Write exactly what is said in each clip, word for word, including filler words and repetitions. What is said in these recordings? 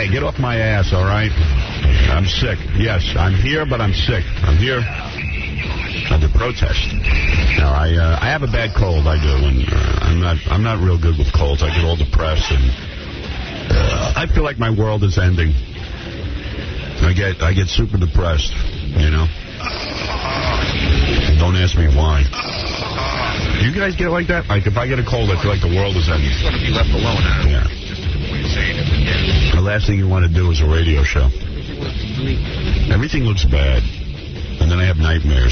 Okay, get off my ass, all right? I'm sick. Yes, I'm here, but I'm sick. I'm here at the protest. Now, I uh, I have a bad cold, I do, and uh, I'm not I'm not real good with colds. I get all depressed, and uh, I feel like my world is ending. I get I get super depressed, you know? Don't ask me why. You guys get like that? Like, if I get a cold, I feel like the world is ending. You just want to be left alone, huh? Yeah. Just a different way of saying it. Yeah. The last thing you want to do is a radio show. Everything looks bad. And then I have nightmares.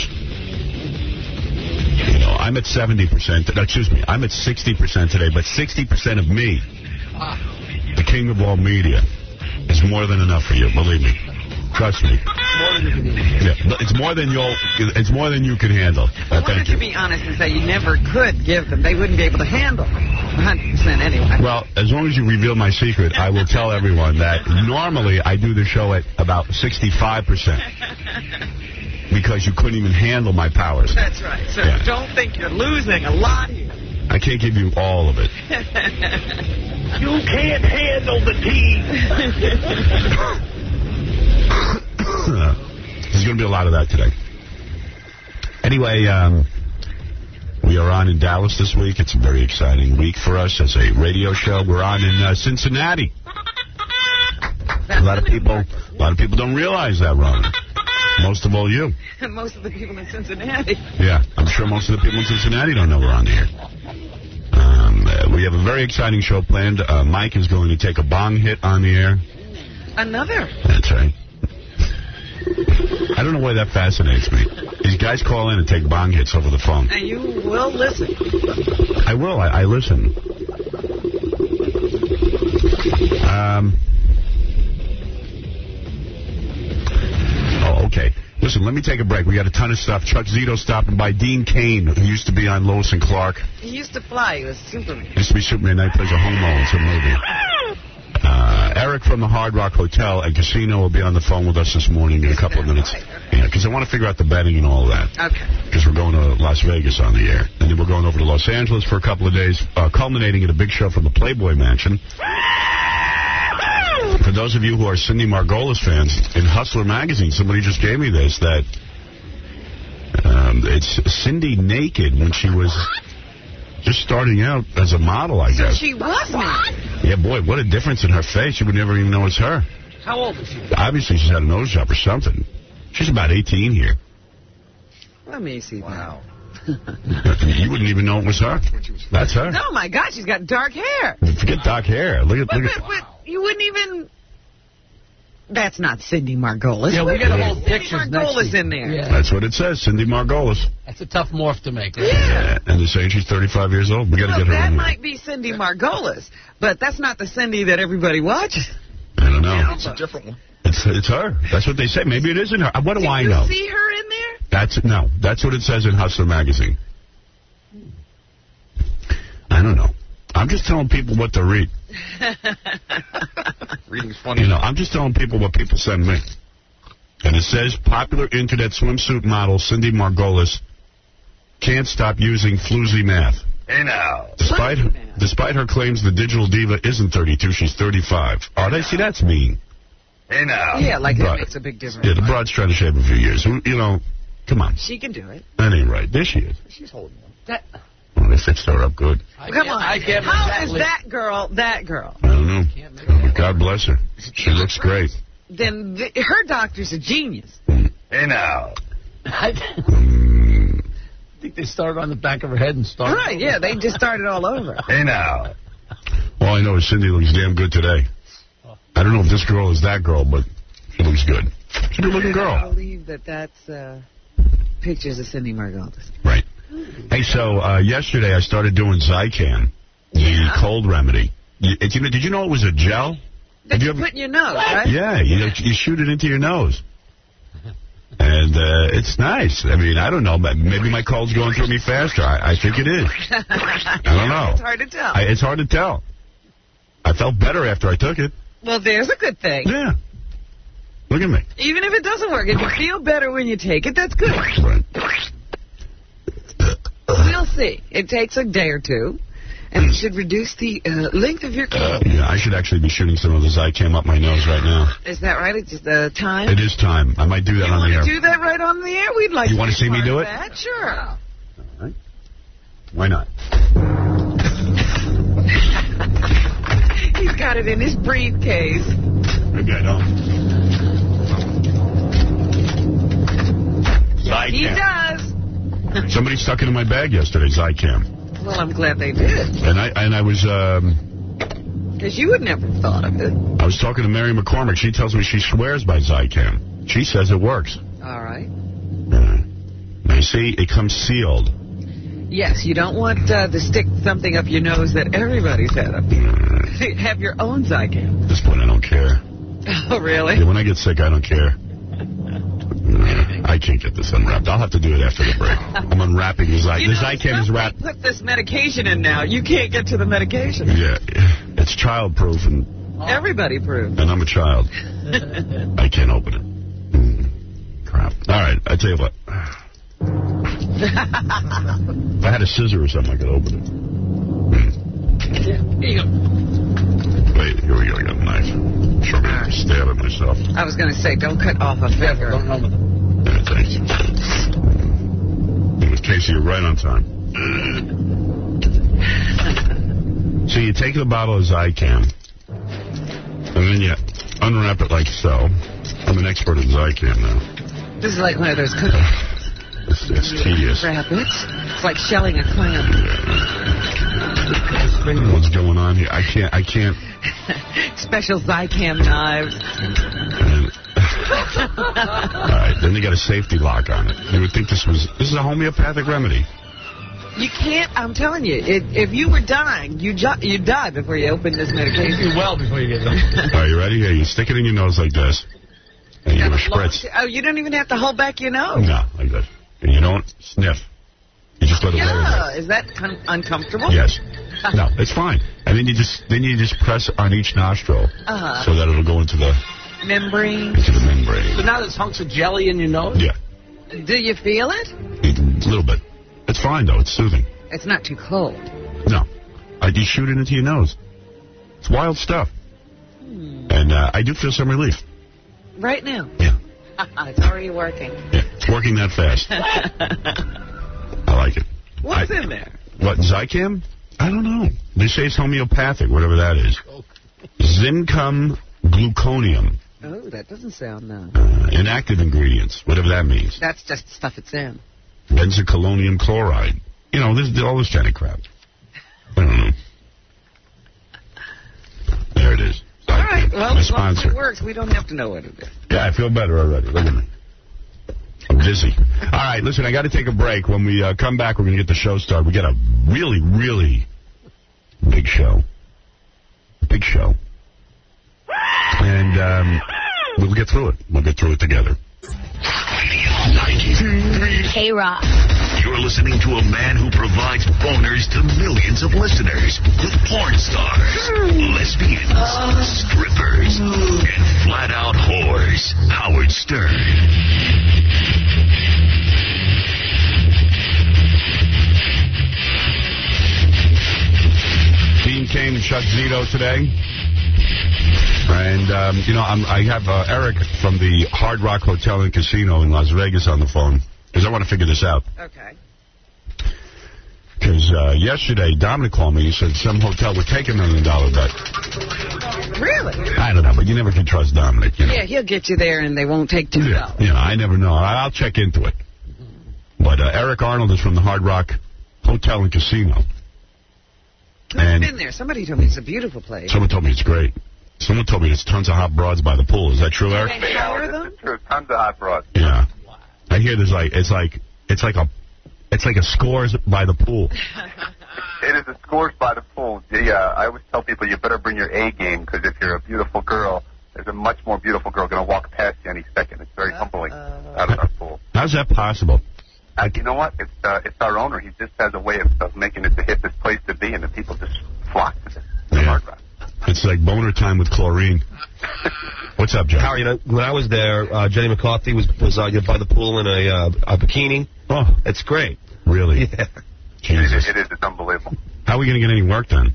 You know, I'm at seventy percent. Excuse me, I'm at sixty percent today, but sixty percent of me, the king of all media, is more than enough for you, believe me. Trust me. Yeah, it's more than you'll. It's more than you can handle. I wanted to be honest and say you never could give them. They wouldn't be able to handle one hundred percent anyway. Well, as long as you reveal my secret, I will tell everyone that normally I do the show at about sixty-five percent. Because you couldn't even handle my powers. That's right. So yeah. Don't think you're losing a lot here. I can't give you all of it. You can't handle the tea. There's going to be a lot of that today. Anyway, um, we are on in Dallas this week. It's a very exciting week for us as a radio show. We're on in uh, Cincinnati. A lot of people, a lot of people don't realize that, Ron. Most of all you. Most of the people in Cincinnati. Yeah, I'm sure most of the people in Cincinnati don't know we're on the air. Um, uh, we have a very exciting show planned. Uh, Mike is going to take a bong hit on the air. Another. That's right. I don't know why that fascinates me. These guys call in and take bong hits over the phone. And you will listen. I will. I, I listen. Um... Oh, okay. Listen, let me take a break. We got a ton of stuff. Chuck Zito stopping by. Dean Cain, who used to be on Lois and Clark. He used to fly. He was Superman. He used to be Superman. Now he plays a homo in some movie. Uh, Eric from the Hard Rock Hotel and Casino will be on the phone with us this morning in a couple of minutes. Yeah, because I want to figure out the betting and all of that. Okay. Because we're going to Las Vegas on the air. And then we're going over to Los Angeles for a couple of days, uh, culminating at a big show from the Playboy Mansion. For those of you who are Cindy Margolis fans, in Hustler magazine, somebody just gave me this, that um, it's Cindy naked when she was just starting out as a model, I so guess. She was naked. Yeah, boy, what a difference in her face. You would never even know it's her. How old is she? Obviously, she's had a nose job or something. She's about eighteen here. Let me see. Wow. You wouldn't even know it was her. That's her. Oh, my God, she's got dark hair. Forget dark hair. Look at, But, look but, at. but you wouldn't even... That's not Cindy Margolis. Yeah, we got to hold Cindy pictures Margolis next in there. Yeah. That's what it says, Cindy Margolis. That's a tough morph to make. Right? Yeah. And they're saying she's thirty-five years old. We got to Well, get her that in here. might be Cindy Margolis, but that's not the Cindy that everybody watches. I don't know. Yeah, it's a different one. It's it's her. That's what they say. Maybe it isn't her. What do, do I you know? see her in there? That's no. That's what it says in Hustler magazine. I don't know. I'm just telling people what to read. Reading's funny. You know, I'm just telling people what people send me. And it says popular internet swimsuit model Cindy Margolis can't stop using floozy math. Hey now. Despite despite her claims the digital diva isn't thirty-two, she's thirty-five. Oh, they see that's mean. Hey now. Yeah, like Broad. that makes a big difference. Yeah, the broad's trying to shave a few years. You know, come on. She can do it. That ain't right. There she is. She's holding on. That, Oh, they fixed her up good. I Come get, on. I get How exactly. is that girl that girl? I don't know. But God bless her. She looks great. Then th her doctor's a genius. Hey now. I Mm, think they started on the back of her head and started. Right, yeah, they just started all over. Hey now. all I know is Cindy looks damn good today. I don't know if this girl is that girl, but she looks good. She's a good-looking I girl. believe that that's uh, pictures of Cindy Margolis. Right. Hey, so uh, yesterday I started doing Zycan, the Yeah. cold remedy. You, it, you know, did you know it was a gel? That Have you, you ever- put in your nose, right? Yeah, you, you shoot it into your nose. And uh, it's nice. I mean, I don't know, but maybe my cold's going through me faster. I, I think it is. I don't know. It's hard to tell. I, it's hard to tell. I felt better after I took it. Well, there's a good thing. Yeah. Look at me. Even if it doesn't work, if you feel better when you take it, that's good. Right. We'll see. It takes a day or two, And it should reduce the uh, length of your cold. Yeah, I should actually be shooting some of the Zicam up my nose right now. Is that right? It's the time? It is time. I might do that you on the air. want to do that right on the air? We'd like You to want to see me do it? That? Sure. All right. Why not? He's got it in his briefcase. Maybe I don't. Zicam. He does. Somebody stuck it in my bag yesterday, Zicam. Well, I'm glad they did. And I and I was um, Because you would never have thought of it. I was talking to Mary McCormick. She tells me she swears by Zicam. She says it works. All right. Uh, now, you see, it comes sealed. Yes, you don't want uh, to stick something up your nose that everybody's had up here. Have your own Zicam. At this point, I don't care. Oh, really? Yeah, when I get sick, I don't care. I can't get this unwrapped. I'll have to do it after the break. I'm unwrapping the Zicam. You The know, Zicam is wrapped. Put this medication in now. You can't get to the medication. Yeah, it's child-proof, and, Everybody proved. and I'm a child. I can't open it. Mm, crap. All right, I tell you what. If I had a scissor or something, I could open it. Mm. Yeah, here you go. Wait, here we go. I got a knife. Show me how to stab at myself. I was going to say, don't cut off a finger. Don't run with it. Yeah, thanks. With Casey, you're right on time. So you take the bottle of Zicam, and then you unwrap it like so. I'm an expert at Zicam now. This is like one of those cookies. It's, it's tedious. Rabbits. It's like shelling a clam. What's going on here? I can't, I can't. Special Zicam knives. And, all right, then they got a safety lock on it. You would think this was, this is a homeopathic remedy. You can't, I'm telling you, it, if you were dying, you'd, ju- you'd die before you opened this medication. Do well before you get done. All right, you ready? Here, you stick it in your nose like this. And you give a spritz. Oh, you don't even have to hold back your nose. No, like this. And you don't sniff. You just let it Yeah, lay is that con- uncomfortable? there. Yes. No, it's fine. And then you just then you just press on each nostril Uh-huh. so that it'll go into the Membrane. into the So membrane. now there's hunks of jelly in your nose? Yeah, Do you feel it? a little bit. It's fine though. It's soothing. It's not too cold. No, I just shoot it into your nose. It's wild stuff. Hmm. And uh, I do feel some relief. Right now. Yeah, It's already working. yeah. It's working that fast. I like it. What's I- in there? What, Zicam? I don't know. They say it's homeopathic, whatever that is. Zincum gluconium. Oh, that doesn't sound nice. Uh, inactive ingredients, whatever that means. That's just stuff it's in. Benzocolonium chloride. You know, this all this kind of crap. I don't know. There it is. All right. Well, My as long as sponsor. it works, we don't have to know what it is. Yeah, I feel better already. Look at me. I'm dizzy. All right, listen, I got to take a break. When we uh, come back, we're going to get the show started. We got a really, really big show. Big show. And um, we'll get through it. We'll get through it together. K-Rock. You're listening to a man who provides boners to millions of listeners with porn stars, lesbians, strippers, and flat-out whores. Howard Stern. Dean Cain and Chuck Zito today. And, um, you know, I'm, I have uh, Eric from the Hard Rock Hotel and Casino in Las Vegas on the phone, because I want to figure this out. Okay. Because uh, yesterday, Dominic called me. He said some hotel would take a million dollar bet. Really? I don't know, but you never can trust Dominic. You know? Yeah, he'll get you there, and they won't take two Yeah, dollars. yeah, I never know. I- I'll check into it. But uh, Eric Arnold is from the Hard Rock Hotel and Casino. Who's And- been there? Somebody told me it's a beautiful place. Someone told me it's great. Someone told me there's tons of hot broads by the pool. Is that true, Eric? They hire them? True. Tons of hot broads. Yeah. I hear there's like it's like it's like a it's like a scores by the pool. It is a scores by the pool. Yeah, I always tell people you better bring your A game, because if you're a beautiful girl, there's a much more beautiful girl going to walk past you any second. It's very humbling out of our pool. How's that possible? Uh, you know what? It's uh, it's our owner. He just has a way of, of making it the hippest place to be, and the people just flock to this. Yeah. Hard Rock. It's like boner time with chlorine. What's up, John? Howard, you know, when I was there, uh, Jenny McCarthy was was uh, by the pool in a, uh, a bikini. Oh, It's great. really? Yeah. It is, Jesus. it is. It's unbelievable. How are we going to get any work done?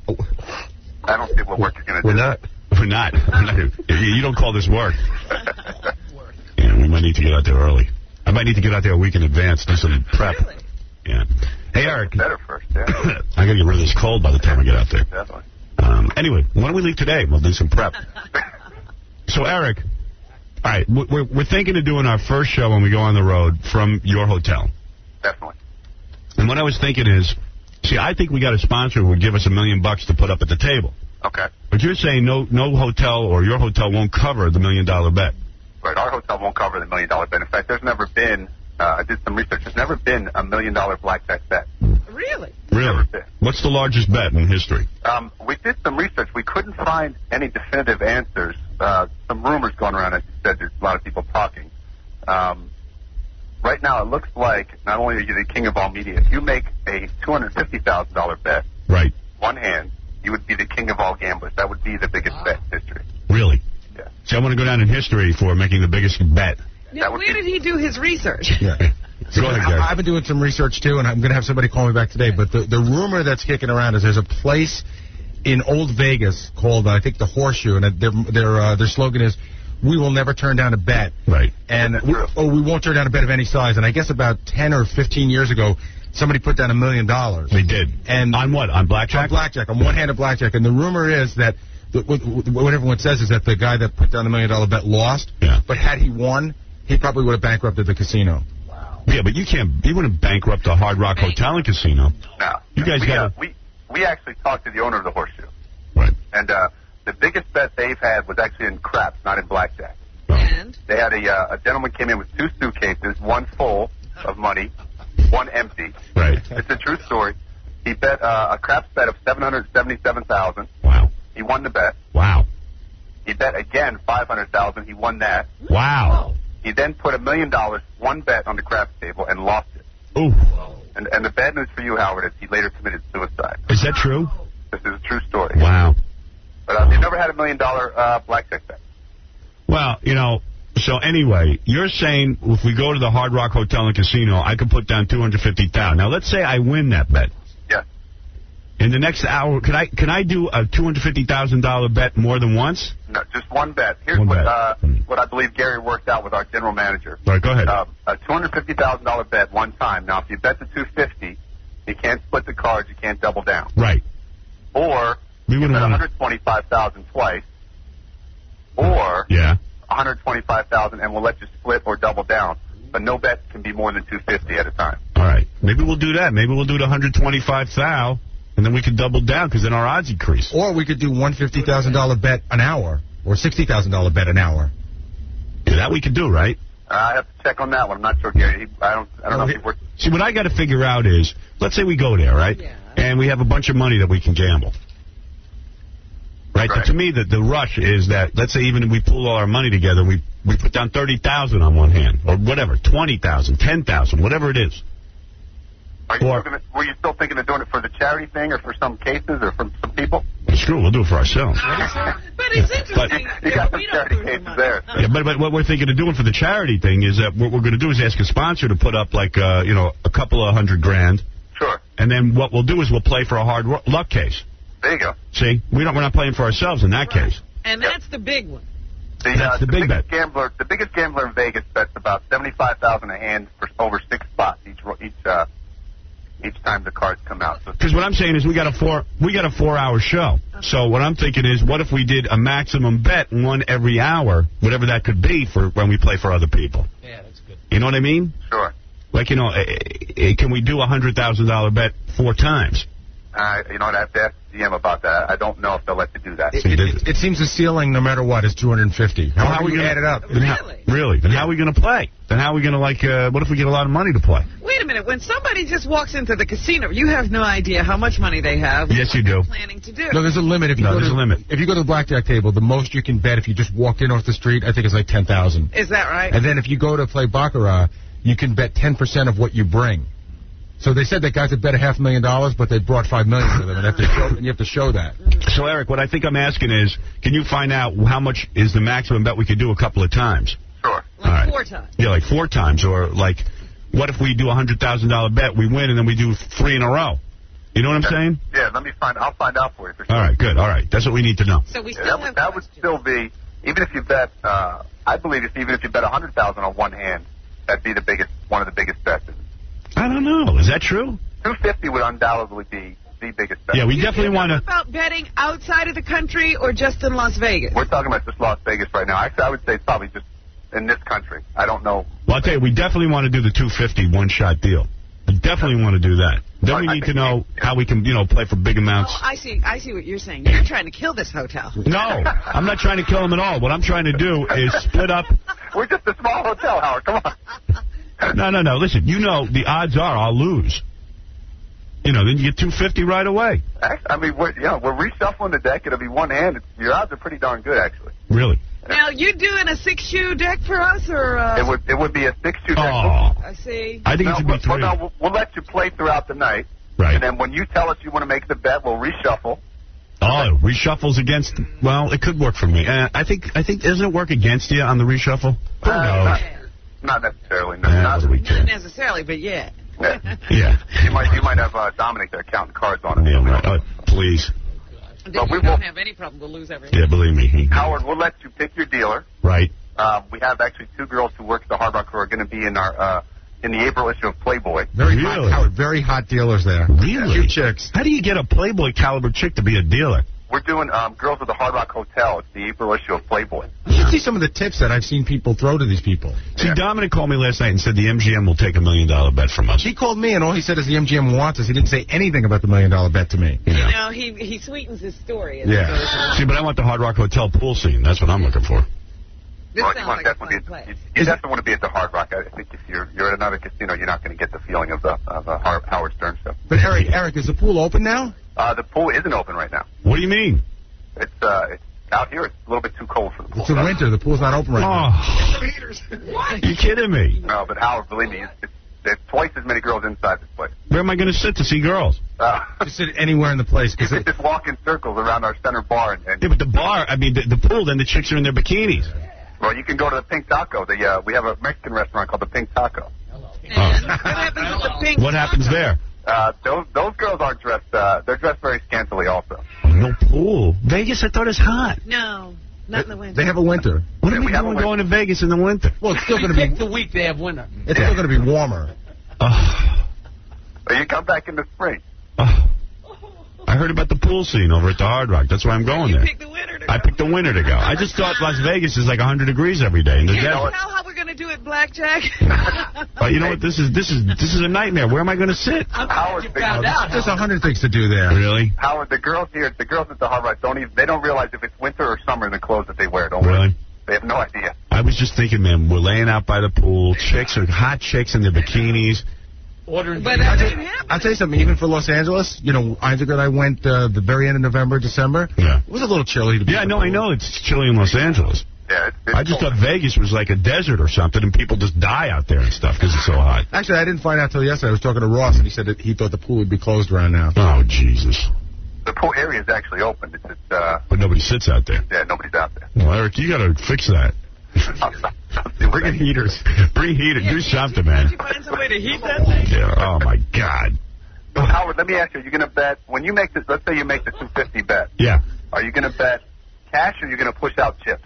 I don't see what work you're going to do. We're not. We're not. We're not. You don't call this work. Yeah, we might need to get out there early. I might need to get out there a week in advance, do some prep. Really? Yeah. Hey, Eric. Better first, yeah. I got to get rid of this cold by the time I get out there. Definitely. Um, anyway, why don't we leave today? We'll do some prep. So, Eric, all right, we're, we're thinking of doing our first show when we go on the road from your hotel. Definitely. And what I was thinking is, see, I think we got a sponsor who would give us a million bucks to put up at the table. Okay. But you're saying no no hotel or your hotel won't cover the million dollar bet. Right, our hotel won't cover the million dollar bet. In fact, there's never been, uh, I did some research, there's never been a million dollar blackjack bet. Really? Really? Never been. What's the largest bet in history? Um, we did some research. We couldn't find any definitive answers. Uh, some rumors going around, as you said, there's a lot of people talking. Um, right now, it looks like not only are you the king of all media, if you make a two hundred fifty thousand dollars bet, Right. one hand, you would be the king of all gamblers. That would be the biggest bet in history. Really? Yeah. See, I want to go down in history for making the biggest bet. Now, where did he do his research? Yeah. Go ahead, Gary. I've been doing some research, too, and I'm going to have somebody call me back today. But the, the rumor that's kicking around is there's a place in Old Vegas called, uh, I think, the Horseshoe, and their their uh, their slogan is, "We will never turn down a bet." Right. And we, oh, we won't turn down a bet of any size. And I guess about ten or fifteen years ago, somebody put down a million dollars. They did. And on what? On blackjack? On blackjack, on one-handed blackjack. And the rumor is that the, what, what everyone says is that the guy that put down the million dollar bet lost. Yeah. But had he won, he probably would have bankrupted the casino. Yeah, but you can't. You wouldn't bankrupt a Hard Rock Hotel and Casino. No. You guys we, got uh, we we actually talked to the owner of the Horseshoe. Right. And uh, the biggest bet they've had was actually in craps, not in blackjack. And? They had a uh, a gentleman came in with two suitcases, one full of money, one empty. Right. It's a true story. He bet uh, a craps bet of seven hundred seventy-seven thousand dollars. Wow. He won the bet. Wow. He bet again five hundred thousand dollars. He won that. Wow. He then put a million dollars, one bet on the craps table, and lost it. Ooh. And and the bad news for you, Howard, is he later committed suicide. Is that true? This is a true story. Wow. But uh, they've never had a million dollar uh, blackjack bet. Well, you know, so anyway, you're saying if we go to the Hard Rock Hotel and Casino, I could put down two hundred fifty thousand dollars. Now, let's say I win that bet. Yeah. In the next hour, can I can I do a two hundred fifty thousand dollars bet more than once? No, just one bet. Here's One what bet. Uh, what I believe Gary worked out with our general manager. All right, go ahead. Uh, a two hundred fifty thousand dollars bet one time. Now, if you bet the two hundred fifty thousand dollars, you can't split the cards. You can't double down. Right. Or We you wouldn't bet wanna- one hundred twenty-five thousand dollars twice. Or Yeah. one hundred twenty-five thousand dollars, and we'll let you split or double down. But no bet can be more than two hundred fifty thousand dollars at a time. All right. Maybe we'll do that. Maybe we'll do the one hundred twenty-five thousand dollars, and then we can double down because then our odds increase. Or we could do one fifty thousand dollar bet an hour, or sixty thousand dollar bet an hour. Yeah, that we could do, right? Uh, I have to check on that one. I'm not sure, Gary. He, I don't. I don't know if he worked. See, what I got to figure out is, let's say we go there, right? Yeah. And we have a bunch of money that we can gamble. Right? Right. So to me, the, the rush is that, let's say even if we pool all our money together, we, we put down thirty thousand dollars on one hand, or whatever, twenty thousand dollars, ten thousand dollars, whatever it is. Are you Or- still gonna, were you still thinking of doing it for the charity thing, or for some cases, or for some people? Screw it, we'll do it for ourselves. But it's interesting. You got some we don't charity do the cases money. there. Yeah, but, but what we're thinking of doing for the charity thing is that what we're going to do is ask a sponsor to put up, like, uh, you know, a couple of hundred grand, Sure. and then what we'll do is we'll play for a hard ru- luck case. There you go. See? We don't, we're not playing for ourselves in that case. And that's the big one. The, That's uh, the big biggest bet. gambler, the biggest gambler in Vegas bets about seventy-five thousand a hand for over six spots each ro- each uh, each time the cards come out. So Because what I'm saying is we got a four we got a four hour show. So what I'm thinking is, what if we did a maximum bet, one every hour, whatever that could be for when we play for other people? Yeah, that's good. You know what I mean? sure. Like, you know, eh, eh, can we do a hundred thousand dollar bet four times? Uh, you know what? I have to ask the G M about that. I don't know if they'll let you do that. It, it, it, it seems the ceiling, no matter what, is two hundred fifty. How, Well, how are we gonna add it up? Then how- Really? really? Then how are we going to play? Then how are we going to, like, uh, what if we get a lot of money to play? Wait a minute. When somebody just walks into the casino, you have no idea how much money they have. Yes, you what they're do. Planning to do. No, there's a limit. If you No, go there's to, a limit. If you go to the blackjack table, the most you can bet if you just walked in off the street, I think is like ten thousand. Is that right? And then if you go to play baccarat, you can bet ten percent of what you bring. So they said that guys had bet a half million dollars, but they brought five million with them, and, have to show, and you have to show that. So, Eric, what I think I'm asking is, can you find out how much is the maximum bet we could do a couple of times? Sure. Like All right. four times. Yeah, like four times, or like, what if we do a hundred thousand dollar bet, we win, and then we do three in a row? You know what I'm yeah. saying? Yeah, let me find. I'll find out for you. For sure. All right, good. All right, that's what we need to know. So we Yeah, still that, have would, that would still be, even if you bet, uh, I believe if, even if you bet one hundred thousand on one hand, that'd be the biggest, one of the biggest bets. I don't know. Is that true? two fifty would undoubtedly be the biggest bet. Yeah, we definitely want to. About betting outside of the country or just in Las Vegas? We're talking about just Las Vegas right now. Actually, I would say it's probably just in this country. I don't know. Well, I'll tell you, we definitely want to do the two fifty one-shot deal. We definitely want to do that. Then Well, we I need to think know we- yeah. how we can, you know, play for big amounts. Oh, I see. I see what you're saying. You're trying to kill this hotel. No, I'm not trying to kill them at all. What I'm trying to do is split up. We're just a small hotel, Howard. Come on. No, no, no. Listen, you know the odds are I'll lose. You know, then you get two fifty right away. Actually, I mean, we're, you know, we're reshuffling the deck. It'll be one hand. It's, your odds are pretty darn good, actually. Really? Now, you doing a six-shoe deck for us, or? Uh... It would it would be a six-two deck. Oh, I see. I think no, it should be we'll, three. well, no, we'll, we'll let you play throughout the night. Right. And then when you tell us you want to make the bet, we'll reshuffle. Oh, reshuffles against. Well, it could work for me. Uh, I think. I think. Doesn't it work against you on the reshuffle? Who Uh, knows? Not, not necessarily. No, Yeah, not, what do we Not care? necessarily, but yeah. yeah. Yeah. You might you might have uh, Dominic there counting cards on it. Yeah, right. Oh, please. Then we we don't will- have any problem. We'll lose everything. Yeah, believe me. He, Howard, we'll let you pick your dealer. right. Uh, we have actually two girls who work at the Hard Rock who are going to be in our uh, in the April issue of Playboy. Very Really? hot, Howard, very hot dealers there. Really? Cute chicks. How do you get a Playboy caliber chick to be a dealer? We're doing um, Girls at the Hard Rock Hotel. It's the April issue of Playboy. You should see some of the tips that I've seen people throw to these people. See, Yeah. Dominic called me last night and said the M G M will take a million dollar bet from us. He called me, and all he said is the M G M wants us. He didn't say anything about the million dollar bet to me. You know, he he sweetens his story. As he Yeah. goes along. See, but I want the Hard Rock Hotel pool scene. That's what I'm looking for. This Well, you sounds want like to a definitely fun be, place. you, you definitely want to be at the Hard Rock. I think if you're you're at another casino, you're not going to get the feeling of the of the Har- Howard Stern show. But Eric, Eric, is the pool open now? Uh, the pool isn't open right now. What do you mean? It's uh, it's out here. It's a little bit too cold for the pool. It's in winter. The pool's not open right now. Oh, you kidding me? No, but Howard, believe me, it's, there's twice as many girls inside this place. Where am I going to sit to see girls? Uh, Just sit anywhere in the place. you Cause could it, just walk in circles around our center bar, and, and Yeah, but the bar, I mean, the, the pool, then the chicks are in their bikinis. well, you can go to the Pink Taco. The uh, we have a Mexican restaurant called the Pink Taco. And what happens with the pink? What happens taco? there? Uh, those those girls aren't dressed. Uh, they're dressed very scantily, also. No pool. Vegas, I thought it was hot. No, not in the winter. they have a winter. What Yeah, are we we have doing a going to Vegas in the winter? Well, it's still You going to pick be. the week they have winter. It's still going to be warmer. Oh, But you come back in the spring. oh. I heard about the pool scene over at the Hard Rock. That's why I'm going you there. pick the winter to I go. picked the winter to go. I just thought Las Vegas is like one hundred degrees every day in the You desert. know how we're going to do it, Blackjack? But you know what? This is this is this is a nightmare. Where am I going to sit? Howard, You the, found out. There's a hundred things to do there. Really? Howard, the girls here, the girls at the Hard Rock don't even they don't realize if it's winter or summer in the clothes that they wear. Don't Really? worry. They have no idea. I was just thinking, man, we're laying out by the pool. Chicks are hot chicks in their bikinis. Ordering But drinks. that didn't happen. I'll tell you something. Even for Los Angeles, you know, Isaac and I went uh, the very end of November, December. Yeah. It was a little chilly to be. Yeah, at the no, I pool. know it's chilly in Los Angeles. Yeah, it's, it's I just cold. thought Vegas was like a desert or something, and people just die out there and stuff because it's so hot. Actually, I didn't find out till yesterday. I was talking to Ross, and he said that he thought the pool would be closed around now. Oh, Jesus. the pool area is actually open. It's, it's uh, But nobody sits out there. yeah, nobody's out there. Well, Eric, you got to fix that. Bring in heaters. Bring heaters. Do something, Did man. you find some way to heat that thing? Yeah. Oh, my God. So Howard, let me ask you: are you going to bet when you make this? Let's say you make the two fifty bet. Yeah. Are you going to bet cash or are you going to push out chips?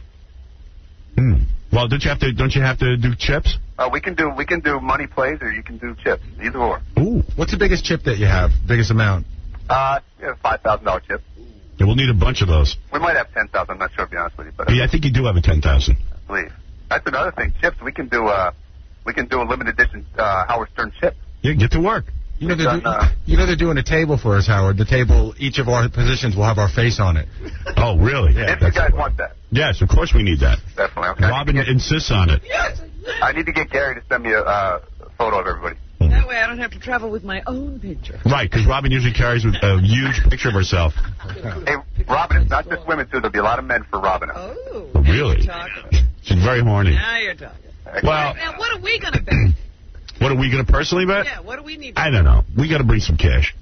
Hmm. Well, don't you have to? Don't you have to do chips? Uh, we can do we can do money plays or you can do chips. Either or. Ooh. What's the biggest chip that you have? Biggest amount? Uh, yeah, five thousand dollar chip. Yeah, we'll need a bunch of those. We might have ten thousand. I'm not sure to be honest with you, but Yeah, I think you do have a ten thousand. I believe that's another thing. Chips. We can do uh, we can do a limited edition uh, Howard Stern chip. Yeah, get to work. You know, they're Done, do- uh, you know they're doing a table for us, Howard. The table, each of our positions will have our face on it. Oh, really? Yeah, if you guys want that, Yes, of course we need that. definitely. Okay. Robin insists on it. I need to get Gary to send me a uh, photo of everybody. That way I don't have to travel with my own picture. Right, because Robin usually carries a huge picture of herself. Hey, Robin, it's not just women too. There'll be a lot of men for Robin. Oh, Oh, really? now you're talking. She's very horny. Now you're talking. Well, Now, what are we going to bet? what are we going to personally bet? Yeah, what do we need to I don't know. We got to bring some cash.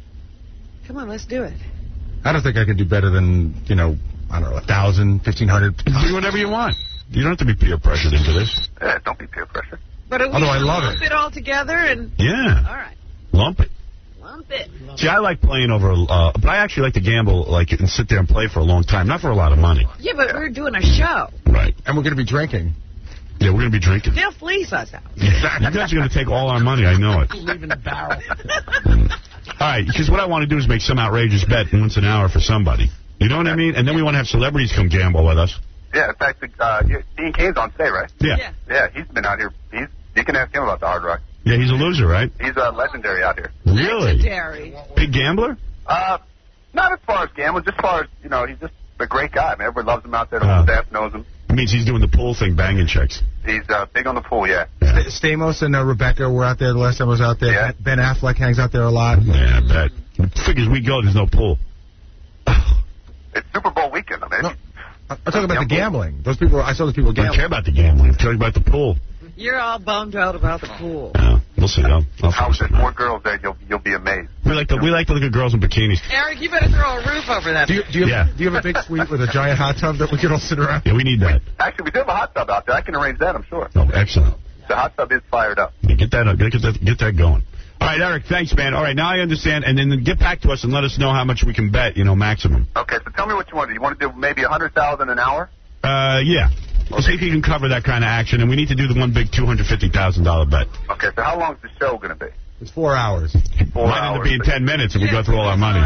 Come on, let's do it. I don't think I can do better than, you know, I don't know, a thousand, fifteen hundred. Do whatever you want. You don't have to be peer pressured into this. Yeah, don't be peer pressure. But are we Although I gonna love lump it. it all together and... Yeah. All right. Lump it. Lump Pump it. See, I like playing over, uh, but I actually like to gamble, like, and sit there and play for a long time, not for a lot of money. Yeah, but we're doing a show. Right. And we're going to be drinking. Yeah, we're going to be drinking. They'll fleece us out. You guys are going to take all our money, I know it. Leaving the barrel. All right, because what I want to do is make some outrageous bet once an hour for somebody. You know what I mean? And then we want to have celebrities come gamble with us. Yeah, in fact, uh, Dean Kane's on today, right? Yeah. Yeah. Yeah, he's been out here. He's, you can ask him about the Hard Rock. Yeah, he's a loser, right? He's uh, legendary out here. Really? Legendary. Big gambler? Uh, not as far as gambling, just as far as, you know, he's just a great guy. Man, everybody loves him out there. The Uh. whole staff knows him. It means he's doing the pool thing, banging chicks. He's uh, big on the pool, yeah. Yeah, Stamos and uh, Rebecca were out there the last time I was out there. Yeah. Ben Affleck hangs out there a lot. yeah I bet. Figures we go, there's no pool. It's Super Bowl weekend, I mean. No, I'm talking about the gambling. Those people, I saw those people I don't gambling. care about the gambling. I'm talking about the pool. You're all bummed out about the pool. Yeah, we'll see. I'll, I'll How fix there's it. more girls there, you'll you'll be amazed. We like to we like to look at girls in bikinis. Eric, you better throw a roof over that. Do you, do, you Yeah. have, do you have a big suite with a giant hot tub that we can all sit around? Yeah, we need that. Actually, we do have a hot tub out there. I can arrange that, I'm sure. Oh, excellent. The hot tub is fired up. Yeah, get that up. Get that get that going. All right, Eric. Thanks, man. All right, now I understand. And then get back to us and let us know how much we can bet. You know, maximum. Okay, so tell me what you want to do. You want to do maybe a hundred thousand an hour? Uh, yeah. We'll see if you can cover that kind of action, and we need to do the one big two hundred fifty thousand dollar bet. Okay, so how long is the show going to be? It's four hours. Four Might end up hours. being ten minutes if we go through all our money.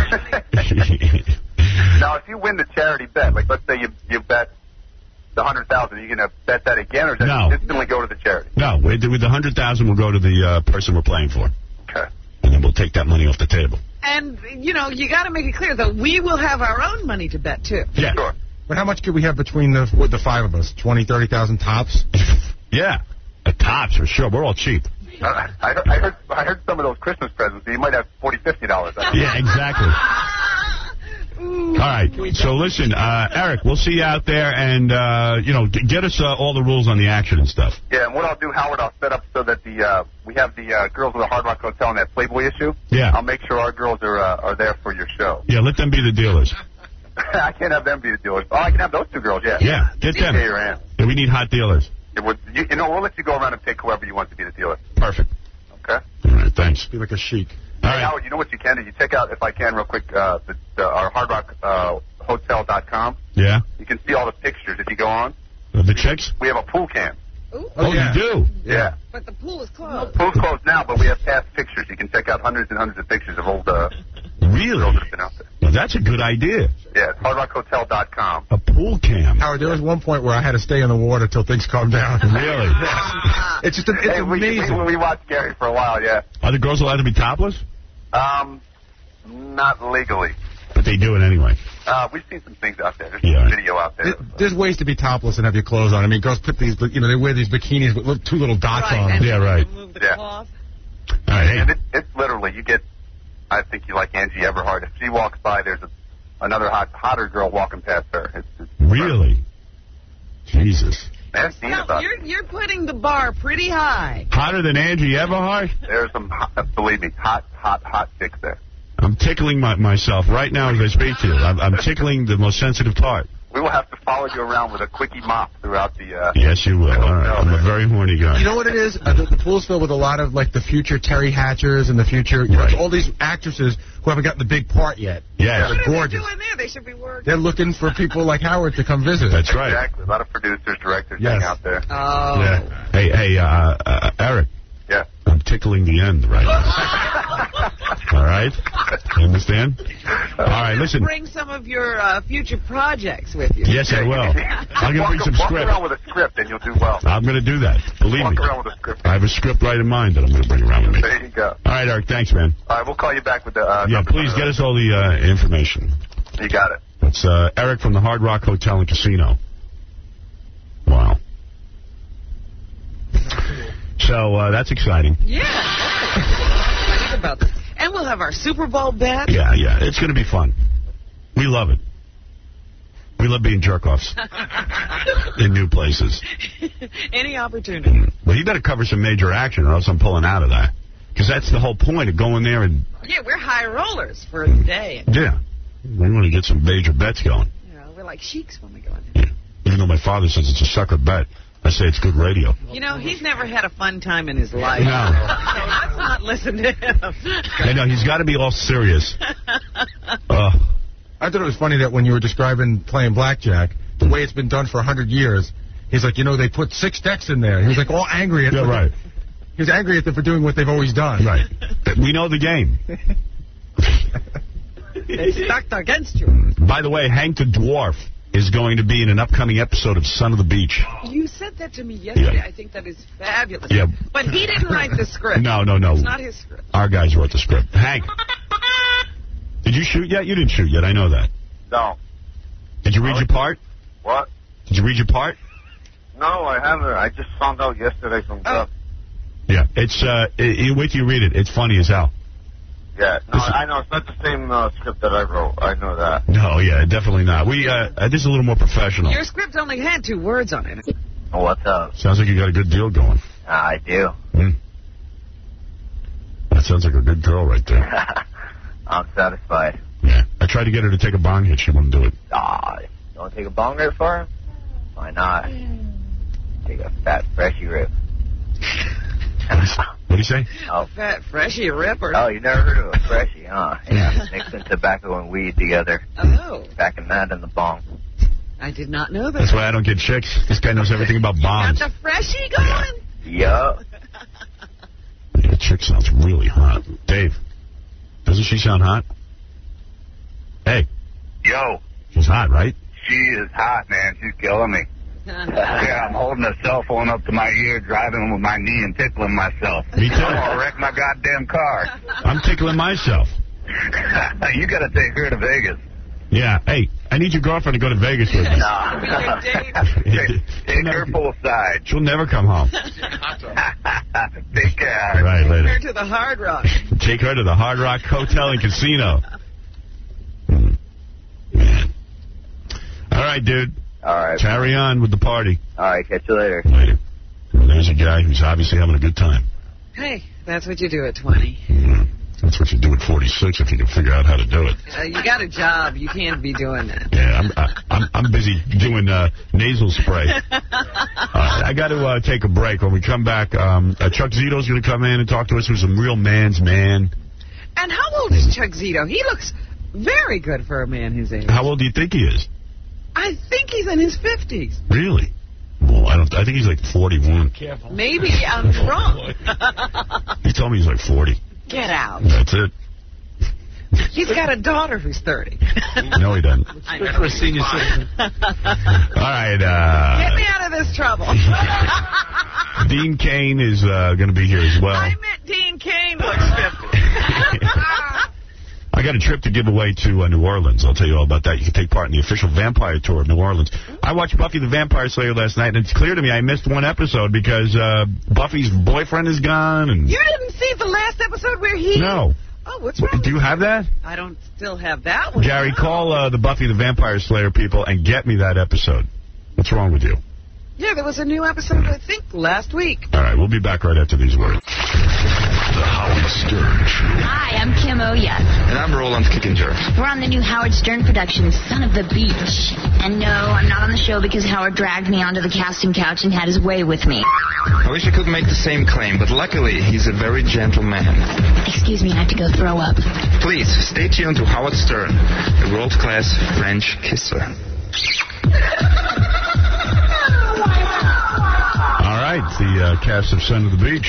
Now, if you win the charity bet, like let's say you you bet the hundred thousand, are you going to bet that again, or does No. it instantly go to the charity? No, with with the hundred thousand, we'll go to the uh, person we're playing for, Okay. and then we'll take that money off the table. And, you know, you got to make it clear that we will have our own money to bet, too. Yeah. Sure. But how much could we have between the with the five of us? Twenty, thirty thousand tops? Yeah. The tops for sure. We're all cheap. Uh, I, I heard I heard some of those Christmas presents. You might have forty, fifty dollars. Yeah, exactly. All right. So listen, uh, Eric, we'll see you out there, and uh, you know, g- get us uh, all the rules on the action and stuff. Yeah, and what I'll do, Howard, I'll set up so that the uh, we have the uh, girls of the Hard Rock Hotel in that Playboy issue. Yeah. I'll make sure our girls are uh, are there for your show. Yeah, let them be the dealers. I can't have them be the dealers. Oh, I can have those two girls. Yeah. Yeah, get them. Yeah, your aunt. Yeah, we need hot dealers. It would, you, you know, we'll let you go around and pick whoever you want to be the dealer. Perfect. Okay. All right, thanks. Be like a chic. All Hey, right. Howard, you know what you can do? You check out, if I can, real quick, uh, the, the, our Hard Rock uh, Hotel dot com. Yeah. You can see all the pictures if you go on. Uh, the chicks? We have a pool cam. Ooh, Oh, yeah. you do? Yeah. but the pool is closed. Pool's closed now, but we have past pictures. You can check out hundreds and hundreds of pictures of old uh, Really? girls that have been out there. Well, that's a good idea. Yeah, it's Hard Rock Hotel dot com. A pool cam. Howard, there was one point where I had to stay in the water till things calmed down. Really? It's just, it's Hey, we, amazing. we, we watched Gary for a while, yeah. Are the girls allowed to be topless? Um, not legally. But they do it anyway. Uh, we've seen some things out there. There's Yeah. some video out there. There- There's ways to be topless and have your clothes on. I mean, girls put these, you know, they wear these bikinis with little- two little dots Right, on and them. Yeah, right. Move the Yeah. cloth. All right, hey. And it, it's literally, you get, I think you like Angie Everhart. If she walks by, there's a, another hot, hotter girl walking past her. It's, it's Really? Jesus. I've seen No, about you're, you're putting the bar pretty high. Hotter than Angie Everhart? There's some, hot, believe me, hot, hot, hot chicks there. I'm tickling my, myself right now as I speak to you. I'm, I'm tickling the most sensitive part. We will have to follow you around with a quickie mop throughout the. Uh, Yes, you will. I don't All right. know, I'm a man. very horny guy. You know what it is? Uh, the, the pool's filled with a lot of, like, the future Terry Hatchers and the future, you know, Right. all these actresses who haven't gotten the big part yet. Yes. They're What are they gorgeous. doing there? They should be working. They're looking for people like Howard to come visit. That's right. Exactly. A lot of producers, directors Yes. hang out there. Oh. Yeah. Hey, hey, uh, uh, Eric. Yeah. I'm tickling the end right now. All right? You understand? All right, listen. Bring some of your uh, future projects with you. Yes, I will. I'm going to walk, bring some walk script. around with a script and you'll do well. I'm going to do that. Believe Walk me. around with a script. I have a script right in mind that I'm going to bring around with me. There you go. All right, Eric, thanks, man. All right, we'll call you back with the. Uh, Yeah, number. please get us all the uh, information. You got it. It's uh, Eric from the Hard Rock Hotel and Casino. Wow. So uh, that's exciting. Yeah. I think about that. And we'll have our Super Bowl bet. Yeah, yeah. It's going to be fun. We love it. We love being jerk-offs in new places. Any opportunity. Well, you better cover some major action or else I'm pulling out of that. Because that's the whole point of going there and, Yeah, we're high rollers for the day. yeah, we want to get some major bets going. You know, we're like sheiks when we go in Yeah. there. Even though my father says it's a sucker bet, I say it's good radio. You know, he's never had a fun time in his life. No. So let's not listen to him. I know, he's got to be all serious. Uh, I thought it was funny that when you were describing playing blackjack, the way it's been done for one hundred years, he's like, you know, they put six decks in there. He was like all angry at yeah, them. right. He was angry at them for doing what they've always done. Right. We know the game. It's stacked against you. By the way, Hank the Dwarf is going to be in an upcoming episode of Son of the Beach. You said that to me yesterday. Yeah. I think that is fabulous. Yeah. But he didn't write the script. No, no, no. It's not his script. Our guys wrote the script. Hank, did you shoot yet? You didn't shoot yet. I know that. No. Did you read your part? What? Did you read your part? No, I haven't. I just found out yesterday from Oh. Jeff. Yeah. It's, uh, it, wait till you read it. It's funny as hell. Yeah, no, I know. It's not the same uh, script that I wrote. I know that. No, yeah, definitely not. We, uh, uh, this is a little more professional. Your script only had two words on it. What's up? Sounds like you got a good deal going. I do. Hmm. That sounds like a good girl right there. I'm satisfied. Yeah. I tried to get her to take a bong hit. She wouldn't do it. Ah, you want to take a bong rip for her? Why not? Take a fat freshie rip. What do you say? Oh, Fat Freshie Ripper. oh, you never heard of a freshie, huh? Yeah. Mixing tobacco and weed together. Oh, Packing that in the bong. I did not know that. That's why I don't get chicks. This guy knows everything about bongs. Got the Freshie going? Yup. The chick sounds really hot. Dave, doesn't she sound hot? Hey, Yo, she's hot, right? she is hot, man. She's killing me. Yeah, I'm holding a cell phone up to my ear, driving with my knee and tickling myself. Me too. I'm gonna wreck my goddamn car. I'm tickling myself. You gotta take her to Vegas. Yeah. Hey, I need your girlfriend to go to Vegas with me. Nah. take, take her full side. She'll never come home. Take care. All right, Her later. to the Hard Rock. Take her to the Hard Rock Hotel and Casino. Mm. Man. All right, dude. All right. Carry on with the party. All right, catch you later. Later. Well, there's a guy who's obviously having a good time. Hey, that's what you do at twenty. Mm. That's what you do at forty-six if you can figure out how to do it. Uh, you got a job. You can't be doing that. Yeah, I'm I, I'm, I'm busy doing uh, nasal spray. Uh, I got to uh, take a break. When we come back, um, uh, Chuck Zito's going to come in and talk to us. Who's a real man's man. And how old is Chuck Zito? He looks very good for a man his age. How old do you think he is? I think he's in his fifties. Really? Well, I don't. I think he's like forty-one. Careful. Maybe I'm wrong. He told me he's like forty. Get out. That's it. He's got a daughter who's thirty. No, he doesn't. I Good know. for a senior citizen. All right. Uh, Get me out of this trouble. Dean Cain is uh, going to be here as well. I meant Dean Cain looks fifty. I got a trip to give away to uh, New Orleans. I'll tell you all about that. You can take part in the official vampire tour of New Orleans. I watched Buffy the Vampire Slayer last night, and it's clear to me I missed one episode because uh, Buffy's boyfriend is gone. And You didn't see the last episode where he... No. Oh, what's wrong? Do you have that? I don't still have that one. Gary, No. call uh, the Buffy the Vampire Slayer people and get me that episode. What's wrong with you? Yeah, there was a new episode, I think, last week. All right, we'll be back right after these words. The Howard Stern Show. Hi, I'm Kim Oya. And I'm Roland Kickinger. We're on the new Howard Stern production, Son of the Beach. And no, I'm not on the show because Howard dragged me onto the casting couch and had his way with me. I wish I could make the same claim, but luckily he's a very gentle man. Excuse me, I have to go throw up. Please, stay tuned to Howard Stern, the world-class French kisser. All right, the uh, cast of Son of the Beach.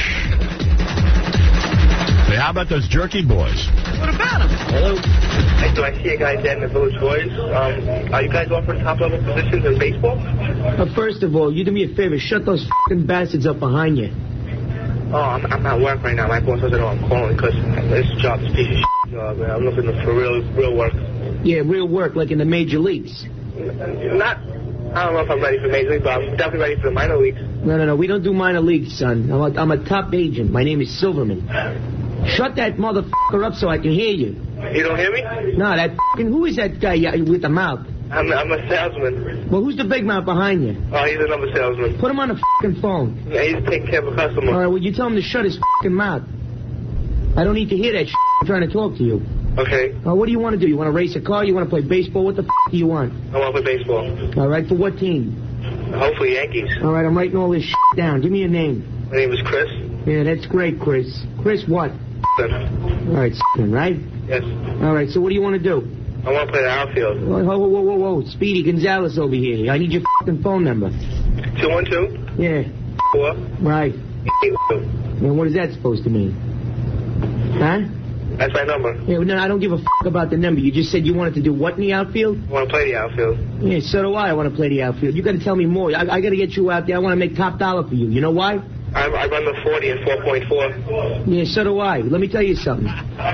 Hey, how about those Jerky Boys? What about him? Hello. Hey, do I see a guy dead in the Village Boys? Um, are you guys offering top-level positions in baseball? Uh, first of all, you do me a favor. Shut those f***ing bastards up behind you. Oh, I'm, I'm at work right now. My boss doesn't know I'm calling because this job is a piece of shit job. Man. I'm looking for real, real work. Yeah, real work, like in the major leagues. Not, I don't know if I'm ready for major league, but I'm definitely ready for the minor leagues. No, no, no. We don't do minor leagues, son. I'm a, I'm a top agent. My name is Silverman. Shut that motherfucker up so I can hear you. You don't hear me? No, that f***ing... Who is that guy with the mouth? I'm, I'm a salesman. Well, who's the big mouth behind you? Oh, he's another salesman. Put him on the f***ing phone. Yeah, he's taking care of a customer. All right, well, you tell him to shut his f***ing mouth. I don't need to hear that shit. I'm trying to talk to you. Okay. Uh, what do you want to do? You want to race a car? You want to play baseball? What the f*** do you want? I want to play baseball. All right, for what team? Hopefully Yankees. All right, I'm writing all this shit down. Give me a name. My name is Chris. Yeah, that's great, Chris. Chris what? All right, right? Yes. All right, so what do you want to do? I want to play the outfield. Whoa, whoa, whoa, whoa, whoa. Speedy Gonzalez over here. I need your fucking phone number. two one two? Yeah. Four? Right. And what is that supposed to mean? Huh? That's my number. Yeah, no, I don't give a fuck about the number. You just said you wanted to do what in the outfield? I want to play the outfield. Yeah, so do I. I want to play the outfield. You got to tell me more. I, I got to get you out there. I want to make top dollar for you. You know why? I, I run the forty and four point four. Yeah, so do I. Let me tell you something.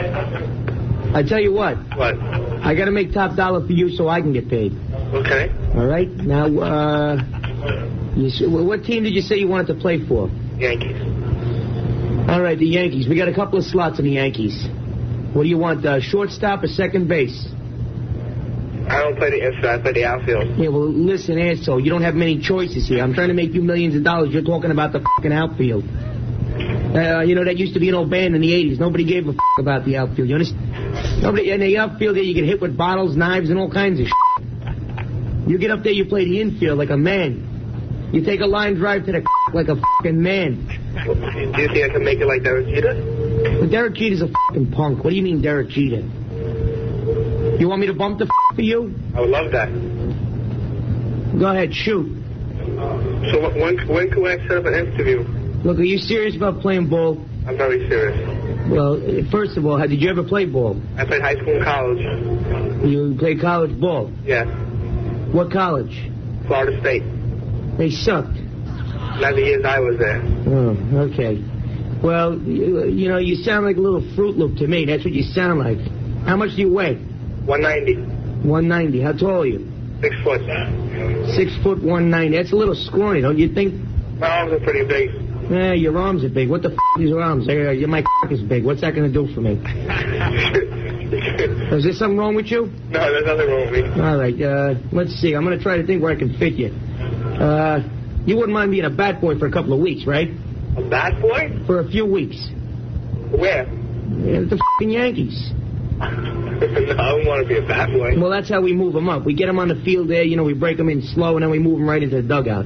I tell you what. What? I got to make top dollar for you so I can get paid. Okay. All right. Now, uh, you, what team did you say you wanted to play for? Yankees. All right, the Yankees. We got a couple of slots in the Yankees. What do you want, uh, shortstop or second base? I don't play the infield. I play the outfield. Yeah, well, listen, asshole. You don't have many choices here. I'm trying to make you millions of dollars. You're talking about the fucking outfield. Uh, you know, that used to be an old band in the eighties. Nobody gave a fuck about the outfield. You understand? Nobody, in the outfield there, you get hit with bottles, knives, and all kinds of shit. You get up there, you play the infield like a man. You take a line drive to the like a fucking man. Do you think I can make it like Derek Jeter? But Derek Jeter's a fucking punk. What do you mean, Derek Jeter? You want me to bump the f*** for you? I would love that. Go ahead, shoot. So when when can I set up an interview? Look, are you serious about playing ball? I'm very serious. Well, first of all, how, did you ever play ball? I played high school and college. You played college ball? Yeah. What college? Florida State. They sucked. Eleven years I was there. Oh, okay. Well, you, you know, you sound like a little Fruit Loop to me. That's what you sound like. How much do you weigh? one ninety. one ninety. How tall are you? Six foot. Six foot, one ninety. That's a little scrawny, don't you think? My arms are pretty big. Yeah, your arms are big. What the f*** is your arms? Uh, my c*** is big. What's that going to do for me? Is there something wrong with you? No, there's nothing wrong with me. All right. Uh, let's see. I'm going to try to think where I can fit you. Uh, you wouldn't mind being a bat boy for a couple of weeks, right? A bat boy? For a few weeks. Where? Yeah, the f***ing Yankees. No, I don't want to be a bat boy. Well, that's how we move them up. We get them on the field there, you know, we break them in slow, and then we move them right into the dugout.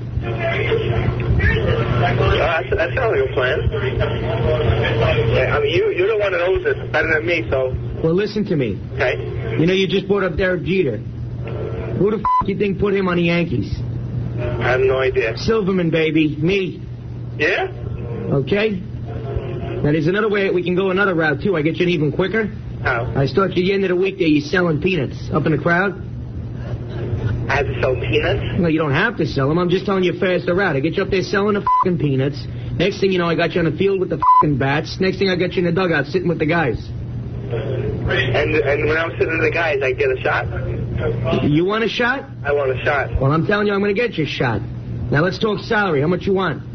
Uh, that, that sounds like a plan. Yeah, I mean, you, you're the one that knows it better than me, so... Well, listen to me. Okay. You know, you just brought up Derek Jeter. Who the f*** do you think put him on the Yankees? I have no idea. Silverman, baby. Me. Yeah? Okay? Now, there's another way we can go another route, too. I get you in even quicker. How? I start you at the end of the week there, you're selling peanuts up in the crowd. I have to sell peanuts? No, you don't have to sell them. I'm just telling you a faster route. I get you up there selling the f***ing peanuts. Next thing you know, I got you on the field with the f***ing bats. Next thing I got you in the dugout sitting with the guys. And and when I'm sitting with the guys, I get a shot? You want a shot? I want a shot. Well, I'm telling you, I'm going to get you a shot. Now, let's talk salary. How much you want?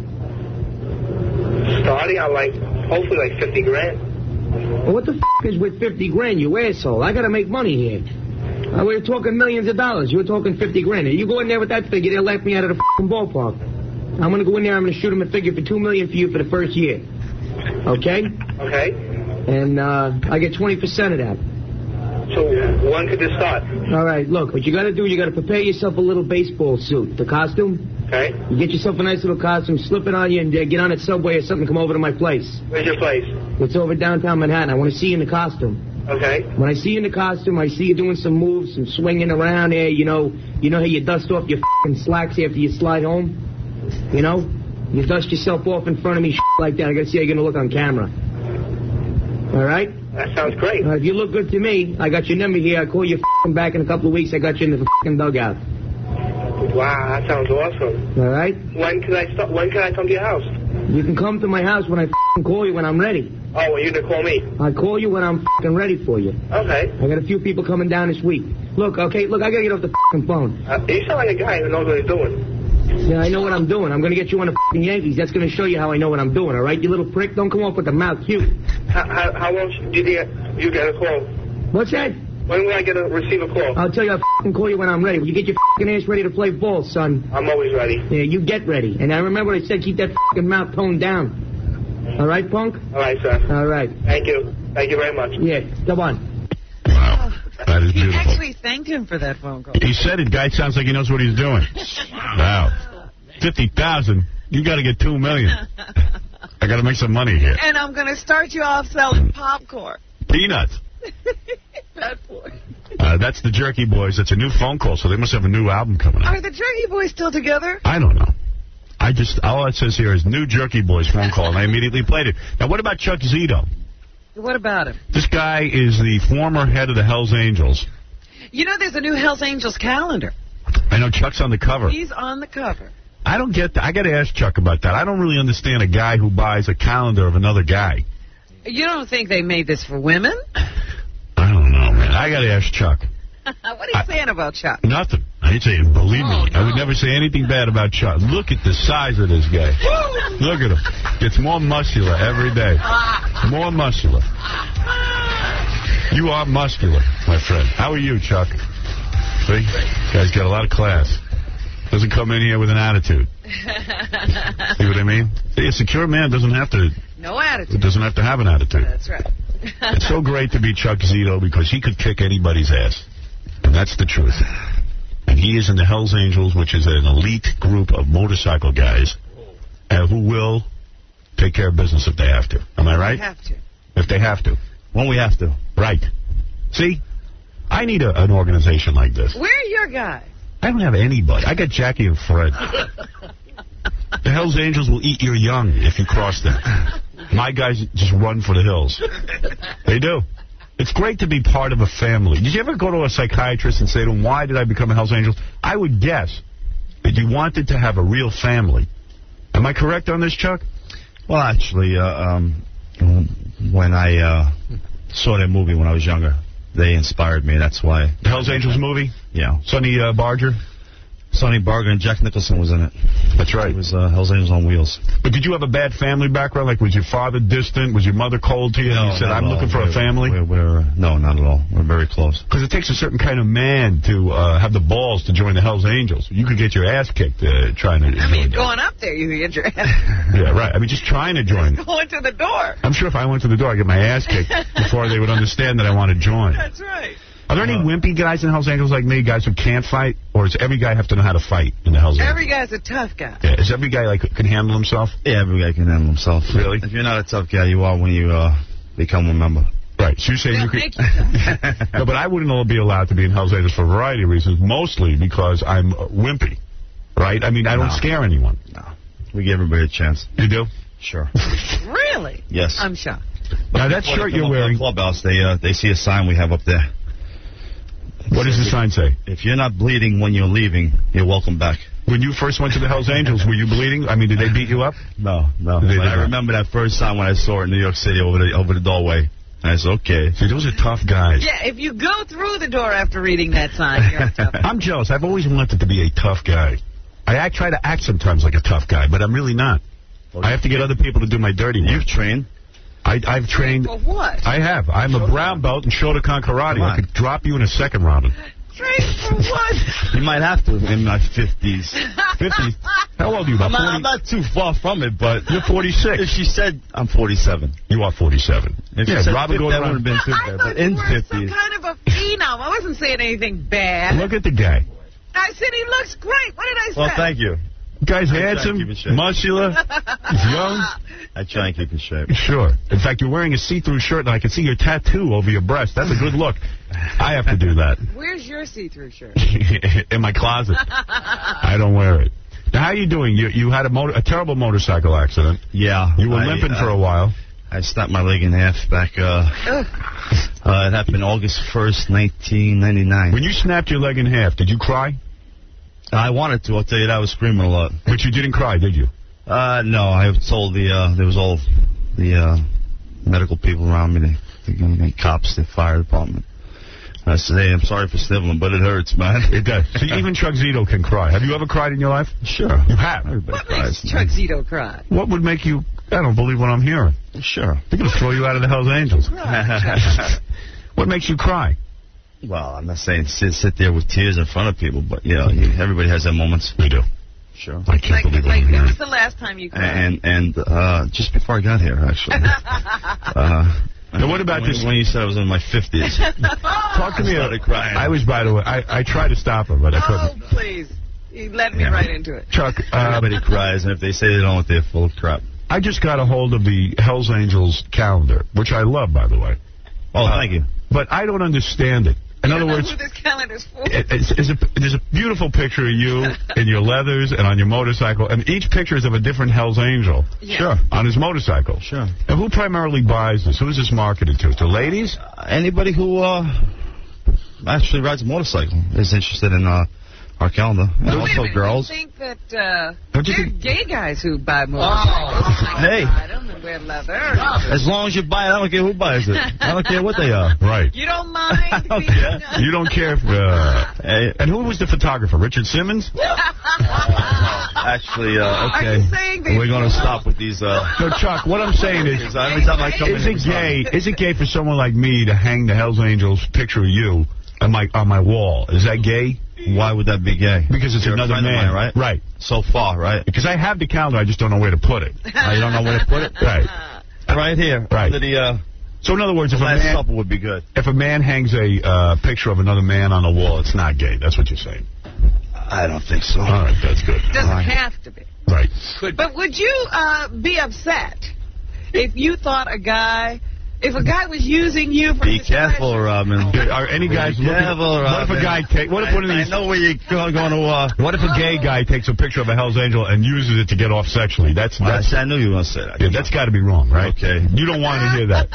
Starting out like, hopefully like fifty grand. Well, what the f*** is with fifty grand, you asshole? I got to make money here. Uh, we're talking millions of dollars. You were talking fifty grand. You go in there with that figure, they'll laugh me out of the f***ing ballpark. I'm going to go in there, I'm going to shoot them a figure for two million dollars for you for the first year. Okay? Okay. And uh, I get twenty percent of that. So when could this start? All right, look, what you got to do, you got to prepare yourself a little baseball suit, the costume. Okay. You get yourself a nice little costume, slip it on you, and uh, get on at Subway or something, come over to my place. Where's your place? It's over downtown Manhattan. I want to see you in the costume. Okay. When I see you in the costume, I see you doing some moves, some swinging around there. You know, you know how you dust off your f***ing slacks after you slide home? You know? You dust yourself off in front of me, shit like that. I got to see how you're going to look on camera. All right? That sounds great. Uh, if you look good to me, I got your number here. I call you f***ing back in a couple of weeks. I got you in the f***ing dugout. Wow, that sounds awesome. All right? When can I start? When can I come to your house? You can come to my house when I f***ing call you when I'm ready. Oh, well, you're going to call me? I call you when I'm f***ing ready for you. Okay. I got a few people coming down this week. Look, okay, look, I got to get off the f***ing phone. Uh, you sound like a guy who knows what he's doing. Yeah, I know what I'm doing. I'm going to get you on the f***ing Yankees. That's going to show you how I know what I'm doing, all right? You little prick, don't come off with the mouth cute. How, how, how long do you get, you get a call? What's that? When will I get a receive a call? I'll tell you, I'll f***ing call you when I'm ready. Will you get your f***ing ass ready to play ball, son? I'm always ready. Yeah, you get ready. And I remember what I said, keep that f***ing mouth toned down. All right, punk? All right, sir. All right. Thank you. Thank you very much. Yeah, come on. Wow. That is He beautiful. actually thanked him for that phone call. He said it. Guy sounds like he knows what he's doing. Wow. fifty thousand. You got to get two million. I got to make some money here. And I'm going to start you off selling popcorn. Peanuts. That boy. Uh, that's the Jerky Boys. That's a new phone call, so they must have a new album coming out. Are the Jerky Boys still together? I don't know. I just, all it says here is new Jerky Boys phone call, and I immediately played it. Now, what about Chuck Zito? What about him? This guy is the former head of the Hells Angels. You know, there's a new Hells Angels calendar. I know Chuck's on the cover. He's on the cover. I don't get that. I got to ask Chuck about that. I don't really understand a guy who buys a calendar of another guy. You don't think they made this for women? I don't know, man. I got to ask Chuck. What are you I, saying about Chuck? Nothing. I ain't saying, believe oh, me. no. I would never say anything bad about Chuck. Look at the size of this guy. Look at him. Gets more muscular every day. More muscular. You are muscular, my friend. How are you, Chuck? See? Guy's got a lot of class. Doesn't come in here with an attitude. See what I mean? See, a secure man doesn't have to... No attitude. Doesn't have to have an attitude. That's right. It's so great to be Chuck Zito because he could kick anybody's ass. And that's the truth. And he is in the Hells Angels, which is an elite group of motorcycle guys uh, who will take care of business if they have to. Am I right? If they have to. If they have to. When we have to. Right. See? I need a, an organization like this. Where are your guys? I don't have anybody. I got Jackie and Fred. The Hells Angels will eat your young if you cross them. My guys just run for the hills. They do. It's great to be part of a family. Did you ever go to a psychiatrist and say to him, why did I become a Hells Angels? I would guess that you wanted to have a real family. Am I correct on this, Chuck? Well, actually, uh, um, when I uh, saw that movie when I was younger, they inspired me. That's why. The Hells Angels movie? Yeah. Sonny uh, Barger? Sonny Barger and Jack Nicholson was in it. That's right. It was uh, Hells Angels on Wheels. But did you have a bad family background? Like, was your father distant? Was your mother cold to you? No, and you said, I'm looking for we're, a family? We're, we're, no, not at all. We're very close. Because it takes a certain kind of man to uh, have the balls to join the Hells Angels. You could get your ass kicked uh, trying to I mean, join going up there, you get your ass. Yeah, right. I mean, just trying to join. Just going to the door. I'm sure if I went to the door, I'd get my ass kicked before they would understand that I want to join. That's right. Are there any wimpy guys in Hells Angels like me, guys who can't fight? Or does every guy have to know how to fight in the Hells Angels? Every guy's a tough guy. Yeah, is every guy, like, can handle himself? Yeah, every guy can handle himself. Really? If you're not a tough guy, you are when you uh, become a member. Right, so you're saying They'll you could... make you No, but I wouldn't be allowed to be in Hells Angels for a variety of reasons, mostly because I'm wimpy, right? I mean, I don't No. scare anyone. No. We give everybody a chance. You do? Sure. Really? Yes. I'm shocked. Now, that shirt you're wearing... Clubhouse, they, uh, they see a sign we have up there. What does the sign say? If you're not bleeding when you're leaving, you're welcome back. When you first went to the Hells Angels, were you bleeding? I mean, did they beat you up? No, no. They But I remember that first time when I saw it in New York City over the over the doorway. And I said, okay. See, those are tough guys. Yeah, if you go through the door after reading that sign, you're a tough guy. I'm jealous. I've always wanted to be a tough guy. I act, try to act sometimes like a tough guy, but I'm really not. I have to get other people to do my dirty work. You've trained. I, I've trained. For what? I have. I'm a brown belt in Shotokan karate. I could drop you in a second round. Train for what? You might have to in my fifties. fifties? How old are you? About I'm, not, forty? I'm not too far from it, but... You're forty-six. If she said I'm forty-seven. You are forty-seven. If yeah, she said Robert fifty, Gordon that would have been too I bad. thought But in you were fifties... some kind of a phenom. I wasn't saying anything bad. Look at the guy. I said he looks great. What did I say? Well, thank you. Guy's I try and handsome, keep it shape. muscular, he's young. I try and keep in shape. Sure. In fact, you're wearing a see-through shirt, and I can see your tattoo over your breast. That's a good look. I have to do that. Where's your see-through shirt? In my closet. I don't wear it. Now, how are you doing? You you had a, motor, a terrible motorcycle accident. Yeah. You were I, limping uh, for a while. I snapped my leg in half back, uh, uh, it happened August first, nineteen ninety-nine. When you snapped your leg in half, did you cry? I wanted to, I'll tell you that, I was screaming a lot. But you didn't cry, did you? Uh, no, I told the, uh, there was all the, uh, medical people around me, the, the cops, the fire department. I said, hey, I'm sorry for sniveling, but it hurts, man. It does. So even Chuck Zito can cry. Have you ever cried in your life? Sure. You have? Everybody What cries. makes Chuck Zito cry? What would make you... I don't believe what I'm hearing. Sure. They're going to throw you out of the Hells Angels. What makes you cry? Well, I'm not saying sit, sit there with tears in front of people, but, you know, you, everybody has their moments. We do. Sure. I can't Like, believe what like I'm when hearing. was the last time you cried? And, and uh, just before I got here, actually. uh, Now, what about when, this? When you said I was in my fifties. Talk to me. I started crying. I was, by the way, I, I tried to stop him, but I Oh, couldn't. please. You led me Yeah. right into it. Chuck, uh, Everybody cries, and if they say they don't, they're full of crap. I just got a hold of the Hells Angels calendar, which I love, by the way. Oh, Uh, thank you. But I don't understand it. In you other know words, who this calendar's for? it, it's, it's a, there's a beautiful picture of you in your leathers and on your motorcycle, and each picture is of a different Hells Angel. Yeah. Sure. On his motorcycle. Sure. And who primarily buys this? Who is this marketed to? To ladies? Uh, anybody who uh, actually rides a motorcycle is interested in uh, our calendar. And Wait a also minute, girls. I think that uh, Don't you there are think- gay guys who buy motorcycles. Oh. Hey. I don't know wear leather. As long as you buy it, I don't care who buys it. I don't care what they are. Right. You don't mind? don't being, care. uh, You don't care if... Uh, Hey, and who was the photographer? Richard Simmons? actually, uh, Are okay. you saying that We're going to stop with these. Uh, No, Chuck, what I'm saying is... Because every time I come in, Is it gay? Is it gay for someone like me to hang the Hells Angels picture of you on my on my wall? Is that gay? Why would that be gay? Because it's You're a another friend of man, mine, right? Right. So far, right? Because I have the calendar, I just don't know where to put it. Uh, you don't know where to put it? Right. Right here. Right. Under the, uh, So in other words, if a Last man Supper would be good. if a man hangs a uh, picture of another man on a wall, it's not gay. That's what you're saying. I don't think so. All right, that's good. Doesn't Right. have to be. Right. But would you uh, be upset if you thought a guy, if a guy was using you for Be his careful, pleasure? Robin. Are any guys Be looking? careful, What if a Robin. guy take? What if one of I, these? I know where you're going to. Uh, What if a gay guy takes a picture of a Hell's Angel and uses it to get off sexually? That's that's I, I knew you were going to say that. yeah, that's got to be wrong, right? Okay. You don't want to hear that.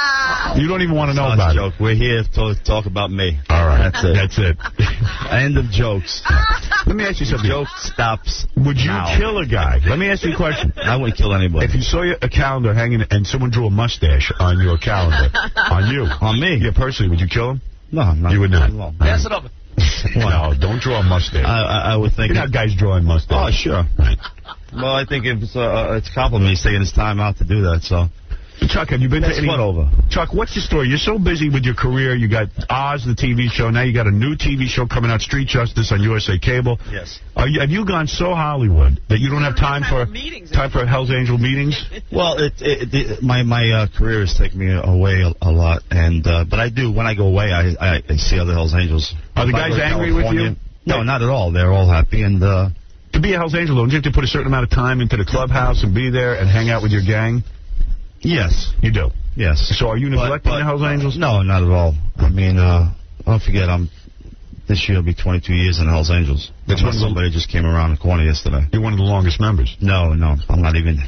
You don't even want to know It's about not a joke. We're here to talk about me. it. All right, That's it. That's it. End of jokes. Let me ask you something. Joke stops. Would you now. kill a guy? Let me ask you a question. I wouldn't kill anybody. If you saw your, a calendar hanging and someone drew a mustache on your calendar, on you, On me? yeah, personally, would you kill him? No, no. You would not. No, Pass it over. No, don't draw a mustache. I, I, I would think. You know how guys drawing Oh, mustache. sure. Right. Well, I think if it's a, uh, it's a compliment. He's taking his time out to do that, so. Chuck, have you been That's to any... what over. Chuck, what's your story? You're so busy with your career. You got Oz, the T V show. Now you got a new T V show coming out, Street Justice, on U S A Cable. Yes. Are you, have you gone so Hollywood that you don't have time for meetings. time for Hell's Angel meetings? Well, it, it, it my my uh, career has taken me away a, a lot, and uh, but I do when I go away, I I, I see other Hell's Angels. Are the If I guys go to angry with California- you? No, not at all. They're all happy, and uh, To be a Hell's Angel, don't you have to put a certain amount of time into the clubhouse and be there and hang out with your gang? yes, You do. yes. So are you neglecting the Hells Angels? No, not at all. I mean, uh, don't forget, I'm this year will be twenty-two years in the Hells Angels. That's That's one of the- somebody just came around the corner yesterday. You're one of the longest members. No, no, I'm not even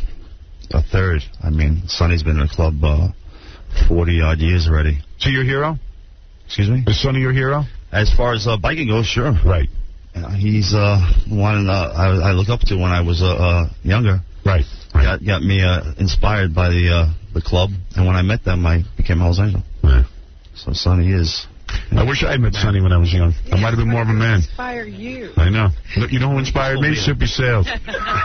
a third. I mean, Sonny's been in the club uh, forty odd years already. So you're a hero? Excuse me. Is Sonny your hero? As far as uh, biking goes, sure. Right. Uh, he's uh, one uh, I, I look up to when I was uh, uh, younger. Right. right. Got got me uh, inspired by the uh, the club, and when I met them, I became a Hells Angel. Yeah. So Sonny is. I wish I had met Sonny when I was young. I might have been more of a man. Inspire you. I know. Look, you know who inspired me? Soupy Sales. You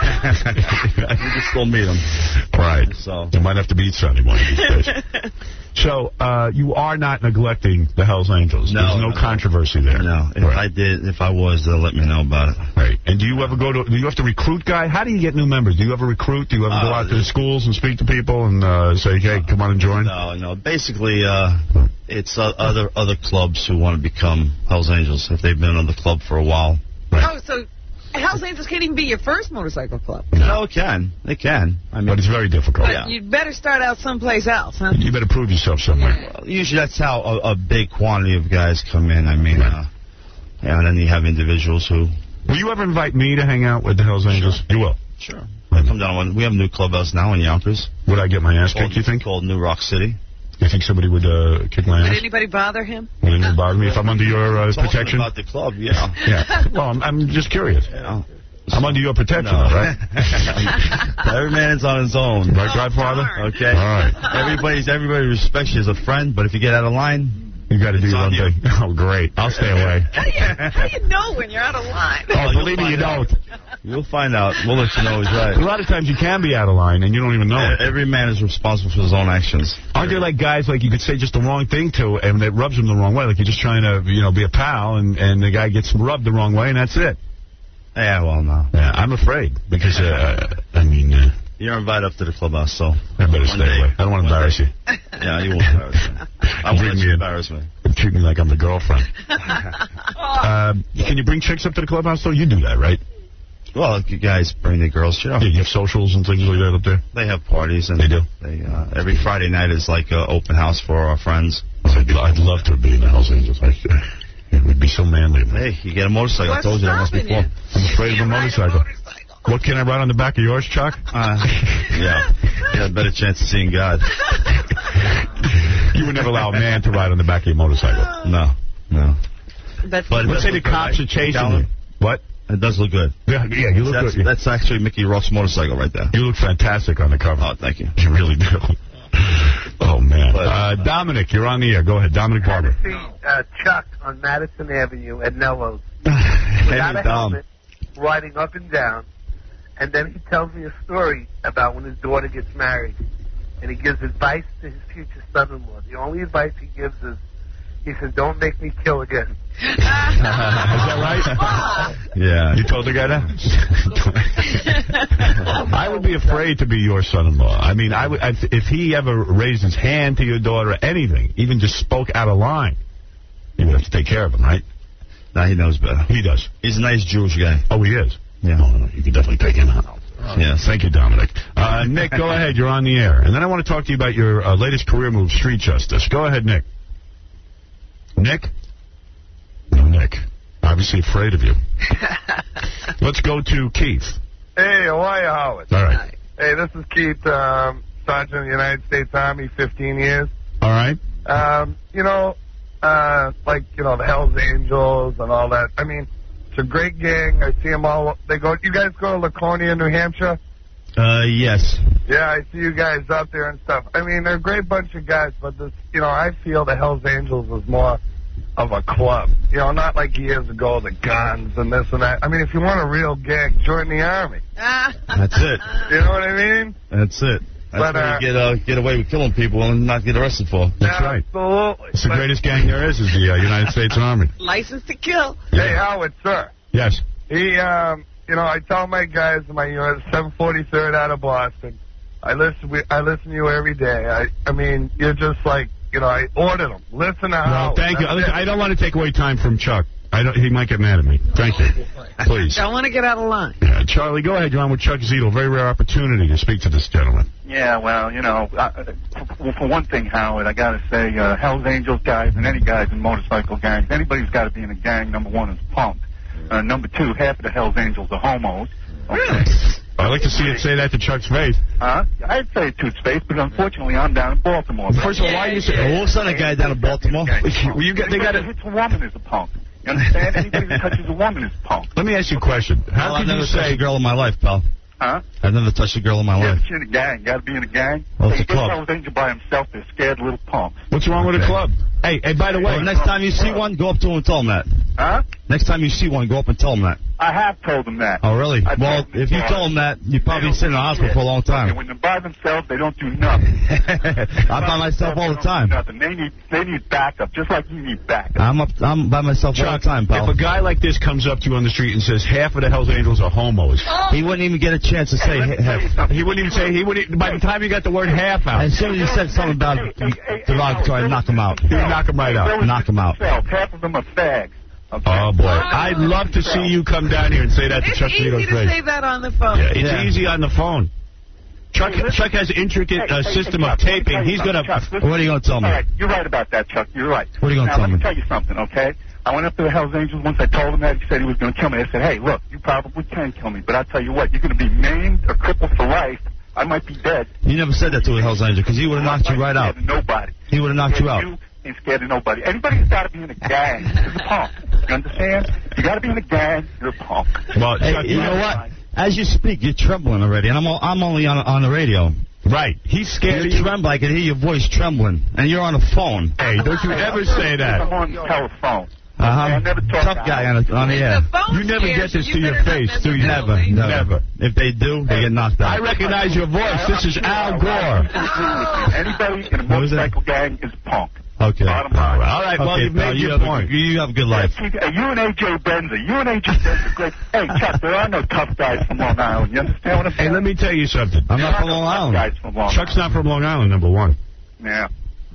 can still meet him. Right. So You might have to beat Sonny one of these days. So, uh, you are not neglecting the Hells Angels. No, There's no, no, controversy there. no, if Right. I did, if I was, they'll let me know about it. Right. And do you ever go to, do you have to recruit guy? How do you get new members? Do you ever recruit? Do you ever go Uh, out to the schools and speak to people and uh, say, hey, come on and join? No, no. Basically, uh, it's uh, other other clubs who want to become Hells Angels if they've been on the club for a while. Oh, so Hells Angels can't even be your first motorcycle club. No, it can. It can. I mean, But it's very difficult. But yeah. you'd better start out someplace else, huh? You better prove yourself somewhere. Well, usually that's how a, a big quantity of guys come in. I mean, uh, yeah, and then you have individuals who. Will you ever invite me to hang out with the Hells Angels? You will. Sure. I come down one. We have a new clubhouse now in Yonkers. Would I get my ass Called, kicked, you think? Called New Rock City. You think somebody would uh, kick my Would ass? anybody bother him? Would anyone bother me if I'm under your uh, Talking protection? about the club, yeah. Yeah. Well, I'm, I'm just curious. Yeah. I'm under your protection, No. though, right? Every man is on his own. Right, Godfather? Okay. All right. Everybody's everybody respects you as a friend, but if you get out of line, You got to do It's your on own you. thing. Oh, great. I'll stay away. How do you, how do you know when you're out of line? Oh, you'll believe me, you find out. don't. you'll find out. We'll let you know he's A right. lot of times you can be out of line and you don't even know it. Every man is responsible for his own actions. Aren't there like guys like you could say just the wrong thing to and it rubs them the wrong way? Like you're just trying to, you know, be a pal and, and the guy gets rubbed the wrong way and that's it. Yeah, well, no. Yeah, I'm afraid because, uh, I mean, uh, You're invited up to the clubhouse, so. I better One stay day. away. I don't want to One embarrass day. you. Yeah, you won't embarrass me. I Bring want me you to in. embarrass me. treat me like I'm the girlfriend. uh, can you bring chicks up to the clubhouse, though? You do that, right? Well, you guys bring the girls, you know. Yeah, you have socials and things like that up there? They have parties. And they do? They, uh, every Friday night is like an open house for our friends. I'd, I'd love to be in the Hells Angels. I, it would be so manly. Hey, you get a motorcycle. What's I told you that once before. you? I'm afraid of a motorcycle. a motorcycle. What can I ride on the back of yours, Chuck? Uh, yeah. You have a better chance of seeing God. You would never allow a man to ride on the back of your motorcycle. No. No. But, but let's say the cops are chasing you. What? It does look good. Yeah, yeah you look that's, good. That's actually Mickey Rourke's motorcycle right there. You look fantastic on the cover. Oh, thank you. You really do. Oh, man. But, uh, Dominic, you're on the air. Go ahead. Dominic Barber. I see uh, Chuck on Madison Avenue at Nello's hey, without a Dom. helmet, riding up and down, and then he tells me a story about when his daughter gets married, and he gives advice to his future son-in-law. The only advice he gives is, he says, don't make me kill again. Is that right? Yeah. You told the guy that? I would be afraid to be your son-in-law. I mean, I would, if he ever raised his hand to your daughter or anything, even just spoke out of line, you would have to take care of him, right? No, he knows better. He does. He's a nice Jewish guy. Oh, he is? Yeah. No, no, you can definitely take him out. Yeah. Thank you, Dominic. Uh, Nick, go ahead. You're on the air. And then I want to talk to you about your uh, latest career move, Street Justice. Go ahead, Nick. Nick? No, Nick. Obviously afraid of you. Let's go to Keith. Hey, how are you, Howard? All right. Hey, this is Keith, um, Sergeant of the United States Army, fifteen years. All right. Um, you know, uh, like, you know, the Hells Angels and all that. I mean, it's a great gang. I see them all. They go. You guys go to Laconia, New Hampshire? Uh, yes. Yeah, I see you guys out there and stuff. I mean, they're a great bunch of guys, but this, you know, I feel the Hells Angels was more of a club. You know, not like years ago, the guns and this and that. I mean, if you want a real gang, join the Army. That's it. You know what I mean? That's it. That's But, what uh, you get, uh, get away with killing people and not get arrested for. That's right. Absolutely. It's the But- greatest gang there is, is the uh, United States Army. License to kill. Hey, Howard, sir. Yes. He, um, you know, I tell my guys in my unit, seven forty-third out of Boston. I listen. We, I listen to you every day. I, I mean, you're just like, you know, I ordered them. Listen to No, Howard. thank you. That's it. I don't want to take away time from Chuck. I don't. He might get mad at me. Thank you. Please. Don't want to get out of line. Yeah, Charlie, go ahead. You're on with Chuck Zito. Very rare opportunity to speak to this gentleman. Yeah, well, you know, uh, for, for one thing, Howard, I got to say, uh, Hells Angels guys and any guys in motorcycle gangs, anybody who's got to be in a gang, number one, is punk. Uh, number two, half of the Hells Angels are homos. Okay. I'd like to see it say that to Chuck's face. Huh? I'd say it to his face, but unfortunately, I'm down in Baltimore. First of all, why do you say... Well, we'll send a guy down to Baltimore. Well, you get, they got Anybody who hits a woman is a punk. You understand? Anybody who touches a woman is a punk. Let me ask you a question. How Well, I've could never you touched say... a girl in my life, pal. Huh? I've never touched a girl in my Yeah, life. but you're in a gang. You got to be in a gang. Well, it's a Hey, club. Hells Angel by himself, they're scared little punks. What's wrong with a club? Hey, hey, by the way... Well, next time you see one, go up to him and tell him that. Huh? Next time you see one, go up and tell him that. I have told them that. Oh, really? I Well, told them if you that. told him that, you'd probably sit in the hospital for a long Okay, time. when they're by themselves, they don't do nothing. I'm by myself all the time. Nothing. They need they need backup, just like you need backup. I'm up. I'm by myself all the time, pal. If a guy like this comes up to you on the street and says half of the Hells Angels are homos, He wouldn't even get a chance to say half. he wouldn't even say, he wouldn't, by the time you got the word half out, As soon as you said something about derogatory, I'd knock him out. you would knock him right out. Knock him out. Half of them are fags. Okay. Oh, boy. I'd love to see you come down here and say that to It's Chuck easy Zito's to face. say that on the phone. Yeah, it's Yeah. easy on the phone. Chuck, Hey, listen. Chuck has intricate Hey, uh, hey, system hey, of Chuck, let me taping. tell you He's going something, to... Chuck, listen. What are you going to tell me? All right, you're right about that, Chuck. You're right. What are you gonna now, tell let me? me tell you something, okay? I went up to the Hells Angels. Once I told him that, he said he was going to kill me. I said, hey, look, you probably can kill me, but I'll tell you what, you're going to be maimed or crippled for life. I might be dead. You never said that to a Hell's Angel because he would have knocked you right out. Nobody. He would have knocked you out. You ain't scared of nobody. Anybody who's got to be in a gang is a punk. You understand? You got to be in a gang, you're a punk. Well, Hey, Chuck, you know what? As you speak, you're trembling already, and I'm all, I'm only on on the radio. Right. He's scared You're of you. trembling. I can hear your voice trembling, and you're on the phone. Hey, don't you ever say I'm that. on the telephone. Uh-huh. I never talk Tough to guy Howard. on the, on the air. The phone You never scares get this you, to you your better not face, do you? Never, necessarily. never. Never. If they do, they get knocked I out. recognize your voice. This is Al Gore. Anybody in a What was that? motorcycle gang is a punk. Okay. Bottom line. All right, well, Okay, you've pal, made you your have point. A, you have a good life. Keep- uh, You and A J Benza. You and A J Benza. Great. Hey, Chuck, there are no tough guys from Long Island. You understand what I'm saying? Hey, let me tell you something. I'm not There from are no Long tough Island. Guys from Long Chuck's not from Long Island, number one. Island. Yeah.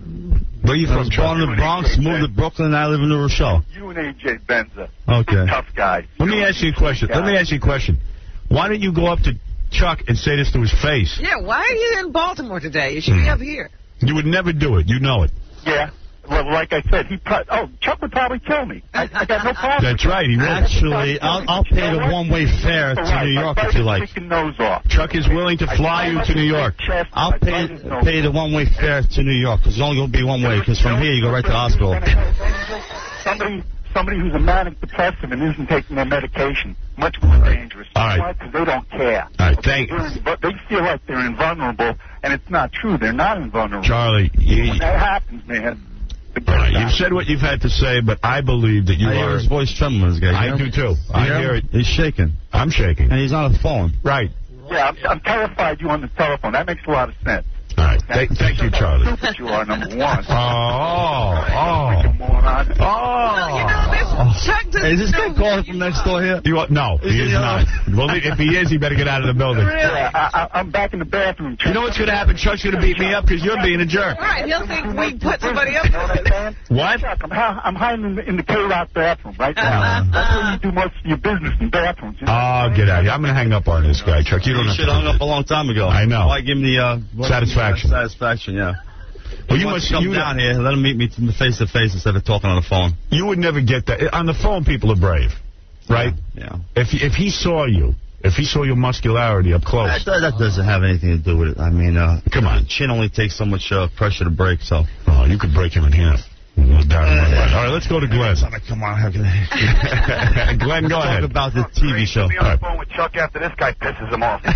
Where are you I from, was Chuck? born in the Bronx, moved to Brooklyn, and I live in New Rochelle. You and A J Benza. Okay. Tough guy. Let me ask you a question. Let me ask you a question. Why don't you go up to Chuck and say this to his face? Yeah, why are you in Baltimore today? You should be up here. You would never do it. You know it. Yeah. Well, like I said, he pro- oh, Chuck would probably kill me. I, I got no problem. That's right. He would. Actually, I'll, I'll pay the one-way fare to New York if you like. Nose off. Chuck is willing to fly you to New York. I'll pay pay the one-way fare to New York, because it's only going to be one way, because from here you go right to the hospital. Somebody, somebody who's a manic depressive and isn't taking their medication, much more dangerous. All right. Why? Because they don't care. All right, thank you. But they feel like they're invulnerable, and it's not true. They're not invulnerable. Charlie, you, when that happens, man. All right, you've said what you've had to say, but I believe that you I are... hear his voice trembling, this guy. I do, too. I hear it. He's shaking. I'm shaking. And he's on the phone. Right. Yeah, I'm, I'm terrified you on the telephone. That makes a lot of sense. All right. Th thank you, Charlie. Stupid you are, number one. Oh, oh, moron. oh. No, you know, this Chuck doesn't Hey, is this guy know- calling from next door here? You are, no, Is he is he, uh, not. Well, if he is, he better get out of the building. Really? Yeah, I, I, I'm back in the bathroom. You know what's going to happen? Chuck's going to beat me up because you're being a jerk. Right, he'll think we put somebody up. What? Chuck, I'm, hi- I'm hiding in the, in the K-Rock bathroom right now. That's where you do most of your business in bathrooms. You know? Oh, get out of here. I'm going to hang up on this guy, Chuck. You don't You have should to. have hung up a long time ago. I know. Why give him the... Uh, why Satisfaction. give him the Satisfaction, yeah. Well, you He wants must to come you, down here. Let him meet me face-to-face instead of talking on the phone. You would never get that. On the phone, people are brave, right? Yeah. If if he saw you, if he saw your muscularity up close. That, that doesn't have anything to do with it. I mean, uh, Come on. chin only takes so much uh, pressure to break, so... Oh, you could break him in half. No doubt in my mind. All right, let's go to Glenn. Come on, how can I... Glenn, go Talk ahead. about the T V show. Be on the phone with Chuck after this guy pisses him off.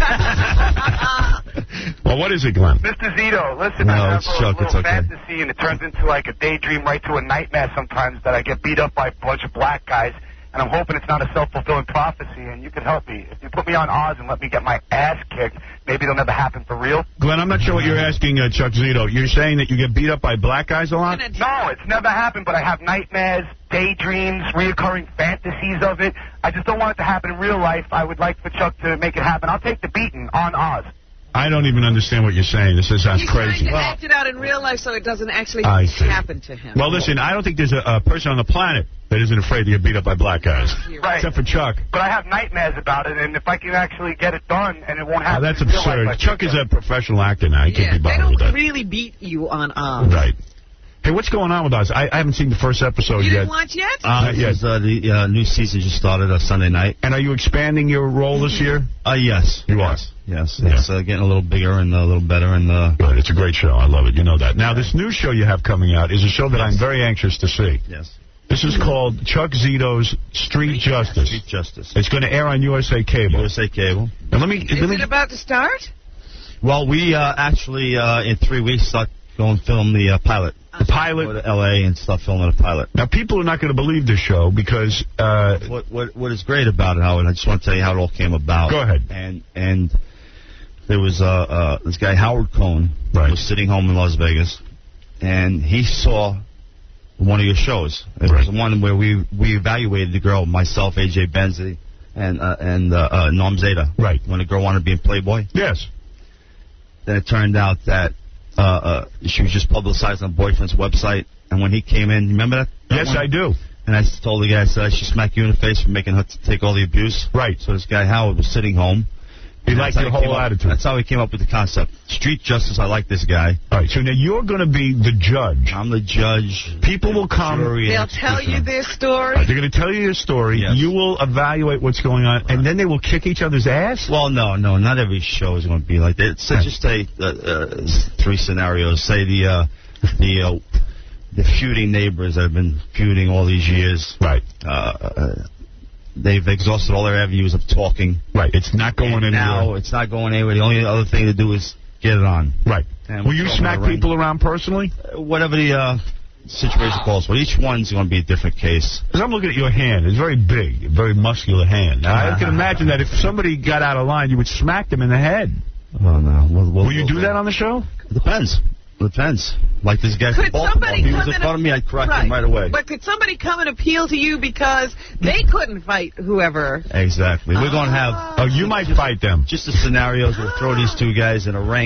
Well, what is it, Glenn? Mister Zito, listen, No, I have it's a Chuck, little it's okay. fantasy, and it turns into like a daydream right to a nightmare sometimes that I get beat up by a bunch of black guys, and I'm hoping it's not a self-fulfilling prophecy, and you could help me. If you put me on Oz and let me get my ass kicked, maybe it'll never happen for real. Glenn, I'm not sure what you're asking, uh, Chuck Zito. You're saying that you get beat up by black guys a lot? No, it's never happened, but I have nightmares, daydreams, reoccurring fantasies of it. I just don't want it to happen in real life. I would like for Chuck to make it happen. I'll take the beating on Oz. I don't even understand what you're saying. This is, sounds He's crazy. trying to act it out in real life so it doesn't actually I see. happen to him. Well, listen, I don't think there's a, a person on the planet that isn't afraid to get beat up by black guys. Right. Except for Chuck. But I have nightmares about it, and if I can actually get it done, and it won't Oh, happen that's in real absurd. life, I Chuck think is a professional actor now. He Yeah, can't be they bothered with don't that. really beat you on Oz. Right. Hey, what's going on with us? I, I haven't seen the first episode You yet. didn't watch yet? Uh, Not yet. this is, uh, the uh, new season just started uh, Sunday night. And are you expanding your role this year? Uh, yes. You are? Yes. Yes. Yeah. It's uh, getting a little bigger and a little better. And uh, Good. It's a great show. I love it. You know that. Now, this new show you have coming out is a show that I'm very anxious to see. yes. This is called Chuck Zito's Street Justice. Street Justice. It's going to air on U S A Cable. U S A Cable. Now, let me, Is let me it about to start? Well, we uh, actually, uh, in three weeks, start going film the uh, pilot. the pilot. Go to L A and start filming the pilot. Now, people are not going to believe this show because... Uh, What, what what is great about it, Howard, I just want to tell you how it all came about. Go ahead. And and there was uh, uh, this guy, Howard Cohn, Right. was sitting home in Las Vegas, and he saw one of your shows. It Right. was one where we, we evaluated the girl, myself, A J Benzi, and uh, and uh, uh, Norm Zeta. Right. When the girl wanted to be in Playboy. yes. Then it turned out that uh, uh, she was just publicized on her boyfriend's website, and when he came in, remember that? that Yes, one? I do. And I told the guy, I said, I should smack you in the face for making her t- take all the abuse. Right. So this guy, Howard, was sitting home. He And liked that's your how he whole came up- attitude. That's how he came up with the concept. Street justice, I like this guy. All right, so now you're going to be the judge. I'm the judge. People will come. Jury, They'll and tell you executioner. their story. They're going to tell you your story. Yes. You will evaluate what's going on, and then they will kick each other's ass? Well, no, no, not every show is going to be like that. So just say uh, uh, three scenarios. Say the uh, the uh, the feuding neighbors that have been feuding all these years. Right. Uh, uh, they've exhausted all their avenues of talking. Right. It's not going And anywhere. now it's not going anywhere. The only other thing to do is get it on. Right. And Will you throw 'em smack in the ring. people around personally? Uh, Whatever the uh, situation calls for. Each one's going to be a different case. Because I'm looking at your hand. It's very big, a very muscular hand. Now, I can imagine that if somebody got out of line, you would smack them in the head. Oh, no. We'll, we'll, Will you do that on the show? It depends. It depends. Like this guy from Could Baltimore. somebody If he come was in and- front of me, I'd correct right. him right away. But could somebody come and appeal to you because they couldn't fight whoever? Exactly. We're going to have... Oh, you might fight them. Just the scenarios. We'll throw these two guys in a ring.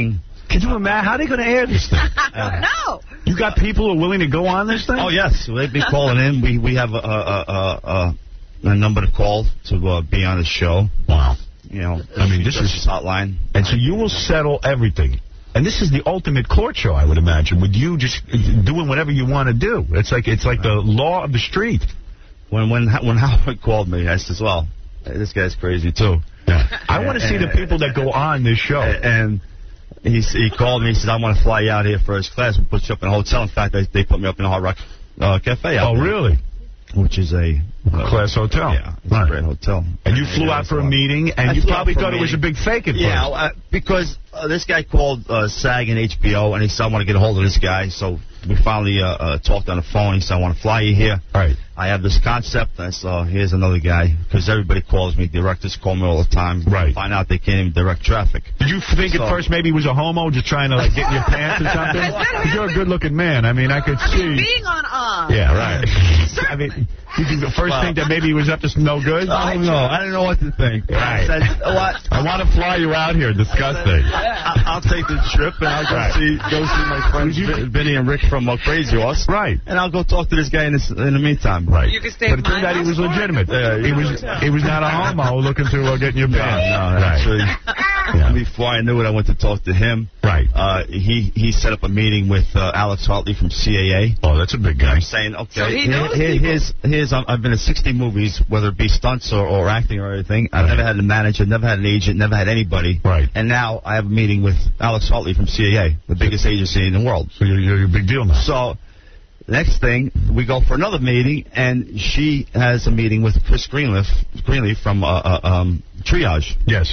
Can you imagine? How are they going to air this thing? I don't know. You got people who are willing to go on this thing? Oh, yes. They've been calling in. We we have a, a, a, a, a number to call to uh, be on the show. Wow. You know, I mean, this is hotline. And so you will settle everything. And this is the ultimate court show, I would imagine, with you just doing whatever you want to do. It's like it's like the law of the street. When when when Howard called me, I said, well, this guy's crazy, too. Yeah. I want to see the people that go on this show. And he he called me. He said, I want to fly you out here first class. We'll put you up in a hotel. In fact, they, they put me up in a Hard Rock uh, Cafe. Oh, there, really? Which is a... Uh, class hotel. Yeah, it's right. a great hotel. And you flew out for a meeting, and I you probably thought a it was a big fake at Yeah, first. uh, because uh, this guy called uh, SAG and H B O, and he said, I want to get a hold of this guy. So we finally uh, uh, talked on the phone. He said, I want to fly you here. Right. I have this concept. I said, oh, here's another guy. Because everybody calls me. Directors call me all the time. Right. Find out they can't even direct traffic. Did you think so, at first maybe he was a homo just trying to like get in your pants or something? Because you're a good-looking man. I mean, I could see. Being on on. Yeah, right. I mean, did you first well, think that maybe he was up to some no good? I don't know. I didn't know what to think. Right. I said, what? I want to fly you out here. Disgusting. I, I'll take the trip and I'll go right. see go see my friends Vinny and Rick from uh, Crazy Horse. Right. And I'll go talk to this guy in, this, in the meantime. Right. You can stay but it turned out he was legitimate. Uh, he was he was not a homo looking to uh, get in your pants. No, no, right. actually. Yeah. Before I knew it, I went to talk to him. Right. Uh, he he set up a meeting with uh, Alex Hartley from C A A. Oh, that's a big guy. I'm saying, okay, so he knows here, here's, here's, um, I've been in sixty movies, whether it be stunts or, or acting or anything. I've right. never had a manager, never had an agent, never had anybody. Right. And now I have a meeting with Alex Hartley from C A A, the biggest agency in the world. So you're, you're a big deal now. So next thing, we go for another meeting, and she has a meeting with Chris Greenleaf, Greenleaf from uh, uh, um, Triage. Yes.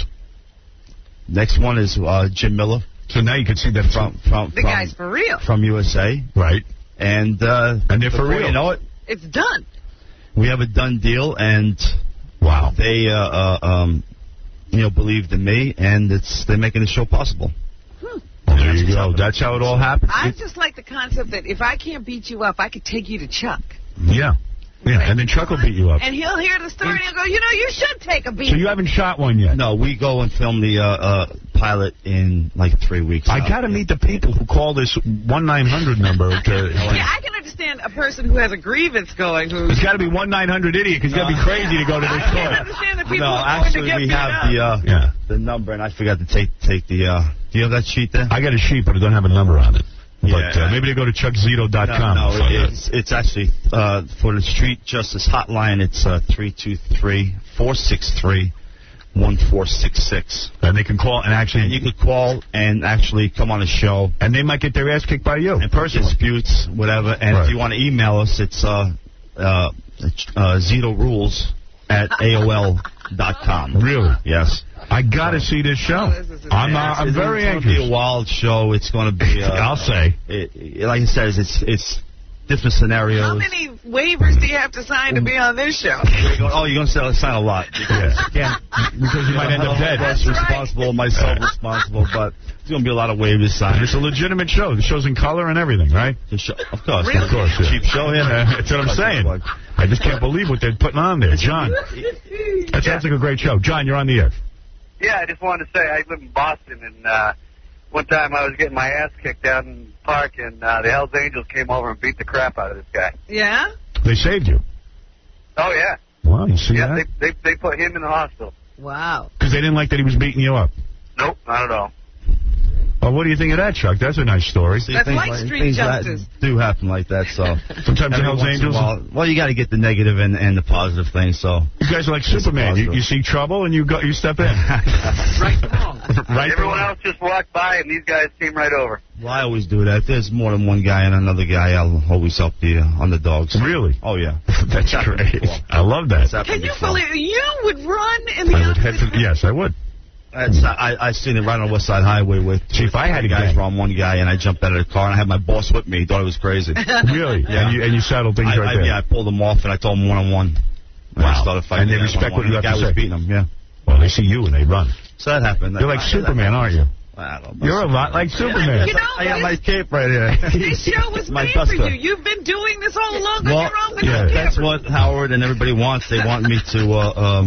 Next one is uh, Jim Miller. So now you can see that from from the from, guy's for real from U S A. Right. And uh, and they're for real. You know it. It's done. We have a done deal, and wow, they uh, uh, um, you know believed in me, and it's they're making the show possible. Hmm. Well, there you go. That's how it all happened. I just like the concept that if I can't beat you up, I could take you to Chuck. Yeah. Yeah, and then Chuck will beat you up. And he'll hear the story and he'll go, you know, you should take a beat. So you haven't shot one yet? No, we go and film the uh, uh, pilot in like three weeks. I got to meet the people who call this one nine hundred number. To, yeah, I can understand a person who has a grievance going. Who's it's got to be one nine hundred idiot because no. you got to be crazy to go to this I court. I can understand the people no, who are actually, going to get we have up. the uh, yeah. the number, and I forgot to take take the. Uh, do you have that sheet there? I got a sheet, but I don't have a number on it. But yeah. uh, maybe they go to chuck zito dot com. No, no it's, it's actually uh, for the Street Justice Hotline. It's uh, three two three, four six three, one four six six. And they can call and actually... And you could call and actually come on the show. And they might get their ass kicked by you. And personal disputes, whatever. And right. if you want to email us, it's uh, uh, uh, Zito Rules at A O L dot com. Really? Yes. I got to see this show. Oh, this I'm, uh, I'm it's, very it's anxious. It's going to be a wild show. It's going to be... Uh, I'll say. It, it, like I said, it's it's different scenarios. How many waivers do you have to sign to be on this show? You're going, oh, you're going to sign a lot. Because yeah. you can't... Because you might end up dead. That's responsible, right. myself responsible, but there's going to be a lot of waivers signed. It's a legitimate show. The show's in color and everything, right? The show, of course. Really? Of course. Yeah. Cheap show here. Uh, that's what I'm saying. I just can't believe what they're putting on there. John, that sounds like a great show. John, you're on the air. Yeah, I just wanted to say I live in Boston, and uh, one time I was getting my ass kicked down in the park, and uh, the Hells Angels came over and beat the crap out of this guy. Yeah? They saved you. Oh, yeah. Wow, you see yeah, that? They, they, they put him in the hospital. Wow. Because they didn't like that he was beating you up? Nope, not at all. Well, what do you think of that, Chuck? That's a nice story. See, That's things like like street things justice. That do happen like that, so... Sometimes the Hells Angels... While, well, you got to get the negative and, and the positive things, so... You guys are like Superman. You, you see trouble and you go, you step in. Right or wrong. Right Everyone else just walked by, and these guys came right over. Well, I always do that. If there's more than one guy and another guy, I'll always help the uh, underdogs. Really? Oh, yeah. That's great. I love that. Can you believe you would run in the I would head for, Yes, I would. That's, I, I seen it right on the West Side Highway with See, if I had a guys gang. around one guy, and I jumped out of the car, and I had my boss with me. He thought it was crazy. Really? Yeah. And you, and you settled things I, right I, there? Yeah, I pulled him off, and I told him one-on-one. And wow. I started fighting. And they respect what you have to say. The guy was beating him, yeah. Well, they see you and they run. So that happened. You're like Superman, aren't you? I don't know. You're a lot like Superman. You know, I got my cape right here. This show was my made for buster. you. You've been doing this all along well, on your own with yeah, your that's camera. what Howard and everybody wants. They want me to uh, um,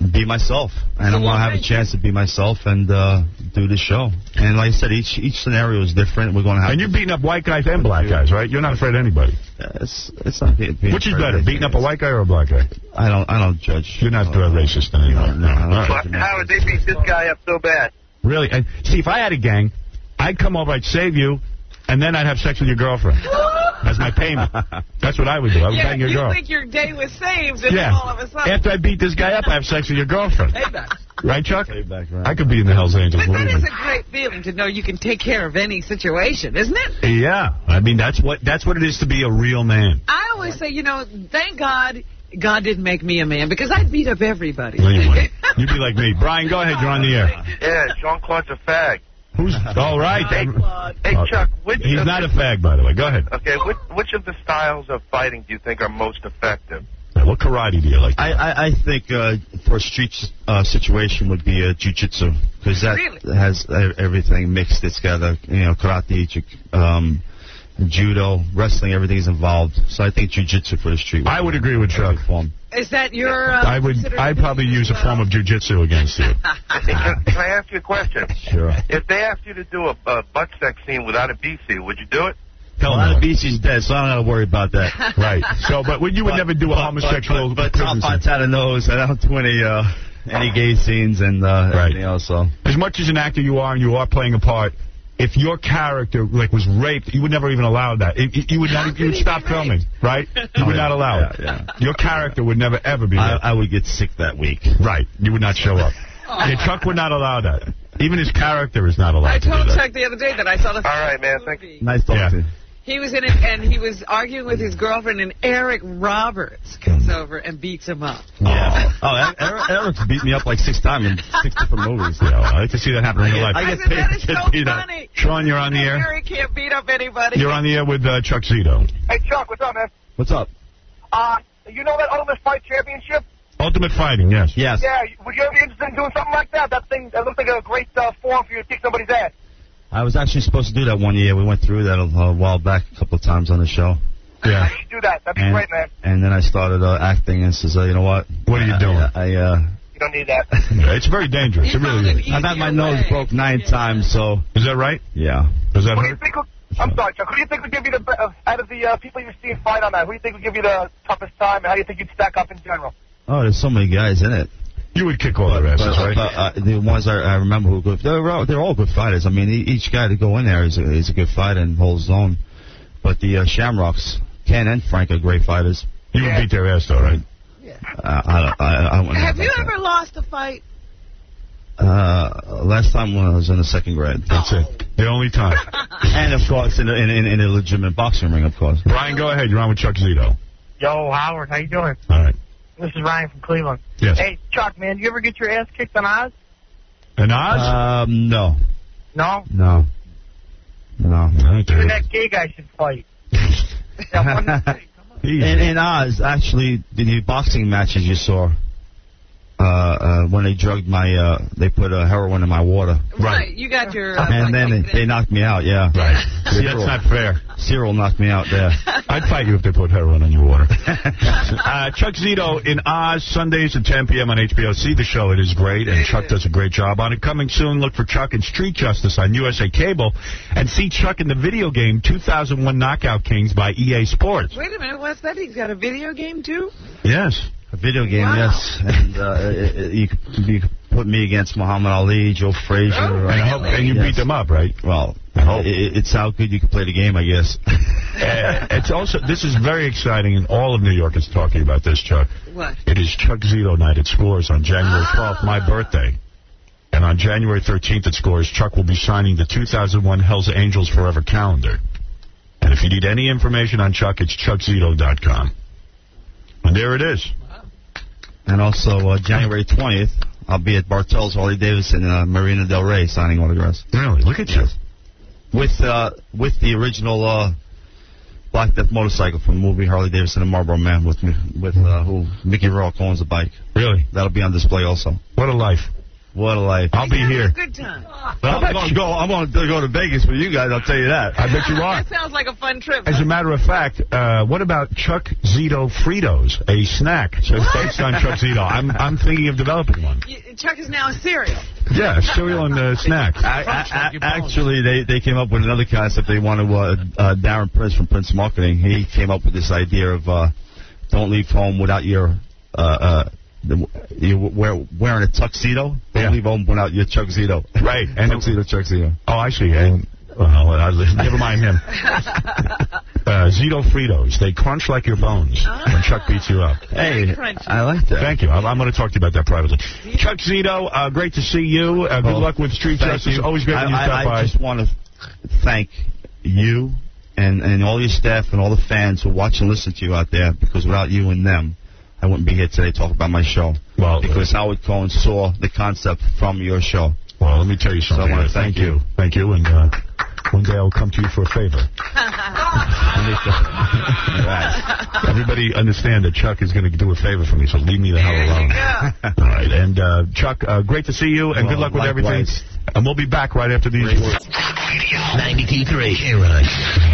be myself, and I want to have a chance to be myself and uh, do the show. And like I said, each each scenario is different. We're going to have. And you're beating up white guys and black guys, right? You're not afraid of anybody. Uh, it's it's not being. being Which is better, beating up a white guy or a black guy? I don't I don't judge. You're not uh, racist anymore. No, no, I don't right. judge. Howard, they beat this guy up so bad. Really? And see, if I had a gang, I'd come over, I'd save you, and then I'd have sex with your girlfriend as my payment. That's what I would do. I would yeah, bang your you girl. think your day was saved, and yeah. then all of a sudden... After I beat this guy up, I have sex with your girlfriend. Payback. Right, Chuck? Payback, right. I could be in the Hells Angels. But that is a great feeling to know you can take care of any situation, isn't it? Yeah. I mean, that's what that's what it is to be a real man. I always say, you know, thank God God didn't make me a man, because I'd beat up everybody. Anyway, you'd be like me. Brian, go ahead. You're on the air. Yeah, Jean-Claude's a fag. Who's all right? Hey, hey Chuck, which He's of not the, a fag, by the way. Go ahead. Okay, which, which of the styles of fighting do you think are most effective? What karate do you like? I, I, I think uh, for a street uh, situation would be uh, jiu-jitsu, because that really? has uh, everything mixed together. You know, karate, ju- um, judo, wrestling, everything is involved. So I think jiu-jitsu for the street. I would agree with Chuck. Is that your... Uh, I would. I'd probably use a form of jiu-jitsu against you. can, can I ask you a question? Sure. If they asked you to do a, a butt sex scene without a B C, would you do it? Hell well, no. B C's dead, so I don't got to worry about that. Right. So, but you would but, never do a but, homosexual... But, but, but top parts out of nose. I don't do any, uh, any gay scenes and uh, right. everything else. So. As much as an actor you are and you are playing a part, if your character like was raped, you would never even allow that. It, it, you would not. You would stop filming, right? You oh, would yeah, not allow yeah, it. Yeah. Your character would never ever be. I, I would get sick that week. Right. You would not show up. Yeah, Chuck would not allow that. Even his character is not allowed I to do told that. Chuck the other day that I saw the... All right, man. Thank you. Nice talking yeah. to you. He was in it, and he was arguing with his girlfriend, and Eric Roberts comes over and beats him up. Yeah. Oh, Eric, Eric's beat me up like six times in six different movies. Yeah, well, I like to see that happen in real life. I, I said, that is so funny. Sean, you're on the air. Eric can't beat up anybody. You're on the air with uh, Chuck Zito. Hey, Chuck, what's up, man? What's up? Uh, you know that Ultimate Fight Championship? Ultimate Fighting, yes. Yes. Yeah, would you ever be interested in doing something like that? That thing, that looks like a great uh, forum for you to kick somebody's ass. I was actually supposed to do that one year. We went through that a, a while back, a couple of times on the show. Yeah. You should do that. That'd be and, great, man. And then I started uh, acting and says, uh, you know what? What are you I, doing? I, I uh, You don't need that. Yeah, it's very dangerous. It really is. I've had my nose broke nine yeah. times, so... Is that right? Yeah. Does that Who do you hurt? think will, I'm sorry, Chuck. Who do you think would give you the... Uh, out of the uh, people you've seen fight on that, who do you think would give you the toughest time, and how do you think you'd stack up in general? Oh, there's so many guys in it. You would kick all their asses, but, right? But, uh, the ones I, I remember who were good, they're all, they're all good fighters. I mean, each guy to go in there is a, is a good fighter and holds his own. But the uh, Shamrocks, Ken and Frank, are great fighters. You Yeah. would beat their ass, though, right? Yeah. Uh, I, I, I wouldn't Have you that. ever lost a fight? Uh, last time when I was in the second grade. That's it. The only time. And, of course, in a, in, in, in a legitimate boxing ring, of course. Brian, go ahead. You're on with Chuck Zito. Yo, Howard, how you doing? All right. This is Ryan from Cleveland. Yes. Hey, Chuck, man, do you ever get your ass kicked on Oz? And Oz? Um, no. No? No. No. You and that gay guy should fight. That one- in, in Oz, actually, the boxing matches you saw, uh, uh, when they drugged my, uh, they put uh, heroin in my water. Right. You got your... Uh, And then they, they knocked me out, yeah. Right. See, Cyril, that's not fair. Cyril knocked me out there. I'd fight you if they put heroin in your water. uh, Chuck Zito in Oz, Sundays at ten p.m. on H B O. See the show. It is great, and Chuck does a great job on it. Coming soon, look for Chuck in Street Justice on U S A Cable, and see Chuck in the video game two thousand one Knockout Kings by E A Sports. Wait a minute. What's that? He's got a video game, too? Yes. A video game, Wow. yes. And uh, it, it, you, could, you could put me against Muhammad Ali, Joe Frazier. Oh, And, I hope, and you yes. beat them up, right? Well, I hope. it, it's how good you can play the game, I guess. Uh, it's also, this is very exciting, and all of New York is talking about this, Chuck. What? It is Chuck Zito night at Scores on January twelfth, my birthday. And on January thirteenth at Scores, Chuck will be signing the two thousand one Hells Angels Forever calendar. And if you need any information on Chuck, it's chuck zito dot com. And there it is. And also, uh, January twentieth, I'll be at Bartels, Harley Davidson, uh, Marina Del Rey, signing autographs. Really? Look at you. With uh, with the original uh, Black Death motorcycle from the movie Harley Davidson and Marlboro Man with me, with uh, who Mickey Rourke owns the bike. Really? That'll be on display also. What a life. What a life. I'll be here. Good time. Well, I'm going to go. I'm going to go to Vegas with you guys. I'll tell you that. I bet you are. That sounds like a fun trip. As a matter of fact, uh, what about Chuck Zito Fritos, a snack that's based on Chuck Zito? I'm I'm thinking of developing one. You, Chuck is now a cereal. Yeah, cereal and uh, snack. I, I, I, actually, they, they came up with another concept. They wanted uh, uh, Darren Prince from Prince Marketing. He came up with this idea of uh, don't leave home without your uh, uh, the, you wear, wearing a tuxedo. Don't Yeah. leave home without your Chuck Zito. Right. And tuxedo, Chuck Zito. Oh, I see. And, well, uh, never mind him. Uh, Zito Fritos. They crunch like your bones when Chuck beats you up. Hey, I like that. Thank you. I'm, I'm going to talk to you about that privately. Chuck Zito, uh, great to see you. Uh, good Oh, luck with Street thank Justice. you. Always great when you I, stop I, by. I just want to thank you and, and all your staff and all the fans who watch and listen to you out there, because without you and them, I wouldn't be here today talking about my show. Well, because Howard Cohen saw the concept from your show. Well, let me tell you something. So I want to thank thank you. Thank you. And uh, one day I'll come to you for a favor. Everybody understand that Chuck is going to do a favor for me, so leave me the hell alone. All right. And uh, Chuck, uh, great to see you, and Well, good luck with likewise. everything. And we'll be back right after these words. ninety-two point three K-Rock.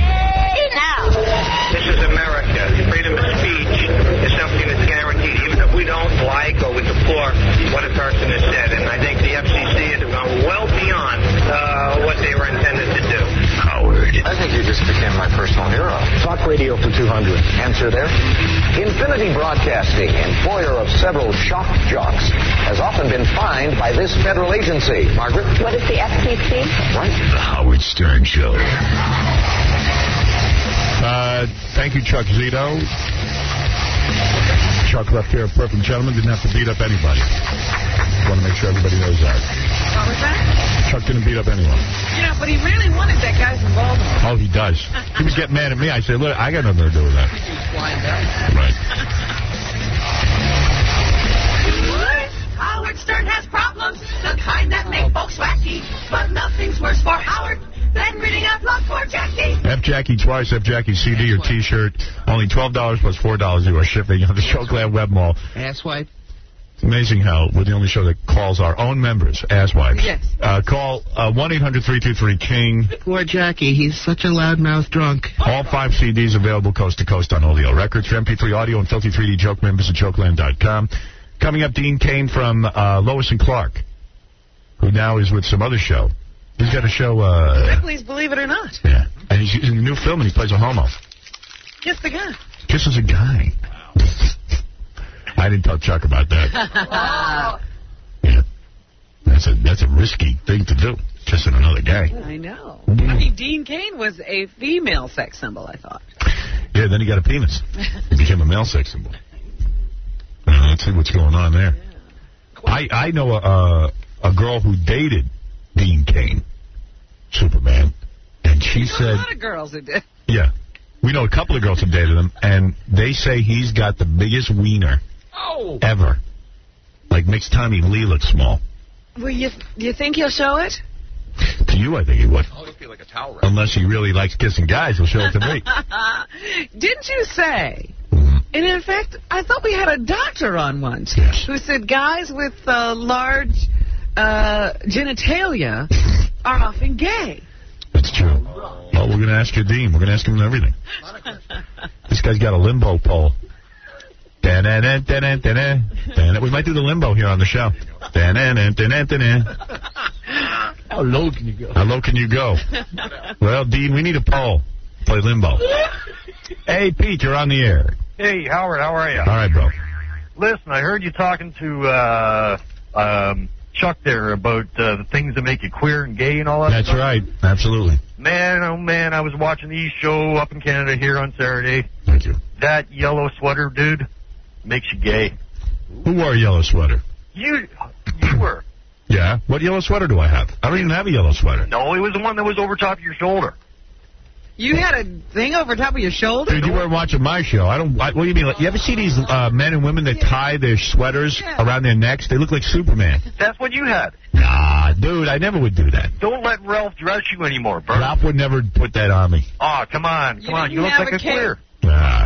This is America. Freedom of speech is something that's guaranteed, even if we don't like or we deplore what a person has said. And I think the F C C has gone well beyond uh, what they were intended to do. Howard. I think you just became my personal hero. Talk Radio for two hundred. Answer there. Infinity Broadcasting, employer of several shock jocks, has often been fined by this federal agency. Margaret? What is the F C C? Right. The Howard Stern Show. Uh, thank you, Chuck Zito. Chuck left here a perfect gentleman, didn't have to beat up anybody. Want to make sure everybody knows that. What was that? Chuck didn't beat up anyone. You know, but he really wanted that guy from Baltimore. Oh, he does. He was getting mad at me. I said, look, I got nothing to do with that. Right. Howard Stern has problems, the kind that make folks wacky. But nothing's worse for Howard than reading out loud for Jackie. F Jackie twice, F Jackie C D or T-shirt. Only twelve dollars plus four dollars you are shipping on the Showland Web Mall. Asswipe. It's amazing how we're the only show that calls our own members asswipes. Yes. Uh, call uh, one eight hundred three two three King. Poor Jackie. He's such a loudmouth drunk. All five C Ds available coast to coast on Oleo Records. For M P three audio and Filthy three D joke members at jokeland dot com. Coming up, Dean Cain from uh, Lois and Clark, who now is with some other show. He's got a show. Uh, Ripley's Believe It or Not. yeah. And he's in a new film, and he plays a homo. Kiss the guy. Kisses a guy. I didn't tell Chuck about that. Yeah. That's a that's a risky thing to do, kissing another guy. I know. I mean, Dean Cain was a female sex symbol, I thought. Yeah, then he got a penis. He became a male sex symbol. Uh, let's see what's going on there. I, I know a, a, a girl who dated Dean Cain, Superman, and she You know said... a lot of girls that did. Yeah. We know a couple of girls who dated him, and they say he's got the biggest wiener Oh. ever. Like, makes Tommy Lee look small. Well, you, you think he'll show it? To you, I think he would. Oh, it'll be like a towel wrap. Unless he really likes kissing guys, he'll show it to me. Didn't you say? Mm-hmm. And in fact, I thought we had a doctor on once Yes. who said guys with uh, large uh, genitalia are often gay. That's true. Oh, we're going to ask your Dean. We're going to ask him everything. This guy's got a limbo pole. Da-na-na, da-na, da-na, da-na. We might do the limbo here on the show. Da-na-na, da-na, da-na. How low can you go? How low can you go? Well, Dean, we need a pole. Play limbo. Hey, Pete, you're on the air. Hey, Howard, how are you? All right, bro. Listen, I heard you talking to uh, um, Chuck there about uh, the things that make you queer and gay and all that That's stuff. right. Absolutely. Man, oh man, I was watching the E! Show up in Canada here on Saturday. Thank you. That yellow sweater, dude, makes you gay. Who wore a yellow sweater? You, you were. Yeah? What yellow sweater do I have? I don't even have a yellow sweater. No, it was the one that was over top of your shoulder. You had a thing over top of your shoulder? Dude, you weren't watching my show. I don't. I, what do you mean? Like, you ever see these uh, men and women that tie their sweaters Yeah. around their necks? They look like Superman. That's what you had. Nah, dude, I never would do that. Don't let Ralph dress you anymore, bro. Ralph would never put that on me. Oh, come on, come You on. didn't You look have like a a cape. queer. Nah.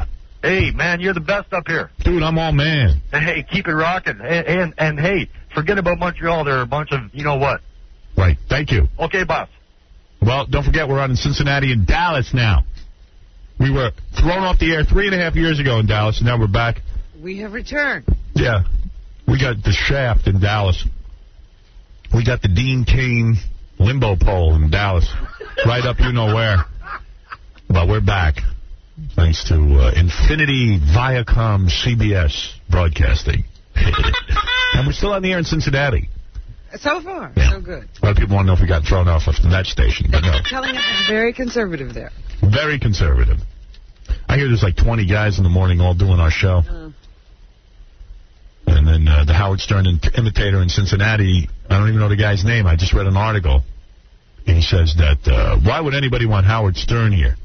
Hey, man, you're the best up here. Dude, I'm all man. Hey, keep it rocking. And, and, and hey, forget about Montreal. They're a bunch of, you know what. Right. Thank you. Okay, boss. Well, don't forget, we're on in Cincinnati and Dallas now. We were thrown off the air three and a half years ago in Dallas, and now we're back. We have returned. Yeah. We got the Shaft in Dallas. We got the Dean Cain limbo pole in Dallas. Right up you know where. But we're back. Thanks to uh, Infinity Viacom C B S Broadcasting. And we're still on the air in Cincinnati. So far, yeah. so good. A lot of people want to know if we got thrown off of that station, but no. Telling us it's very conservative there. Very conservative. I hear there's like twenty guys in the morning all doing our show. Uh. And then uh, the Howard Stern imitator in Cincinnati, I don't even know the guy's name. I just read an article. And he says that, uh, why would anybody want Howard Stern here?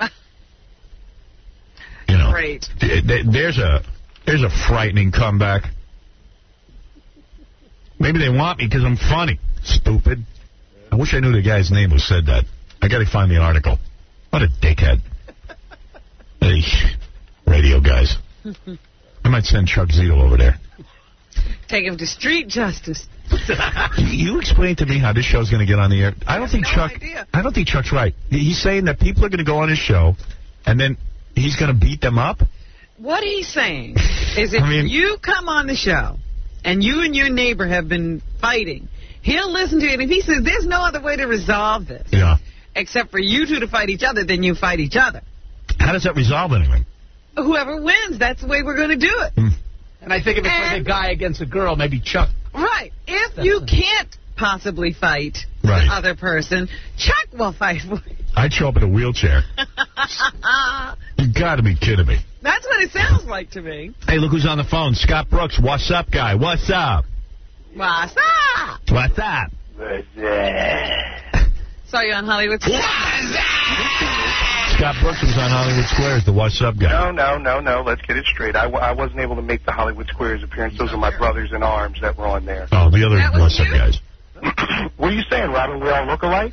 You know, Great. Th th there's a there's a frightening comeback. Maybe they want me because I'm funny. Stupid. I wish I knew the guy's name who said that. I got to find the article. What a dickhead. Hey, radio guys. I might send Chuck Zito over there. Take him to street justice. You explain to me how this show's going to get on the air. I don't think no Chuck. idea. I don't think Chuck's right. He's saying that people are going to go on his show, and then he's going to beat them up. What he's saying is if I mean, you come on the show and you and your neighbor have been fighting, he'll listen to it. And if he says there's no other way to resolve this yeah. except for you two to fight each other, then you fight each other. How does that resolve anything? Whoever wins, that's the way we're going to do it. Mm. And I think if it's and, like a guy against a girl, maybe Chuck. Right. If that's you a... can't possibly fight right. the other person, Chuck will fight for you. I'd show up in a wheelchair. You got to be kidding me. That's what it sounds like to me. Hey, look who's on the phone. Scott Brooks. What's up, guy? What's up? What's up? What's up? Saw you on Hollywood Squares. Scott Brooks was on Hollywood Squares, the What's Up guy. No, no, no, no. Let's get it straight. I, w I wasn't able to make the Hollywood Squares appearance. Those are my brothers in arms that were on there. Oh, the other What's Up guys. What are you saying, Robin? We all look alike?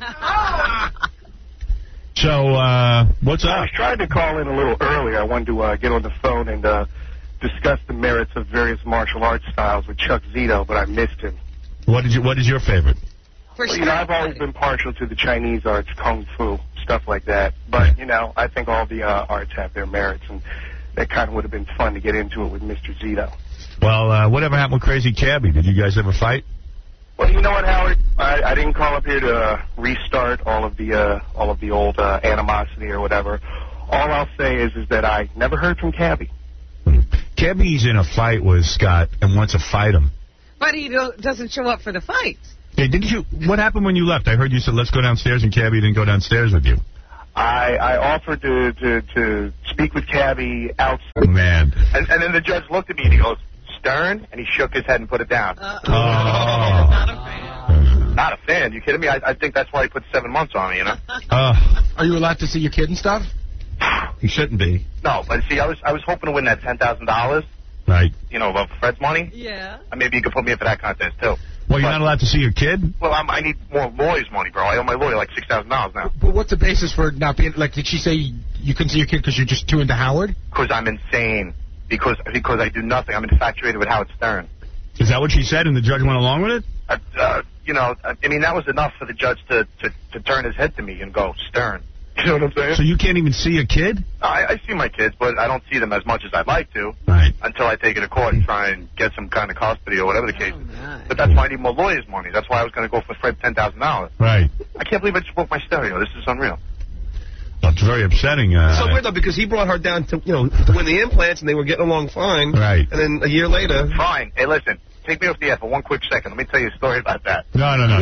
So, uh, what's up? I was trying to call in a little earlier. I wanted to uh, get on the phone and uh, discuss the merits of various martial arts styles with Chuck Zito, but I missed him. What did you? What is your favorite? Well, you know, I've always been partial to the Chinese arts, kung fu, stuff like that. But, you know, I think all the uh, arts have their merits, and that kind of would have been fun to get into it with Mister Zito. Well, uh, whatever happened with Crazy Cabby? Did you guys ever fight? Well, you know what, Howard? I, I didn't call up here to uh, restart all of the uh, all of the old uh, animosity or whatever. All I'll say is is that I never heard from Cabby. Cabby's in a fight with Scott and wants to fight him. But he don't, doesn't show up for the fights. Hey, didn't you? What happened when you left? I heard you said, let's go downstairs, and Cabby didn't go downstairs with you. I, I offered to, to, to speak with Cabby outside. Oh, man. And, and then the judge looked at me, and he goes, Stern? And he shook his head and put it down. Uh-oh. Oh. Not a fan. Not a fan. You kidding me? I, I think that's why he put seven months on me, you know? Uh, Are you allowed to see your kid and stuff? He shouldn't be. No, but see, I was I was hoping to win that ten thousand dollars. Right. You know, of Fred's money. Yeah. And maybe you could put me in for that contest, too. Well, you're but, not allowed to see your kid? Well, I'm, I need more lawyer's money, bro. I owe my lawyer like six thousand dollars now. But what's the basis for not being, like, did she say you couldn't see your kid because you're just too into Howard? Because I'm insane. Because because I do nothing. I'm infatuated with Howard Stern. Is that what she said, and the judge went along with it? Uh, uh, you know, I mean, that was enough for the judge to, to, to turn his head to me and go, Stern. You know what I'm saying? So you can't even see a kid? I, I see my kids, but I don't see them as much as I'd like to. Right. Until I take it to court and try and get some kind of custody or whatever the case oh, is. Nice. But that's why I need more lawyer's money. That's why I was going to go for Fred ten thousand dollars. Right. I can't believe I just broke my stereo. This is unreal. Well, it's very upsetting. Uh, it's so weird, though, because he brought her down to, you know, to win the implants, and they were getting along fine. Right. And then a year later... Fine. Hey, listen. Take me off the air for one quick second. Let me tell you a story about that. No, no, no.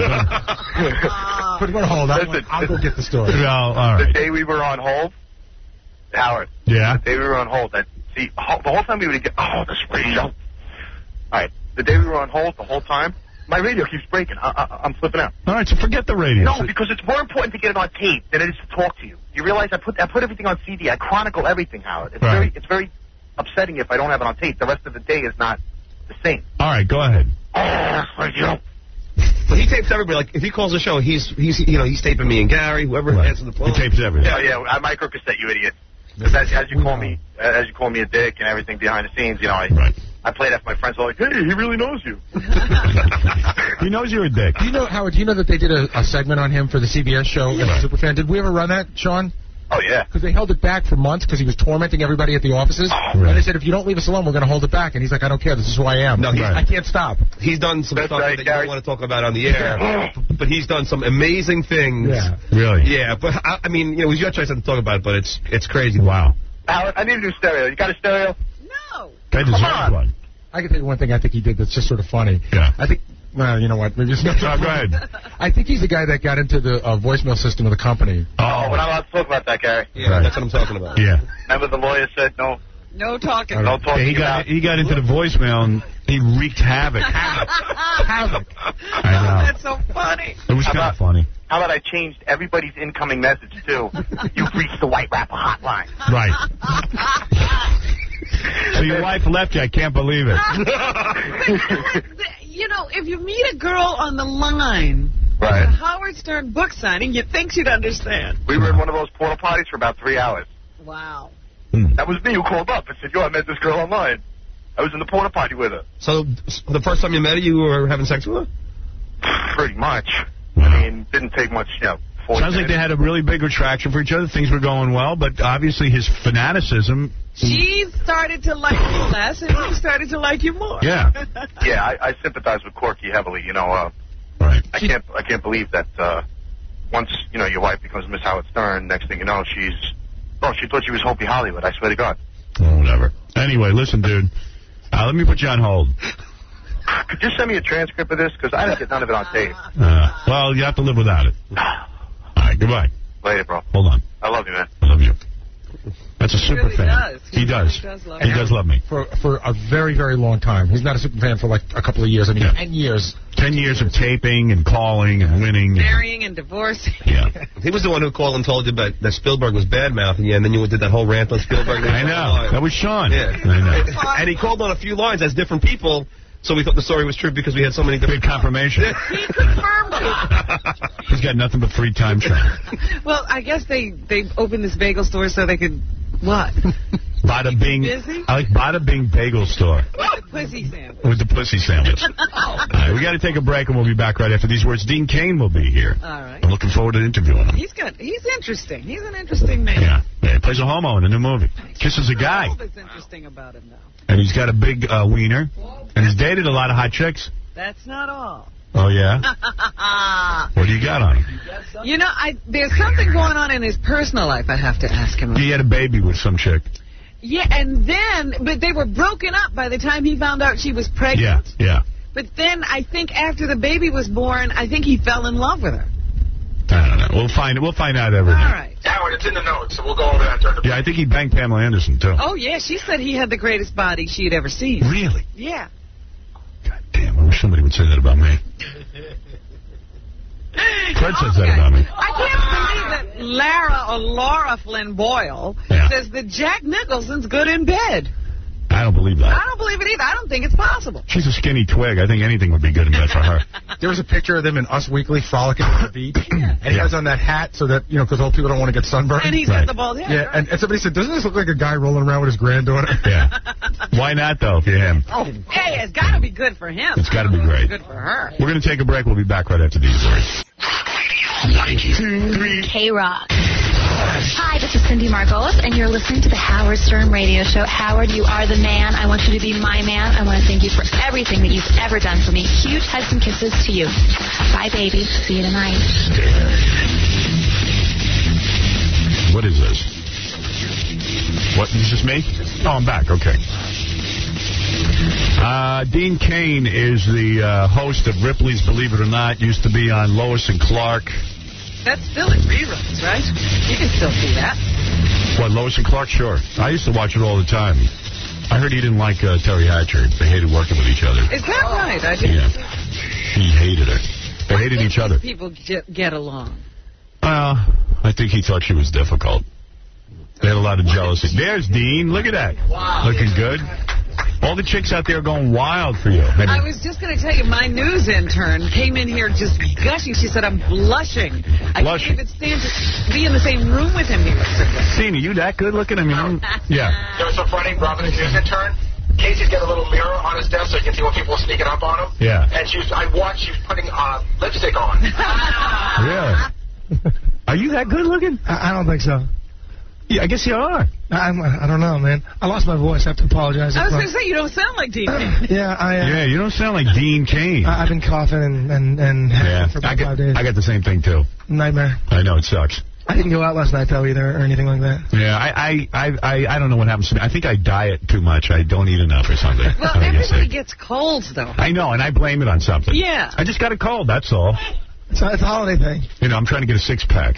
Put it on hold. I'll, Listen, I'll go get the story. No, all right. The day we were on hold, Howard. Yeah? The day we were on hold, that, see, the whole time we would get, oh, this radio. All right. The day we were on hold, the whole time, my radio keeps breaking. I, I, I'm flipping out. All right, so forget the radio. No, because it's more important to get it on tape than it is to talk to you. You realize I put I put everything on C D. I chronicle everything, Howard. It's right. very it's very upsetting if I don't have it on tape. The rest of the day is not the same. All right, go ahead. Oh, radio. But he tapes everybody. Like, if he calls the show, he's, he's you know, he's taping me and Gary, whoever right. answers the phone. He tapes everything. Yeah, yeah, I microcassette, you idiot. Because as, as you call me, as you call me a dick and everything behind the scenes, you know, I right. I play that for my friends. All like, hey, he really knows you. He knows you're a dick. Do you know, Howard? Do you know that they did a, a segment on him for the C B S show, Yeah. Superfan? Did we ever run that, Sean? Oh, yeah. Because they held it back for months because he was tormenting everybody at the offices. Oh, right. And they said, if you don't leave us alone, we're going to hold it back. And he's like, I don't care. This is who I am. No, he's- I can't stop. He's done some That's stuff right, that Gary. you don't want to talk about on the air, but he's done some amazing things. Yeah. Really? Yeah, but I, I mean, you know, we got to try something to talk about it, but it's it's crazy. Wow. Howard, I need a new stereo. You got a stereo? No. Guy deserves one. I can tell you one thing I think he did that's just sort of funny. Yeah. I think, well, you know what? Maybe it's not Oh, go ahead. I think he's the guy that got into the uh, voicemail system of the company. Oh, we're not allowed to talk about that, Gary. Yeah, Right. that's what I'm talking about. Yeah. Remember the lawyer said no, No talking. no talking Yeah, he got about. he got into the voicemail and he wreaked havoc. Havoc. Havoc. I know. That's so funny. It was How kind about- of funny. How about I changed everybody's incoming message too? You've reached the White Rapper hotline. Right. So your wife left you. I can't believe it. You know, if you meet a girl on the line Right. at a Howard Stern book signing, you'd think she'd understand. We were in one of those porta potties for about three hours. Wow. That was me who called up and said, yo, I met this girl online. I was in the porta potty with her. So the first time you met her, you were having sex with her? Pretty much. Wow. I mean, didn't take much, you know, forty Sounds like minutes. they had a really big attraction for each other. Things were going well, but obviously his fanaticism. She started to like you less, and he started to like you more. Yeah. Yeah, I, I sympathize with Corky heavily. You know, uh, Right. I can't, I can't believe that uh, once you know your wife becomes Miss Howard Stern, next thing you know, she's, oh, she thought she was Hopi Hollywood. I swear to God. Oh, whatever. Anyway, listen, dude. Uh, let me put you on hold. Could you send me a transcript of this? Because I didn't get none of it on tape. Uh, well, you have to live without it. All right, goodbye. Later, bro. Hold on. I love you, man. I love you. That's a super really fan. does. He, He does. really does love he you. does love me. For for a very, very long time. He's not a super fan for like a couple of years. I mean, Yeah. ten years. Ten years of taping and calling and winning. And, Marrying and divorcing. yeah. He was the one who called and told you that, that Spielberg was bad-mouthing you, and then you did that whole rant on Spielberg. I know. That was Sean. Yeah. I know. And he called on a few lines as different people, so we thought the story was true because we had so many different... Big confirmation. He confirmed it. He's got nothing but free time, Sean. Well, I guess they, they opened this bagel store so they could, what? Bada Bing. Busy? I like Bada Bing Bagel Store With the pussy sandwich. with the pussy sandwich. All right, we got to take a break, and we'll be back right after these words. Dean Cain will be here. All right. I'm looking forward to interviewing him. He's good. He's interesting. He's an interesting man. Yeah, yeah, he plays a homo in a new movie. Kisses a guy, All that's interesting about him, though. and he's got a big uh, wiener, and he's dated a lot of hot chicks. That's not all. Oh, yeah? What do you got on him? You know, I there's something going on in his personal life I have to ask him about. He had a baby with some chick. Yeah, and then, but they were broken up by the time he found out she was pregnant. Yeah, yeah. But then I think after the baby was born, I think he fell in love with her. I don't know. We'll find we'll find out everything. All right. Howard, it's in the notes, so we'll go over that. Turn Yeah, I think he banged Pamela Anderson, too. Oh, yeah, she said he had the greatest body she had ever seen. Really? Yeah. Damn, I wish somebody would say that about me. Fred says that about me. I can't believe that Lara or Laura Flynn Boyle Yeah. says that Jack Nicholson's good in bed. I don't believe that. I don't believe it either. I don't think it's possible. She's a skinny twig. I think anything would be good in bed for her. There was a picture of them in Us Weekly frolicking on the beach, and he has on that hat so that, you know, because old people don't want to get sunburned. And he's got the bald head. Yeah, right. and, and somebody said, doesn't this look like a guy rolling around with his granddaughter? Yeah. Why not, though, if you're him? Oh, hey, it's got to be good for him. It's got to be great. Good for her. We're going to take a break. We'll be back right after these words. K-Rock. Hi, this is Cindy Margolis, and you're listening to the Howard Stern Radio Show. Howard, you are the man. I want you to be my man. I want to thank you for everything that you've ever done for me. Huge hugs and kisses to you. Bye, baby. See you tonight. What is this? What, is this me? Oh, I'm back. Okay. Uh, Dean Cain is the uh, host of Ripley's Believe It or Not. Used to be on Lois and Clark. That's still in reruns, right? You can still see that. What, Lois and Clark? Sure. I used to watch it all the time. I heard he didn't like uh, Terry Hatcher. They hated working with each other. Is that right? I didn't Yeah. see. He hated her. They hated each other. People get, get along. Well, I think he thought she was difficult. They had a lot of jealousy. There's Dean. Look at that. Wow. Looking good. All the chicks out there are going wild for you. I was just going to tell you, my news intern came in here just gushing. She said, I'm blushing. I Blushing. can't even stand to be in the same room with him. He was so good. Sina, you that good looking? I mean, I'm- yeah. It was so funny. Robin, the news intern, Casey's got a little mirror on his desk so he can see when people are sneaking up on him. Yeah. And she was, I watched, she was putting uh, lipstick on. Really? Are you that good looking? I, I don't think so. Yeah, I guess you are. I'm, I don't know, man. I lost my voice. I have to apologize. I was going to say, you don't sound like Dean King. Yeah, I. Uh, Yeah, you don't sound like Dean Cain. I, I've been coughing and and and Yeah, for about I got, five days. I got the same thing, too. Nightmare. I know, it sucks. I didn't go out last night though either, or anything like that. Yeah, I, I, I, I, I don't know what happens to me. I think I diet too much. I don't eat enough or something. Well, I guess everybody I, gets colds, though. I know, and I blame it on something. Yeah. I just got a cold, that's all. It's a, it's a holiday thing. You know, I'm trying to get a six-pack.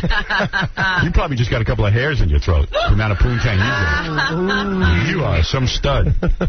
You probably just got a couple of hairs in your throat. The amount of poontang you drink. You are some stud.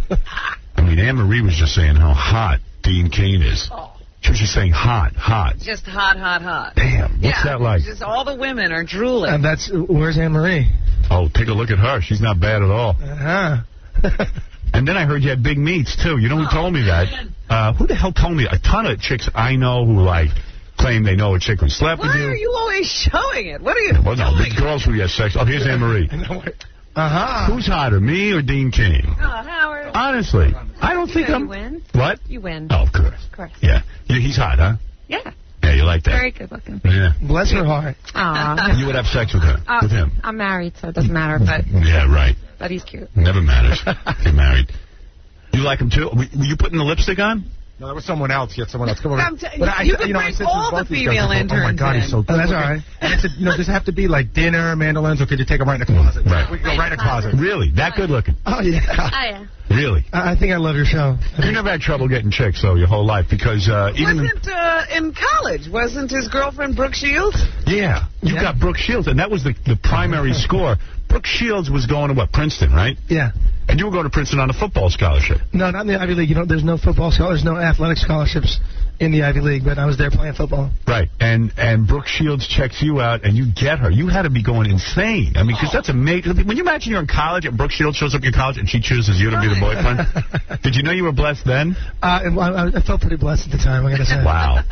I mean, Anne-Marie was just saying how hot Dean Cain is. She was just saying hot, hot. Just hot, hot, hot. Damn, what's yeah, that like? Just all the women are drooling. And that's where's Anne Marie? Oh, take a look at her. She's not bad at all. Uh-huh. And then I heard you had big meats, too. You know who told me that? Uh, who the hell told me? A ton of chicks I know who, like, claim they know a chick who slept Why with you. are you always showing it? What are you Well, no, the girls who you have sex. Oh, here's Anne-Marie. Uh-huh. Who's hotter, me or Dean King? Oh, Howard. Honestly, I don't think you I'm... win. What? You win. Oh, of course. Of course. Yeah. yeah. He's hot, huh? Yeah. Yeah, you like that? Very good looking. Yeah. Bless her heart. Aw. You would have sex with her, Uh, with him. I'm married, so it doesn't matter, but Yeah, right. but he's cute. Never matters. You're married. You like him, too? Were were you putting the lipstick on? No, that was someone else. Get someone else. Come over. I'm t- But I- you can know, I bring said to all both the these guys, female I go, Oh my interns God, he's so in. good. Oh, that's all looking." right. And I said, you know, does it have to be like dinner, mandolins, or could you take them right in the closet? Right. We could go right in the closet. Really? That good looking? Oh yeah. Oh, yeah. Really? I, I think I love your show. You never had trouble getting chicks, though, your whole life, because uh, even... Wasn't uh, in college, wasn't his girlfriend Brooke Shields? Yeah, you Yeah. got Brooke Shields, and that was the, the primary score. Brooke Shields was going to, what, Princeton, right? Yeah. And you were going to Princeton on a football scholarship. No, not in the Ivy League. You know, there's no football scholarships, no athletic scholarships in the Ivy League, but I was there playing football. Right, and and Brooke Shields checks you out, and you get her. You had to be going insane. I mean, because that's amazing. When you imagine you're in college, and Brooke Shields shows up in college, and she chooses you to be the boyfriend. Did you know you were blessed then? Uh, I, I felt pretty blessed at the time, I gotta say. Wow.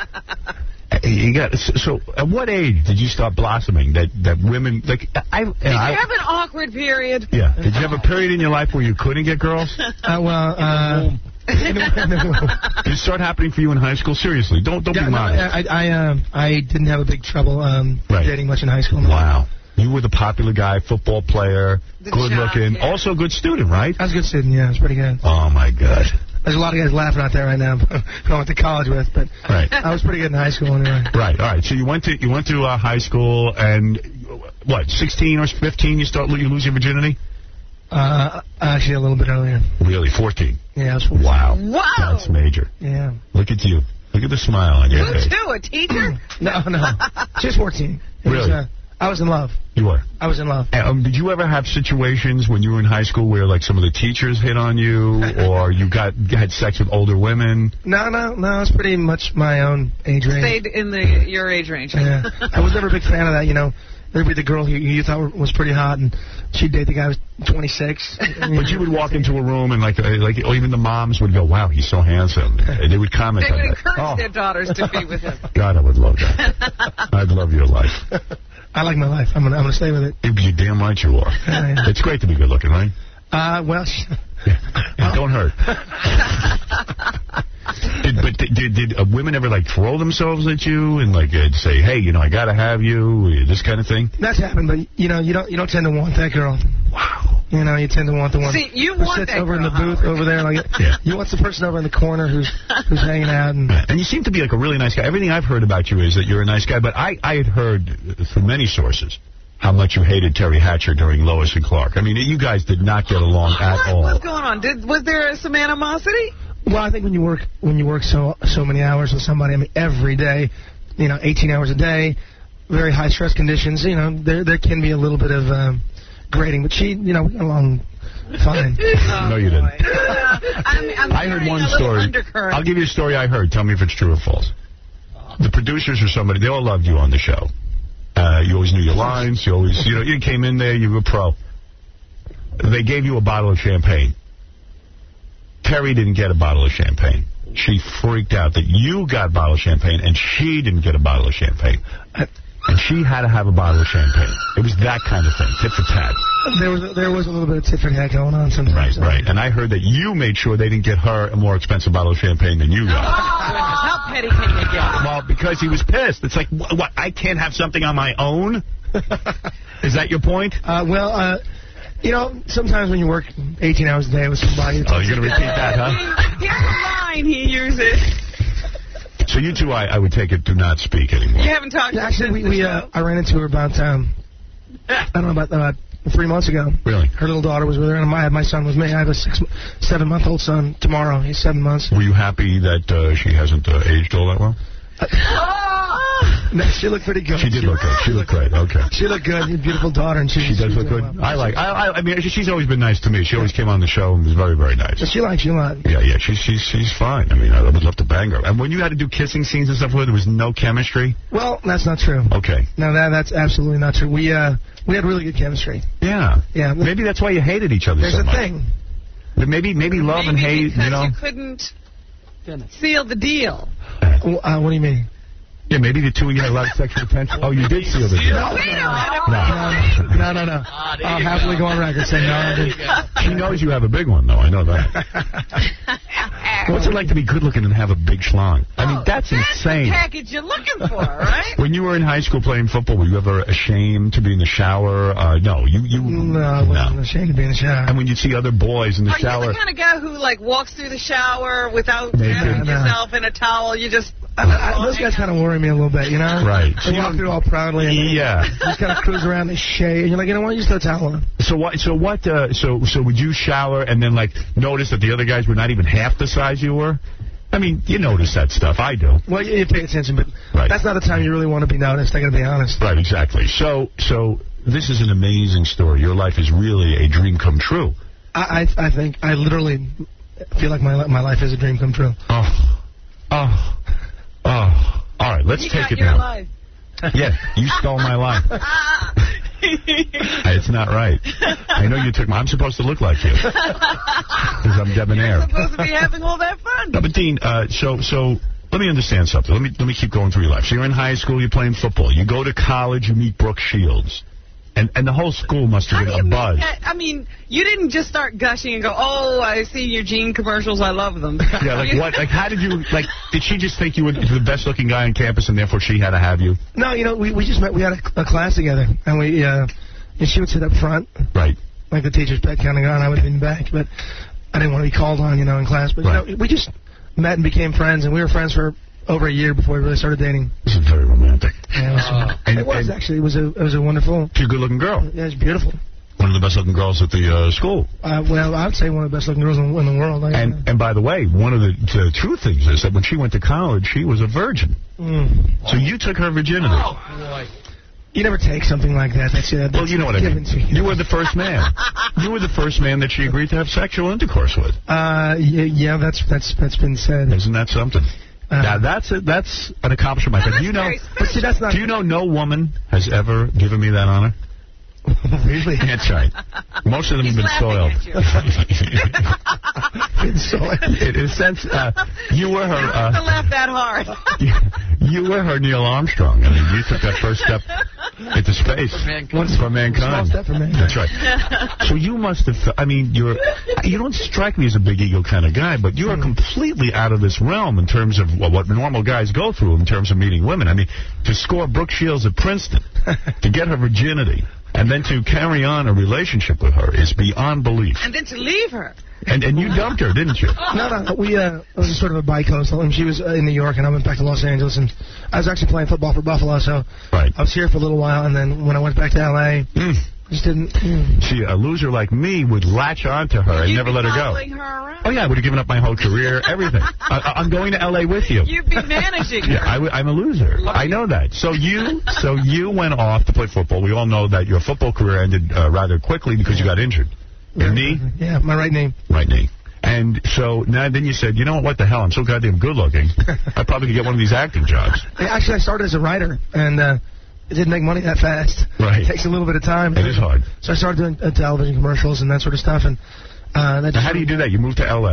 You got so, so. At what age did you start blossoming? That that women like I. Did I you have an awkward period? yeah. Did you have a period in your life where you couldn't get girls? Uh, well, uh... Did it start happening for you in high school? Seriously, don't don't yeah, be no, modest. I I, uh, I didn't have a big trouble um, Right. dating much in high school. No. Wow. You were the popular guy, football player, The good jock, looking, yeah. also a good student, right? I was a good student, yeah, I was pretty good. Oh my God. There's a lot of guys laughing out there right now who I went to college with, but Right. I was pretty good in high school anyway. Right. All right. So you went to you went to uh, high school, and what? sixteen or fifteen? You start you lose your virginity? Uh, actually, a little bit earlier. Really? fourteen? Yeah, I was fourteen. Wow. Wow. That's major. Yeah. Look at you. Look at the smile on your Who face. too? A teacher? No, no. Just fourteen. It was, Really? uh, I was in love. You were. I was in love. Um, did you ever have situations when you were in high school where like some of the teachers hit on you, or you got had sex with older women? No, no, no. I was pretty much my own age range. Stayed in the your age range. Yeah. I was never a big fan of that, you know. There'd be the girl who you thought was pretty hot, and she'd date the guy who was twenty-six. But you would walk into a room and like, uh, like, or even the moms would go, "Wow, he's so handsome." And they would comment They on would that. encourage Oh, their daughters to be with him. God, I would love that. I'd love your life. I like my life. I'm gonna, I'm gonna stay with it. You're damn right you are. Yeah. It's great to be good looking, right? Uh, well, Yeah, don't hurt. did, but did, did, did uh, women ever like throw themselves at you and like uh, say, "Hey, you know, I gotta have you," this kind of thing? that's happened, but you know, you don't, you don't tend to want that girl. Wow. You know, you tend to want the one See, you who want sits that over in girl, the booth over there, like Yeah. you want the person over in the corner who's who's hanging out and. And you seem to be like a really nice guy. Everything I've heard about you is that you're a nice guy, but I, I had heard uh, through many sources how much you hated Terry Hatcher during Lois and Clark. I mean, you guys did not get along at What all. was going on? Did was there some animosity? Well, I think when you work when you work so so many hours with somebody, I mean, every day, you know, eighteen hours a day, very high stress conditions. You know, there there can be a little bit of um, grating, but she, you know, we got along fine. No, you didn't. I'm, I'm I heard hearing one a little story. undercurrent. I'll give you a story I heard. Tell me if it's true or false. The producers or somebody, they all loved you on the show. Uh, you always knew your lines. You always, you know, you came in there, you were a pro. They gave you a bottle of champagne. Terry didn't get a bottle of champagne. She freaked out that you got a bottle of champagne and she didn't get a bottle of champagne. And she had to have a bottle of champagne. It was that kind of thing, tit for tat. There was a, there was a little bit of tit for tat going on sometimes. Right, right. And I heard that you made sure they didn't get her a more expensive bottle of champagne than you got. Oh, goodness. How petty can you get? Well, because he was pissed. It's like, what, what I can't have something on my own? Is that your point? Uh, well, uh, you know, sometimes when you work eighteen hours a day with somebody... Oh, you're going to repeat that, huh? Here's the line he uses. So you two, I, I would take it, do not speak anymore. You haven't talked to her Actually, we, we uh, I ran into her about, um, I don't know, about uh, three months ago. Really? Her little daughter was with her, and my, my son was me. I have a six, seven-month-old son tomorrow. He's seven months. Were you happy that uh, she hasn't uh, aged all that well? No, she looked pretty good. She did look good. She looked great. Okay. She looked good. You beautiful daughter, and she, she does look good. Well. I like. I, I. I mean, she's always been nice to me. She always came on the show and was very, very nice. She likes you a lot. Yeah, yeah. She's she's she's fine. I mean, I would love to bang her. And when you had to do kissing scenes and stuff with her, there was no chemistry. Well, that's not true. Okay. No, that that's absolutely not true. We uh we had really good chemistry. Yeah. Yeah. Maybe that's why you hated each other There's so a much. thing. But maybe maybe love Maybe and hate. because You know. you couldn't seal the deal. Uh, what do you mean? Yeah, maybe the two of you had a lot of sexual tension. Oh, you did seal the deal. No, no, no, no, no. I'll happily go on record saying no. I didn't. She knows you have a big one, though. I know that. What's it like to be good-looking and have a big schlong? I mean, that's, That's insane. the package you're looking for, right? When you were in high school playing football, were you ever ashamed to be in the shower? Uh, no, you... you No, I wasn't no. ashamed to be in the shower. And when you'd see other boys in the Are shower... you the kind of guy who, like, walks through the shower without Naked. wrapping No, no. yourself in a towel? You just... I, I, those guys kind of worry me a little bit, you know? Right. They walk through all proudly and Yeah. just kind of cruise around, they shave, and you're like, you know what, you just throw a towel on. So what? So what? Uh, so so would you shower and then like notice that the other guys were not even half the size you were? I mean, you notice that stuff. I do. Well, you, you pay attention, but Right. that's not the time you really want to be noticed. I got to be honest. Right. Exactly. So so this is an amazing story. Your life is really a dream come true. I, I I think I literally feel like my li- my life is a dream come true. Oh. Oh. Oh. All right. Let's You take got it your now. life. Yeah. You stole my life. It's not right. I know you took my... I'm supposed to look like you. Because I'm debonair. You're supposed to be having all that fun. No, but Dean, uh, so so let me understand something. Let me let me keep going through your life. So you're in high school, you're playing football. You go to college, you meet Brooke Shields. And and the whole school must have How been do you a buzz. make that- I mean, you didn't just start gushing and go, oh, I see your Gene commercials, I love them. Yeah, like what? Like how did you, like, did she just think you were the best looking guy on campus and therefore she had to have you? No, you know, we, we just met. We had a, a class together, and we uh, and she would sit up front, Right. like the teacher's pet kind of guy, and I would be in the back. But I didn't want to be called on, you know, in class. But Right. you know, we just met and became friends, and we were friends for over a year before we really started dating. This is very romantic. Yeah, it was, And- it was and- actually. It was a it was a wonderful. She's a good looking girl. Yeah, it's beautiful. One of the best looking girls at the uh, school. Uh, well, I would say one of the best looking girls in, in the world. I, And and by the way, one of the, the true things is that when she went to college, she was a virgin. mm. So you took her virginity. You never take something like that. That's, uh, that's Well, you know what I given mean. to you. You were the first man. You were the first man that she agreed to have sexual intercourse with. Uh, yeah, yeah, that's that's that's been said. Isn't that something? Uh, now that's a, that's an accomplishment. My friend. Do you know? But see, that's not. Do you know no woman has ever given me that honor? Really? That's right. Most of them have been soiled. Been soiled. In a sense, uh, you were her. You don't have to Uh, laugh that hard. you were her Neil Armstrong. I mean, you took that first step into space Once for mankind. Small step for mankind. That's right. So you must have. I mean, you're. You don't strike me as a big ego kind of guy, but you are completely out of this realm in terms of well, what normal guys go through in terms of meeting women. I mean, to score Brooke Shields at Princeton, to get her virginity, and then to carry on a relationship with her is beyond belief. And then to leave her. And and you dumped her, didn't you? No, no, we, uh, it was sort of a bi-coastal, and she was uh, in New York, and I went back to Los Angeles, and I was actually playing football for Buffalo, so right. I was here for a little while, and then when I went back to L A, mm. just didn't... Mm. See, a loser like me would latch onto her and You'd never be let her go. following her around. Oh, yeah, I would have given up my whole career, everything. I, I'm going to L A with you. You'd be managing her. Yeah, I w- I'm a loser. I know that. So you so you went off to play football. We all know that your football career ended uh, rather quickly because you got injured. Your knee? Yeah, my right knee. Right knee. And so now then you said, you know what, what the hell, I'm so goddamn good looking. I probably could get one of these acting jobs. Actually, I started as a writer, and uh, it didn't make money that fast. Right. It takes a little bit of time. It is hard. So I started doing uh, television commercials and that sort of stuff. And uh, that Now, how do you do that? You moved to L A,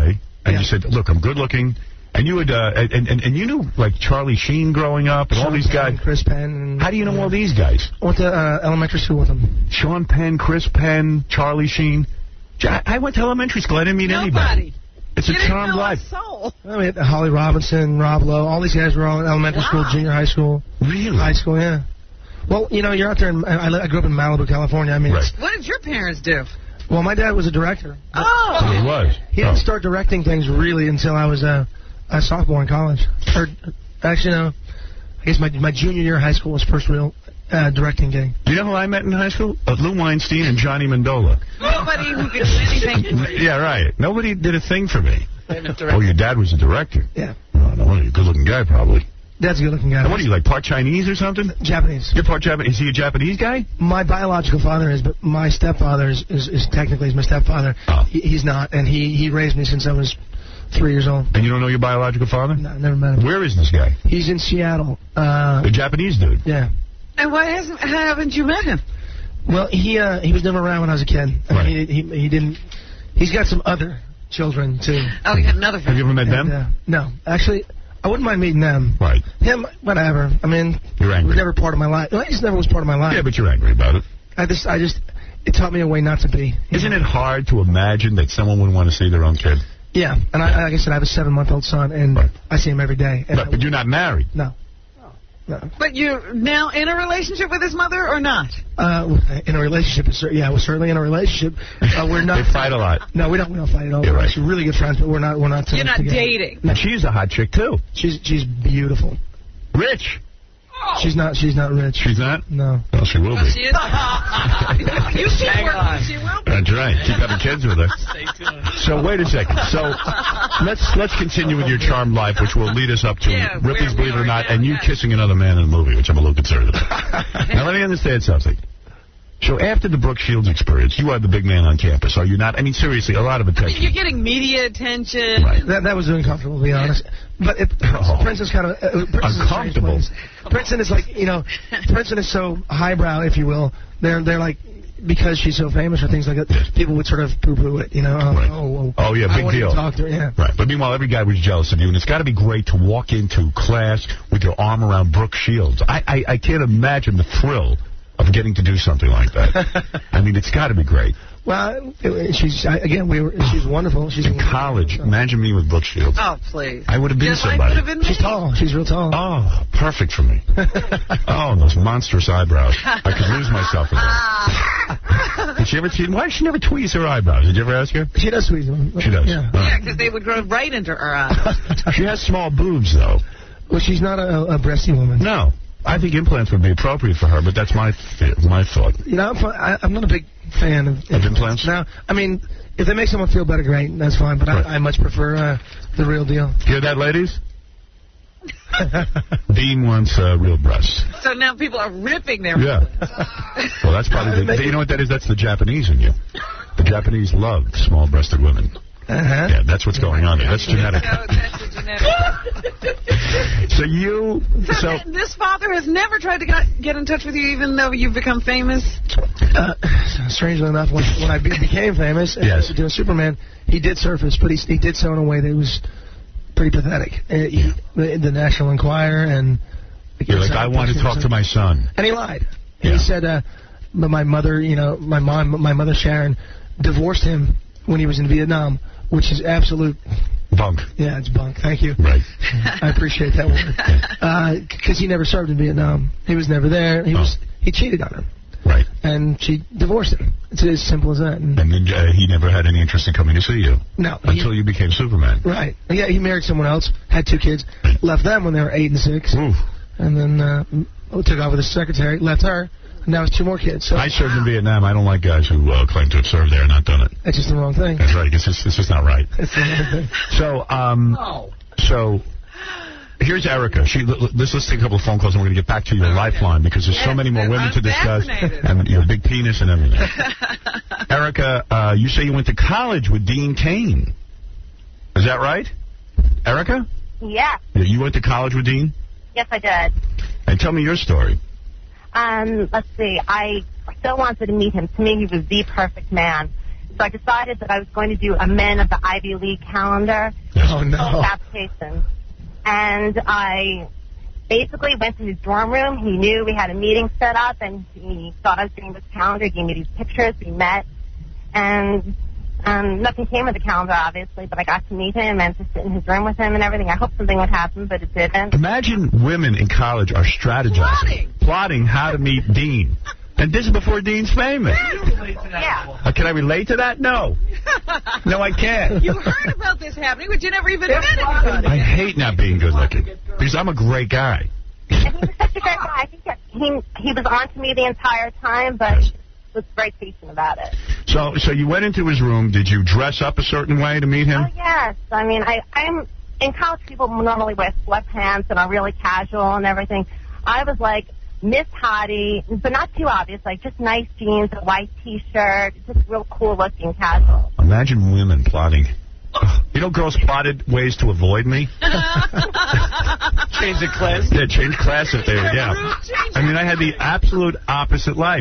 And you said, look, I'm good looking. And you would, uh, and, and, and you knew, like, Charlie Sheen growing up and Sean all these Penn, guys. Chris Penn. And, How do you know yeah. all these guys? I went to uh, elementary school with them. Sean Penn, Chris Penn, Charlie Sheen. I, I went to elementary school. I didn't meet Nobody. anybody. It's you a didn't charmed know life. a soul. I mean, Holly Robinson, Rob Lowe, all these guys were all in elementary Wow. school, junior high school. Really? High school, yeah. Well, you know, you're out there, in, I, I grew up in Malibu, California. I mean, Right. it's- What did your parents do? well, my dad was a director. Oh. Oh, he was. He Oh. didn't start directing things really until I was a, a sophomore in college. Or, actually, no. I guess my my junior year of high school was first real uh, directing gig. You know who I met in high school? Uh, Lou Weinstein and Johnny Mandola. Nobody who could do anything. Yeah, right. Nobody did a thing for me. Oh, your dad was a director? Yeah. Oh, no wonder. You're a good-looking guy, probably. Dad's a good-looking guy. And what are you, like, part Chinese or something? Japanese. You're part Japanese. Is he a Japanese guy? My biological father is, but my stepfather is, is, is technically is my stepfather. Oh. He, he's not, and he, he raised me since I was three years old. And you don't know your biological father? No, I never met him. Where is this guy? He's in Seattle. Uh, The Japanese dude? yeah. And why hasn't haven't you met him? Well, he uh, he was never around when I was a kid. I Right. mean, he, he he didn't. He's got some other children too. Oh, you had another Have you ever met And, them? uh, no, actually, I wouldn't mind meeting them. Right. Him, whatever. I mean, You're it angry. was never part of my life. Well, he just never was part of my life. Yeah, but you're angry about it. I just, I just, it taught me a way not to be. Isn't it hard to imagine that someone would want to see their own kid? Yeah, and I, like I said, I have a seven-month-old son, and Right. I see him every day. And But, but you're not married. no, no. But you're now in a relationship with his mother or not? Uh, in a relationship, cer- yeah, we're certainly in a relationship. Uh, we're not. They fight a lot. No, we don't. We don't fight at all. You're We're right. actually really good friends, but we're not. We're not. uh, You're not together. dating. And she's a hot chick, too. She's she's beautiful. Rich. She's not. She's not rich. She's not? No. Well, she will be. She is. you keep Hang working. on. She will be. That's right. Keep having kids with her. Stay tuned. So wait a second. So let's let's continue with your charmed life, which will lead us up to Yeah, Ripley's where we Believe It or are Not, now, and you yes. kissing another man in the movie, which I'm a little concerned about. Now let me understand something. So after the Brooke Shields experience, you are the big man on campus, are you not? I mean, seriously, a lot of I mean, attention. you're getting media attention. Right. That that was uncomfortable, to be honest. But it, Oh. Princeton's kind of uh, Princeton's a strange Uncomfortable? place. Princeton is like, you know, Princeton is so highbrow, if you will. They're they're like, because she's so famous or things like that, people would sort of poo-poo it, you know. Oh, Right. oh, oh, Oh, yeah, I big wouldn't deal. even talk to her, yeah. Right. But meanwhile, every guy was jealous of you, and it's got to be great to walk into class with your arm around Brooke Shields. I, I, I can't imagine the thrill of getting to do something like that. I mean, it's got to be great. Well, it, she's I, again, we were. She's wonderful. She's In college, imagine me with Brooke Shields. Oh, please. I would have been Your life somebody. would have been She's me. tall. She's real tall. Oh, perfect for me. Oh, those monstrous eyebrows. I could lose myself in that. Did she ever see? Why does she never tweeze her eyebrows? Did you ever ask her? She does squeeze them. She does. Yeah. Yeah, because they would grow right into her eyes. She has small boobs, though. Well, she's not a, a breasty woman. No. I think implants would be appropriate for her, but that's my th- my thought. You know, I'm, fi- I, I'm not a big fan of, Of implants? Now, I mean, if they make someone feel better, great. That's fine. But Right. I, I much prefer uh, the real deal. Hear that, ladies? Dean wants uh, real breasts. So now people are ripping their. Yeah. Well, that's probably the, you know what that is? That's the Japanese in you. The Japanese love small-breasted women. Uh-huh. Yeah, that's what's going on there. That's genetic. No, that's the genetic. So you, So, so th- this father has never tried to get, get in touch with you, even though you've become famous. Uh, strangely enough, when, when I be, became famous and Yes. doing Superman, he did surface, but he, he did so in a way that was pretty pathetic. Uh, he, the, the National Enquirer and... you're like, I want to talk to my son. And he lied. Yeah. He said, uh, but my mother, you know, my mom, my mother Sharon, divorced him when he was in Vietnam, which is absolute... Bunk. Yeah, it's bunk. Thank you. Right. I appreciate that word. Because uh, he never served in Vietnam. He was never there. He was he cheated on her. Right. And she divorced him. It's as simple as that. And And then uh, he never had any interest in coming to see you. no. Until he, you became Superman. right. Yeah, he married someone else, had two kids, left them when they were eight and six, Oof. and then uh, took off with his secretary, left her, and now has two more kids. So I served in Vietnam. I don't like guys who uh, claim to have served there and not done it. that's just the wrong thing. That's right. It's just, it's just not right. It's the wrong thing. So, um, so here's Erica. She l- l- let's let's take a couple of phone calls and we're going to get back to your lifeline because there's so Yes, many more I'm women to discuss fascinated. and your big penis and everything. Erica, uh, you say you went to college with Dean Cain. Is that right, Erica? Yeah. Yeah, you went to college with Dean. Yes, I did. And tell me your story. Um, let's see. I so wanted to meet him. To me, he was the perfect man. So I decided that I was going to do a Men of the Ivy League calendar. Oh, no. Application. And I basically went to his dorm room. He knew we had a meeting set up, and he thought I was doing this calendar. He gave me these pictures. We met. And um, nothing came of the calendar, obviously, but I got to meet him and to sit in his room with him and everything. I hoped something would happen, but it didn't. Imagine women in college are strategizing, plotting, plotting how to meet Dean. And this is before Dean's famous. Yeah. Uh, can I relate to that? No. No, I can't. You heard about this happening, but you never even met anybody. I hate not being good looking because I'm a great guy. And he was such a great guy. I think that he, he was on to me the entire time, but yes. was very patient about it. So so you went into his room. Did you dress up a certain way to meet him? Oh, yes. I mean, I, I'm in college, people normally wear sweatpants and are really casual and everything. I was like Miss Hottie, but not too obvious, like just nice jeans, a white T-shirt, just real cool-looking casual. Imagine women plotting. You know, girls plotted ways to avoid me. Change the class? Yeah, change class if they were, yeah. I mean, I had the absolute opposite life.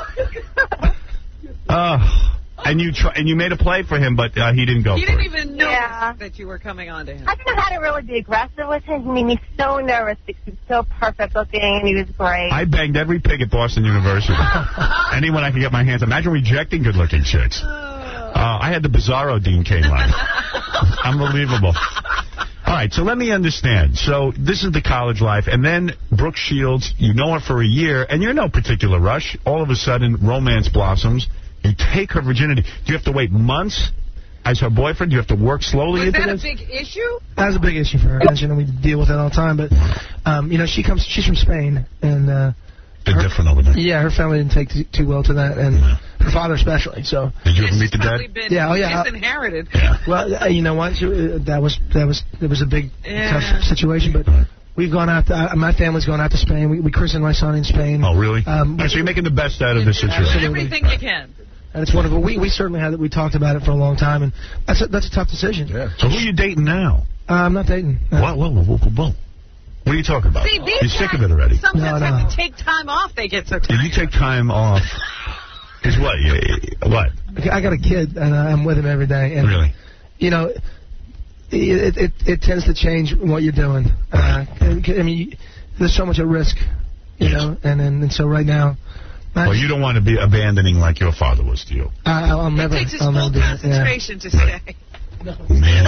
Uh, and you try, and you made a play for him, but uh, he didn't go He for didn't it. even know Yeah. that you were coming on to him. I didn't know how to really be aggressive with him. He made me so nervous because he was so perfect looking and he was great. I banged every pig at Boston University. Anyone I could get my hands on. Imagine rejecting good-looking chicks. Uh, I had the Bizarro Dean came on. Unbelievable. All right, so let me understand. So this is the college life, and then Brooke Shields, you know her for a year, and you're in no particular rush. All of a sudden, romance blossoms. You take her virginity. Do you have to wait months as her boyfriend? Do you have to work slowly Was into that this? a big issue? That was a big issue for her, and we deal with it all the time. But, um, you know, she comes, she's from Spain, and... Uh, They're her, different over there. Yeah, her family didn't take too, too well to that, and yeah. her father especially. So. Did you ever meet the dad? Been yeah, oh yeah. Disinherited. Yeah. Well, uh, you know what? Uh, that was that was it was a big yeah. tough situation, but we've gone out. To, uh, my family's gone out to Spain. We, we christened my son in Spain. Oh, really? Um, right, so you're making the best out of this situation. Absolutely. Everything you can. And it's wonderful. We we certainly had we talked about it for a long time, and that's a, that's a tough decision. Yeah. So who are you dating now? Uh, I'm not dating. No. Whoa, whoa, whoa, whoa, whoa. What are you talking about? See, You're sick of it already. Sometimes no, no. have to take time off. They get so tired. If you take time off, is what? You, what? I got a kid, and I'm with him every day. And, really? You know, it, it it tends to change what you're doing. Uh, I mean, there's so much at risk, you yes. know, and, and and so right now. Well, you don't want to be abandoning like your father was to you. I, I'll never. It takes his I'll full never concentration yeah. to stay. No. Man.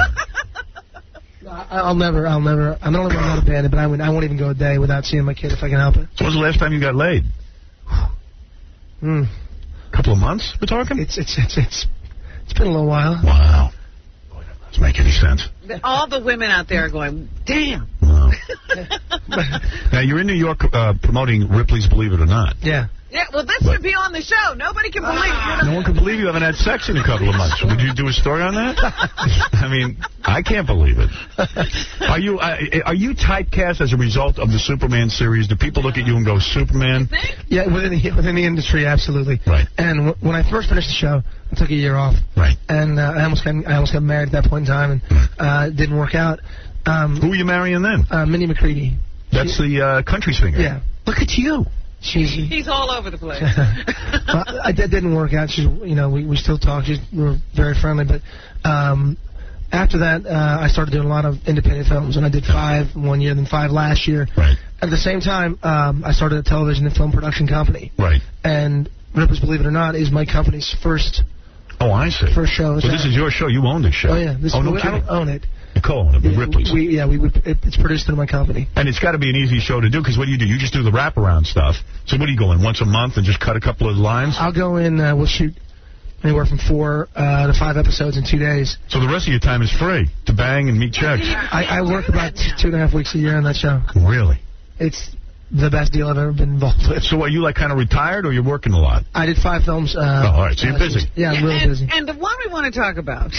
I'll never, I'll never, I'm not only not abandoned, but I, would, I won't even go a day without seeing my kid if I can help it. So when was the last time you got laid? Hmm. A couple of months, we're talking? It's, it's, it's, it's, it's been a little while. Wow. Boy, that doesn't make any sense. All the women out there are going, damn. Wow. Now, you're in New York uh, promoting Ripley's Believe It or Not. Yeah. Yeah, well, this but, should be on the show. Nobody can believe it. No one can believe you haven't had sex in a couple of months. Would you do a story on that? I mean, I can't believe it. Are you uh, are you typecast as a result of the Superman series? Do people look at you and go, Superman? Yeah, within the, within the industry, absolutely. Right. And w when I first finished the show, I took a year off. Right. And uh, I almost got I almost got married at that point in time, and uh, it didn't work out. Um, Who were you marrying then? Uh, Minnie McCready. That's she, the uh, country singer. Yeah. Look at you. She's, He's all over the place. well, I, that didn't work out. She's, you know, we, we still talk. She's, we were very friendly. But um, after that, uh, I started doing a lot of independent films, and I did five one year, then five last year. Right. At the same time, um, I started a television and film production company. Right. And Ripley's Believe It or Not is my company's first. Oh, I see. First show. So this is your show. You own this show. Oh yeah. This oh no I kidding. don't own it. You co-own it, but yeah, Ripley's. We, yeah, we, we, it, it's produced through my company. And it's got to be an easy show to do, because what do you do? You just do the wraparound stuff. So what do you go in, once a month and just cut a couple of lines? I'll go in, uh, we'll shoot anywhere from four uh, to five episodes in two days. So the rest of your time is free to bang and meet chicks? I, I work about two and a half weeks a year on that show. Really? It's the best deal I've ever been involved with. So are you like kind of retired, or you're working a lot? I did five films. Uh, oh, all right. So you're busy. Yeah, I'm really and, busy. And the one we want to talk about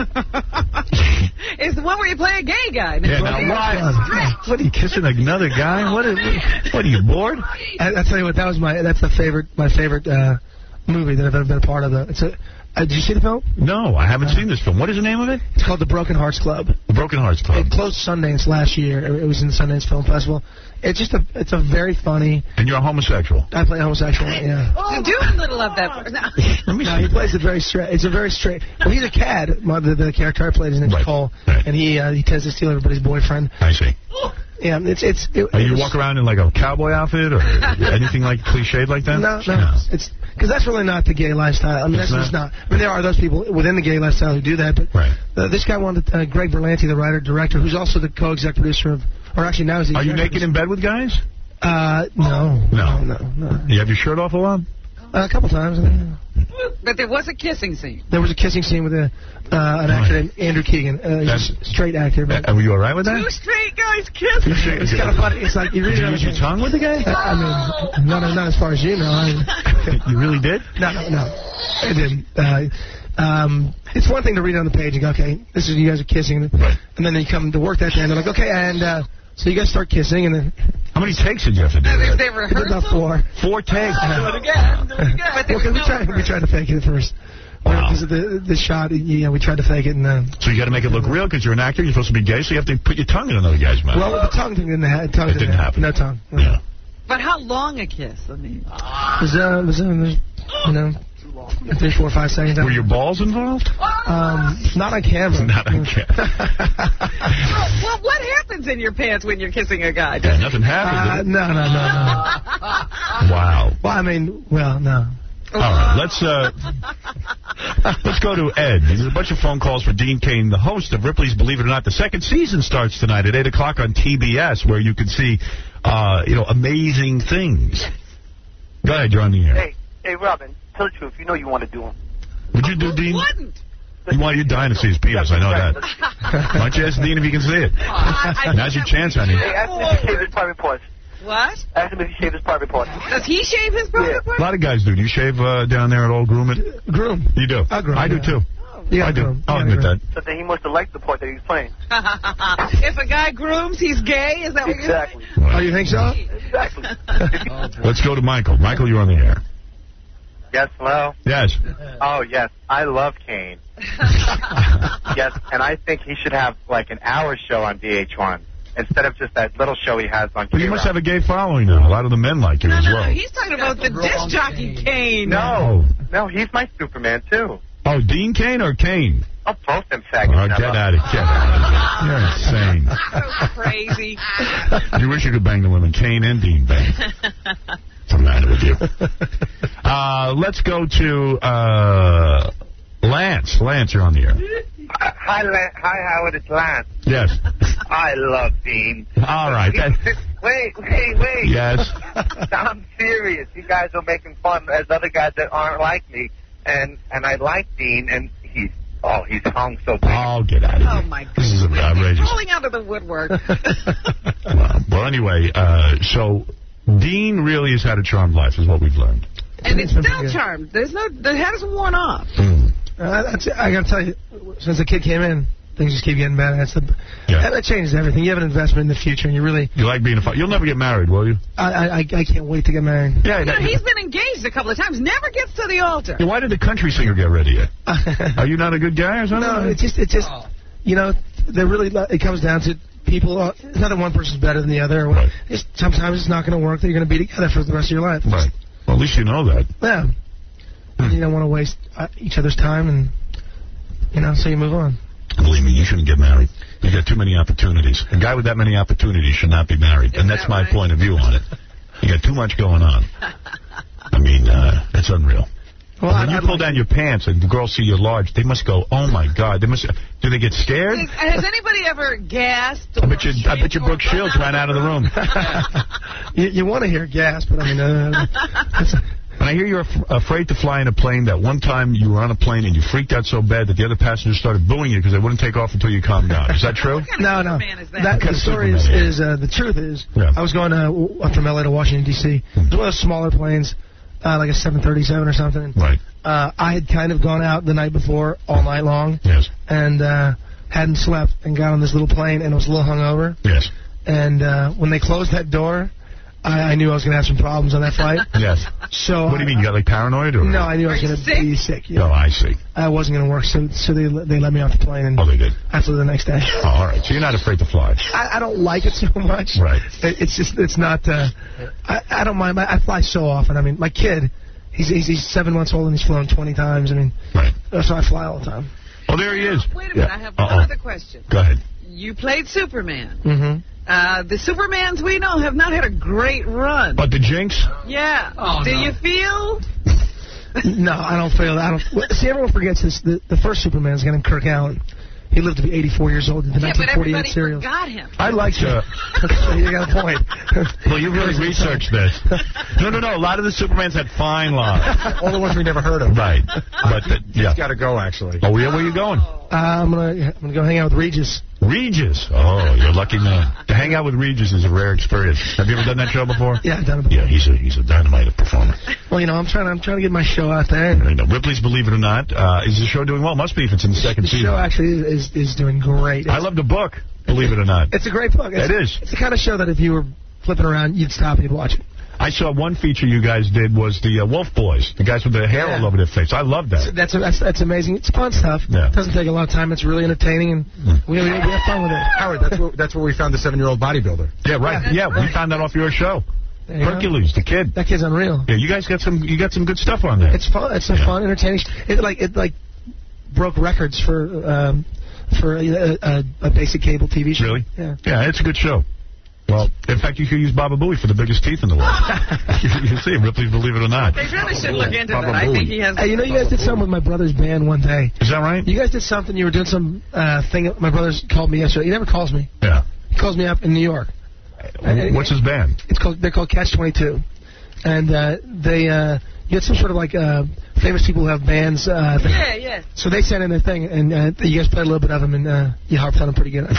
is the one where you play a gay guy. Yeah, now why? What, are you kissing another guy? What, is, what are you, bored? I, I tell you what, that was my, that's the favorite, my favorite, uh, movie that I've ever been a part of. The, it's a. Uh, did you see the film? No, I haven't uh, seen this film. What is the name of it? It's called The Broken Hearts Club. The Broken Hearts Club. It closed Sundance last year. It was in the Sundance Film Festival. It's just a. It's a very funny. And you're a homosexual. I play homosexual. Yeah. Oh, you do a little of that. No, no he plays it very straight. It's a very straight. Well, he's a cad. My, the, the character I played, his name's right. Cole, right. and he uh, he tends to steal everybody's boyfriend. I see. Yeah, it's it's. It, Are it you was, walk around in like a cowboy outfit or anything like cliched like that? No, no. no. It's because that's really not the gay lifestyle. I mean, that's just not. I mean, there are those people within the gay lifestyle who do that, but right. uh, this guy wanted uh, Greg Berlanti, the writer director, who's also the co-exec producer of, or actually now he's the. Are you naked in bed with guys? Uh, no, no, no, no. no. You have your shirt off a lot? Uh, a couple times. But there was a kissing scene. There was a kissing scene with a uh, an actor named Andrew Keegan. Uh, he's a straight actor. But and were you all right with that? Two straight guys kissing. It's kind of funny. It's like you really. Did you use your tongue with the guy? I mean, not not as far as you know. I mean, you really did? No, no, no. I didn't. Uh, um, it's one thing to read it on the page and go, okay, this is you guys are kissing, right. and then they come to work that day and they're like, okay, and. Uh, So you guys start kissing, and then... How many takes did you have to do? Is there rehearsal? About four. Four takes? Do it again. Do it again. But there well, was we, no tried, we tried to fake it at first. Wow. Because of the, the shot, yeah, we tried to fake it. and. Uh, so you got to make it look real because you're an actor, you're supposed to be gay, so you have to put your tongue in another guy's mouth. Well, the tongue thing didn't, ha- tongue it didn't, didn't happen. No tongue. No. Yeah. But how long a kiss? I mean... It was, uh, it was uh, you know... Three, four, five seconds. Were your balls involved? Um, not on camera. Not on camera. Well, what happens in your pants when you're kissing a guy? Yeah, nothing happens. Uh, no, no, no, no. Wow. Well, I mean, well, no. All right, let's uh, let's go to Ed. There's a bunch of phone calls for Dean Cain, the host of Ripley's Believe It or Not. The second season starts tonight at eight o'clock on T B S, where you can see, uh, you know, amazing things. Go ahead, you're on the air. Hey, hey, Robin. Tell the truth. You know you want to do them. Would you do, Dean? Wouldn't. You want your dynasty his penis, I know that. Why don't you ask Dean if he can see it? Uh, Now's your chance, honey. Hey, ask him if he shaved his private parts. What? Ask him if he shaved his private parts. Does he shave his private Yeah. parts? A lot of guys do. Do you shave uh, down there at all? Groom it? Groom. You do? I groom, I do, yeah. too. Yeah, I do. groom. I'll Yeah, admit that. So then he must have liked the part that he was playing. If a guy grooms, he's gay? Is that what Exactly. you're saying? Oh, you think so? Exactly. Let's go to Michael. Michael, you're on the air. Yes, hello? Yes. Oh, yes. I love Kane. Yes, and I think he should have, like, an hour show on V H one instead of just that little show he has on Well, you must have a gay following now. A lot of the men like you No, as no, well. no. He's talking about the disc jockey Kane. No. No, he's my Superman, too. Oh, Dean Cain or Kane? Oh, both them faggots. Oh, get out of it. Get out of it. You're insane. So crazy. You wish you could bang the women. Kane and Dean bang. What's the matter with you? Uh, let's go to uh, Lance. Lance, you're on the air. Hi, Lan- hi, Howard. It's Lance. Yes. I love Dean. All right. That, Wait, wait, wait. Yes. I'm serious. You guys are making fun as other guys that aren't like me, and and I like Dean, and he's oh he's hung so big. Oh, get out of here. Oh, my God. This is outrageous. Pulling out of the woodwork. Well, well, anyway, uh, so Dean really has had a charmed life, is what we've learned. And it's still charmed. There's no, it hasn't worn off. Mm. Uh, that's, I got to tell you, since the kid came in, things just keep getting better. That's the, Yeah. That changes everything. You have an investment in the future, and you really... You like being a father. You'll never get married, will you? I, I, I can't wait to get married. Yeah, You know, that- he's been engaged a couple of times. Never gets to the altar. Yeah, why did the country singer get rid of you? Are you not a good guy or something? No, it's just, it's just, you know, they're really, it comes down to people, uh, it's not that one person's better than the other. Or Right. It's, sometimes it's not going to work, that you're going to be together for the rest of your life. Right. Well, at least you know that. Yeah. You don't want to waste uh, each other's time, and, you know, so you move on. Believe me, you shouldn't get married. You got too many opportunities. A guy with that many opportunities should not be married. And that's my point of view on it. You got too much going on. I mean, uh, it's unreal. Well, when you pull down your pants and the girls see you large, they must go, oh, my God. They must. Do they get scared? Has anybody ever gasped? I bet you, I bet you Brooke Shields ran out of the room. you you want to hear gas, but I mean, uh, it's, And I hear you're af- afraid to fly in a plane. That one time you were on a plane and you freaked out so bad that the other passengers started booing you because they wouldn't take off until you calmed down. Is that true? no, no. Man is that? That, What kind the of story is, Superman? is uh, the truth is, Yeah. I was going uh, w- up from L A to Washington, D C It was one of those smaller planes, uh, like a seven thirty-seven or something. Right. Uh, I had kind of gone out the night before all night long. Yes. And uh, hadn't slept and got on this little plane and was a little hungover. Yes. And uh, when they closed that door, I, I knew I was going to have some problems on that flight. Yes. So what do you mean? You got like paranoid? Or? No, I knew I was going to be sick. Yeah. Oh, I see. I wasn't going to work, so so they they let me off the plane. And oh, they did. I flew the next day. Oh, all right. So you're not afraid to fly? I, I don't like it so much. Right. It, it's just it's not. Uh, I I don't mind. I, I fly so often. I mean, my kid, he's, he's he's seven months old and he's flown twenty times. I mean, right. So I fly all the time. Oh, there he is. Wait a minute. Yeah. I have Uh-oh. one other question. Go ahead. You played Superman. Mm-hmm. Uh, the Supermans we know have not had a great run. But the Jinx? Yeah. Oh, Do no. you feel? No, I don't feel that. I don't. See, everyone forgets this. The, the first Superman's guy named Kirk Allen. He lived to be eighty-four years old in the Yeah, but nineteen forty-eight everybody serial. forgot him. I like to... You got a point. Well, you really researched this. No, no, no. A lot of the Supermans had fine lines. All the ones we never heard of. Right. But, the, yeah. He's got to go, actually. Oh, where, where are you going? Uh, I'm gonna I'm gonna go hang out with Regis. Regis. Oh, you're a lucky man. To hang out with Regis is a rare experience. Have you ever done that show before? Yeah, I've done it before. Yeah, he's a he's a dynamite performer. Well, you know, I'm trying to I'm trying to get my show out there. I know. Ripley's Believe It or Not. Uh, is the show doing well? Must be if it's in the second The season. show actually is is doing great. I love the book. Believe it or not. It's a great book. It's, It is. It's the kind of show that if you were flipping around, you'd stop and you'd watch it. I saw one feature you guys did was the uh, Wolf Boys, the guys with the hair Yeah. all over their face. I love that. So that's, that's that's amazing. It's fun stuff. Yeah. It doesn't take a lot of time. It's really entertaining, and we, we, we have fun with it. Howard, that's where, that's where we found the seven-year-old bodybuilder. Yeah, right. Yeah, we found that off your show. There you go. Hercules, the kid. That kid's unreal. Yeah, you guys got some. You got some good stuff on there. It's fun. It's a Yeah. fun, entertaining. sh- It like it like broke records for um, for a, a, a basic cable T V show. Really? Yeah. Yeah, it's a good show. Well, in fact, you could use Baba Booey for the biggest teeth in the world. you, you see, Ripley's Believe It or Not. They really should look into Baba that. I Booey. think he has... Hey, you know, you guys did something with my brother's band one day. Is that right? You guys did something. You were doing some uh, thing. My brother's called me yesterday. He never calls me. Yeah. He calls me up in New York. What's his band? It's called. They're called Catch twenty-two, and uh, they uh, you get some sort of like uh, famous people who have bands. Uh, thing. Yeah, yeah. So they sent in their thing, and uh, you guys played a little bit of them, and uh, you harped on them pretty good.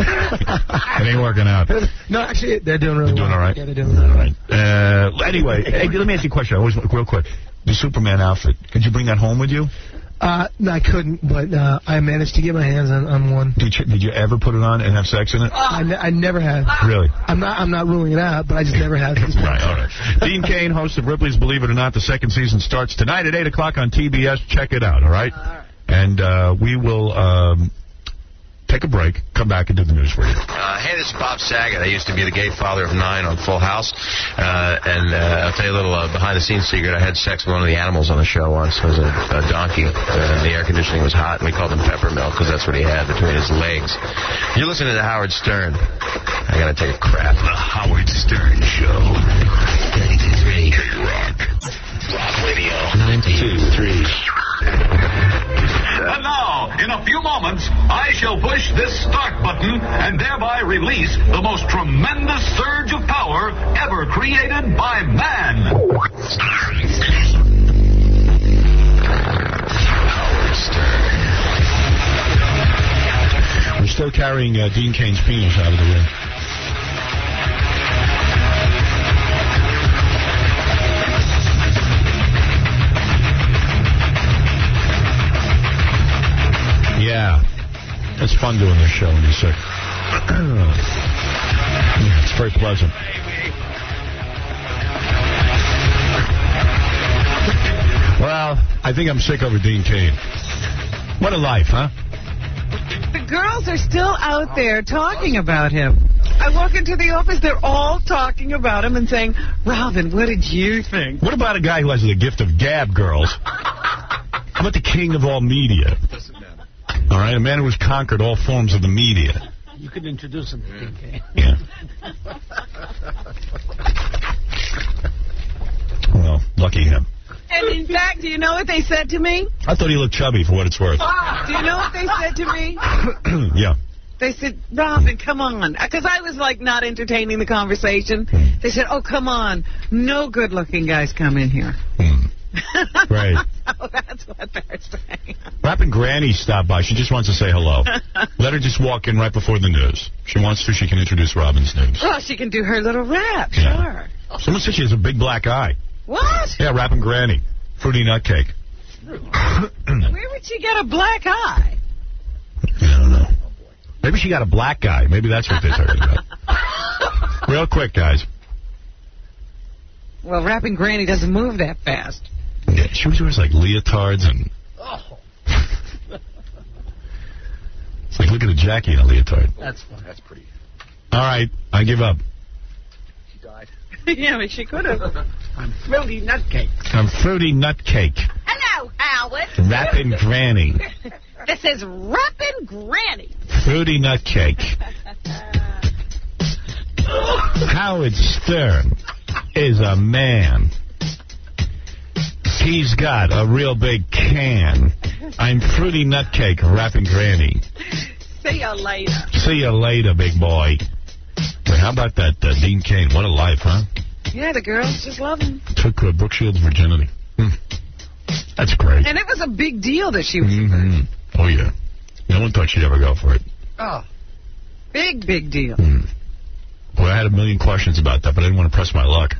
It ain't working out. No, actually, they're doing really They're doing well. all right? Yeah, they're doing really All well. right. Uh, anyway, hey, let me ask you a question. I always, real quick. The Superman outfit, could you bring that home with you? Uh, no, I couldn't, but uh, I managed to get my hands on, on one. Did you, did you ever put it on and have sex in it? I, ne- I never have. Really? I'm not. I'm not ruling it out, but I just never have. Right, all right. Dean Cain, host of Ripley's Believe It or Not. The second season starts tonight at eight o'clock on T B S. Check it out, all right? All right. And uh, we will um, take a break, come back and do the news for you. Uh, hey, this is Bob Saget. I used to be the gay father of nine on Full House. Uh, and uh, I'll tell you a little uh, behind-the-scenes secret. I had sex with one of the animals on the show once. It was a, a donkey. Uh, the air conditioning was hot, and we called him Peppermilk because that's what he had between his legs. You're listening to Howard Stern. I got to take a crap. The Howard Stern Show. ninety-two point three K-Rock. Rock Radio. ninety-two point three And now, in a few moments, I shall push this start button and thereby release the most tremendous surge of power ever created by man. Howard Stern. We're still carrying uh, Dean Cain's penis out of the room. Yeah. It's fun doing this show when you're sick. Yeah, it's very pleasant. Well, I think I'm sick over Dean Cain. What a life, huh? The girls are still out there talking about him. I walk into the office, they're all talking about him and saying, Robin, what did you think? What about a guy who has the gift of gab, girls? How about the king of all media? All right, a man who has conquered all forms of the media. You could introduce him to Dean Cain. Yeah. Well, lucky him. And in fact, do you know what they said to me? I thought he looked chubby for what it's worth. Do you know what they said to me? Yeah. They said, Robin, come on. Because I was, like, not entertaining the conversation. They said, oh, come on. No good-looking guys come in here. Great. So that's what they're saying. Rapping Granny stopped by. She just wants to say hello. Let her just walk in right before the news. She wants to. She can introduce Robin's news. Well, she can do her little rap, Yeah. sure. Someone said she has a big black eye. What? Yeah, Rapping Granny. Fruity nutcake. Where would she get a black eye? I don't know. Maybe she got a black guy. Maybe that's what they're talking about. Real quick, guys. Well, Rapping Granny doesn't move that fast. Yeah, she always wears, like, leotards and... Oh. It's like looking at Jackie in a leotard. That's fun. That's pretty. All right, I give up. She died. Yeah, but she could have. I'm Fruity Nutcake. I'm Fruity Nutcake. Hello, Howard. Rapping Granny. This is Rapping Granny. Fruity Nutcake. Howard Stern is a man. He's got a real big can. I'm Fruity Nutcake, Rapping Granny. See you later. See you later, big boy. Wait, how about that uh, Dean Cain? What a life, huh? Yeah, the girls just love him. Took uh, Brooke Shields' virginity. Hmm. That's great. And it was a big deal that she was. Mm-hmm. Oh, yeah. No one thought she'd ever go for it. Oh, big, big deal. Mm. Well, I had a million questions about that, but I didn't want to press my luck.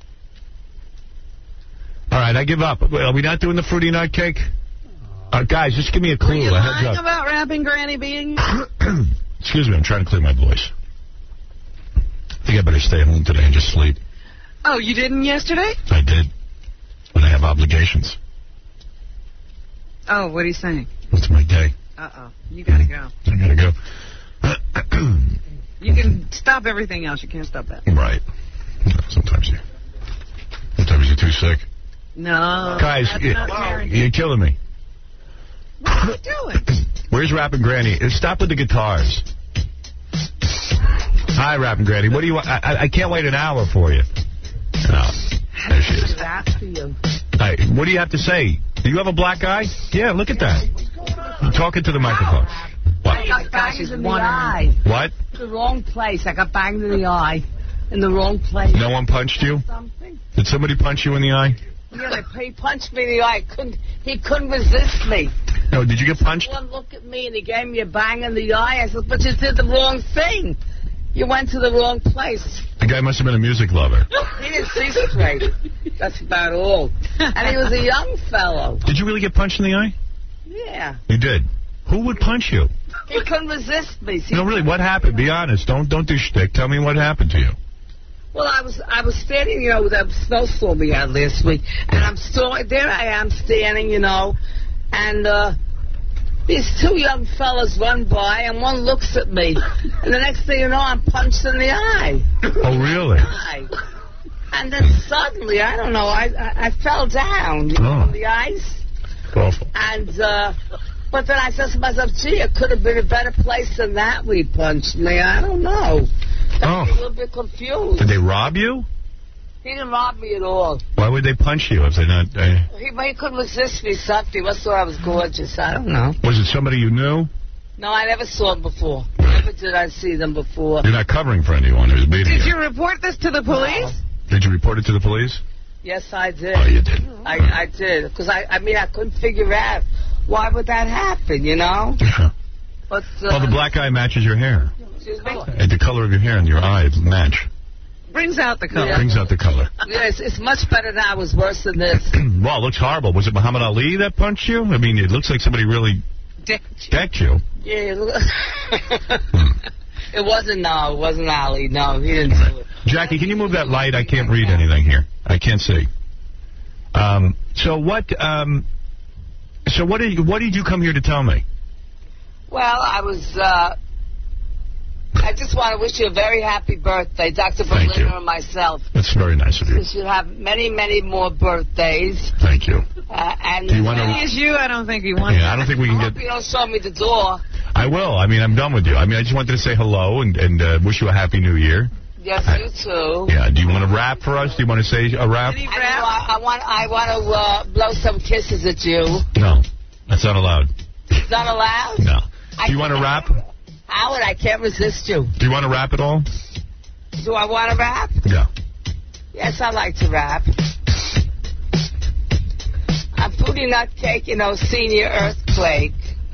All right, I give up. Are we not doing the Fruity Nutcake? Uh, guys, just give me a clue. Were you a heads lying up. about Rapping Granny being... Excuse me, I'm trying to clear my voice. I think I better stay home today and just sleep. Oh, you didn't yesterday? I did. But I have obligations. Oh, what are you saying? What's my day? Uh-oh. You gotta go. I gotta go. You can stop everything else. You can't stop that. Right. Sometimes you... Sometimes you're too sick. No. Guys, you, you're killing me. What are you doing? Where's Rapping Granny? Stop with the guitars. Hi, Rapping Granny. What do you want? I, I can't wait an hour for you. No. There she is. Hi, what do you have to say? Do you have a black eye? Yeah, look at that. You're talking to the microphone. What? I got banged in the eye. What? The wrong place. I got banged in the eye. In the wrong place. No one punched you? Something. Did somebody punch you in the eye? Yeah, he punched me in the eye. Couldn't, he couldn't resist me. No, did you get punched? One looked at me and he gave me a bang in the eye. I said, but you did the wrong thing. You went to the wrong place. The guy must have been a music lover. He didn't see straight. That's about all. And he was a young fellow. Did you really get punched in the eye? Yeah. You did? Who would punch you? He couldn't resist me. See? No, really, what happened? Be honest. Don't don't do shtick. Tell me what happened to you. Well, I was I was standing, you know, with that snowstorm we had last week, and I'm still there. I am standing, you know, and uh, these two young fellas run by, and one looks at me, and the next thing you know, I'm punched in the eye. Oh, really? Eye. And then suddenly, I don't know, I I, I fell down you know, Oh. on the ice, Awful. and uh, but then I said to myself, gee, it could have been a better place than that. We punched me. I don't know. Oh. I was a little bit confused. Did they rob you? He didn't rob me at all. Why would they punch you if they not? Uh, He, he couldn't resist me, something. He must have thought I was gorgeous. I don't know. was it somebody you knew? No, I never saw him before. Never did I see them before. You're not covering for anyone who's beating Did you. you report this to the police? Did you report it to the police? Yes, I did. Oh, you did. I, I did. Because, I, I mean, I couldn't figure out why would that happen, you know? Yeah. But, uh, Well, the black eye matches your hair. excuse me? And the color of your hair and your eye match. Brings out the color. Yeah. Brings out the color. Yes, it's much better now. It was worse than this. Well, it looks horrible. Was it Muhammad Ali that punched you? I mean, it looks like somebody really Decked decked you. Yeah. It wasn't, no, it wasn't Ali. No, he didn't do it. Jackie, can you move that light? I can't read anything here. I can't see. Um, so what? Um, so what did you, what did you come here to tell me? Well, I was, uh, I just want to wish you a very happy birthday, Doctor Thank Berliner you. and myself. That's very nice of you. You should have many, many more birthdays. Thank you. Uh, and Do you want to? He is you. I don't think he wants. Yeah, I don't think we can I hope get. you don't show me the door. I will. I mean, I'm done with you. I mean, I just wanted to say hello and, and uh, wish you a happy new year. Yes, you too. Yeah. Do you want to rap for us? Do you want to say a rap? I, know, I, I want, I want to uh, blow some kisses at you. No, that's not allowed. It's not allowed. No. I Do you want to rap? Howard, I can't resist you. Do you want to rap at all? Do I want to rap? Yeah. Yes, I like to rap. I'm Fruity Nutcake, you know, senior earthquake.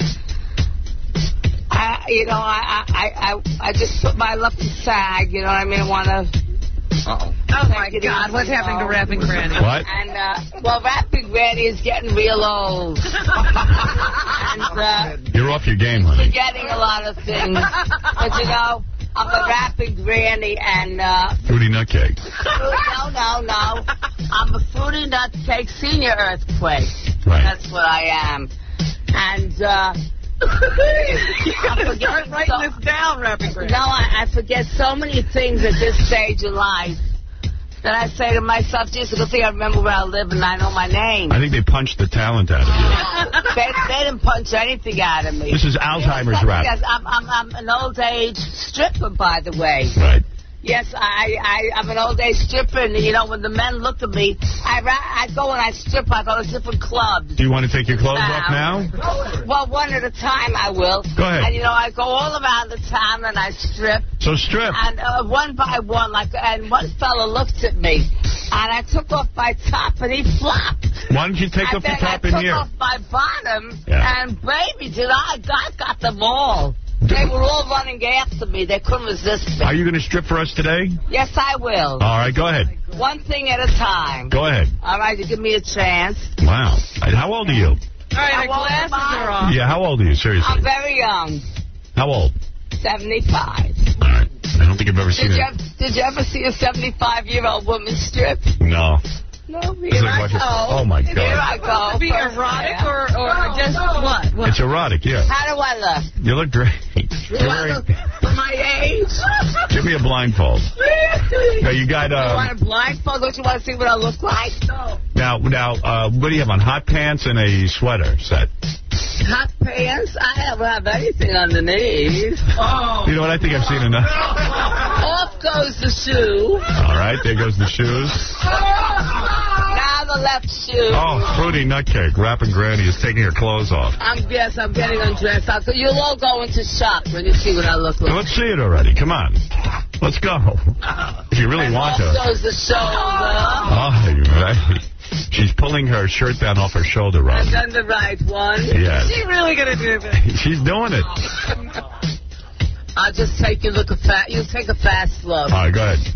I, you know, I, I, I, I just put my lucky sag, you know what I mean? I want to... Uh-oh. Oh, my God. What's happening to Rapping Granny? What? And, uh, well, Rapping Granny is getting real old. and, uh, You're off your game, honey. forgetting a lot of things. But, you know, I'm a Rapping Granny and, uh... Fruity Nutcake. No, no, no. Fruity Nut Cake Senior Earthquake. Right. That's what I am. And, uh... I forget Start writing so, this down, Rapping Granny. No, I, I forget so many things at this stage of life that I say to myself, geez, it's a good thing I remember where I live and I know my name. I think they punched the talent out of you. they, they didn't punch anything out of me. This is Alzheimer's rap. Yes, I'm, I'm, I'm an old age stripper, by the way. Right. Yes, I, I, I'm an old age stripper, and you know, when the men look at me, I, I go and I strip. I go to different clubs. Do you want to take your clothes now. off now? Well, one at a time I will. Go ahead. And you know, I go all around the town and I strip. So strip. And uh, one by one, like, and one fella looked at me, and I took off my top, and he flopped. Why don't you take and off the then top I in took here? off my bottom, Yeah. and baby, did I, I got them all. They were all running after me. They couldn't resist me. Are you going to strip for us today? Yes, I will. All right, go ahead. One thing at a time. Go ahead. All right, you give me a chance. Wow. How old are you? All right, the glasses are off. Yeah, how old are you? Seriously. I'm very young. How old? seventy-five. All right. I don't think I've ever seen Did you, it. ever, did you ever see a seventy-five-year-old woman strip? No. No, here It's like I watching- go. Oh, my God. Here I go. To be First erotic time. or, or just what? what? It's erotic, yeah. How do I look? You look great. Do You're I wearing- look for my age? Give me a blindfold. Now, you got... You Um, want a blindfold? Don't you want to see what I look like? No. now, now uh, what do you have on? Hot pants and a sweater set. Hot pants? I don't have anything underneath. Oh. You know what? I think I've seen enough. Off goes the shoe. All right, there goes the shoes. Now the left shoe. Oh, Fruity Nutcake. Rapping Granny is taking her clothes off. I'm, yes, I'm getting undressed. I'll, you'll all go into shock when you see what I look like. Let's see it already. Come on. Let's go. If you really and want off to. goes the shoulder. Oh, you're right. She's pulling her shirt down off her shoulder, Rob. And then the right one. Yes. Is she really going to do this? She's doing it. I'll just take you look a fat. You take a fast look. All right, go ahead.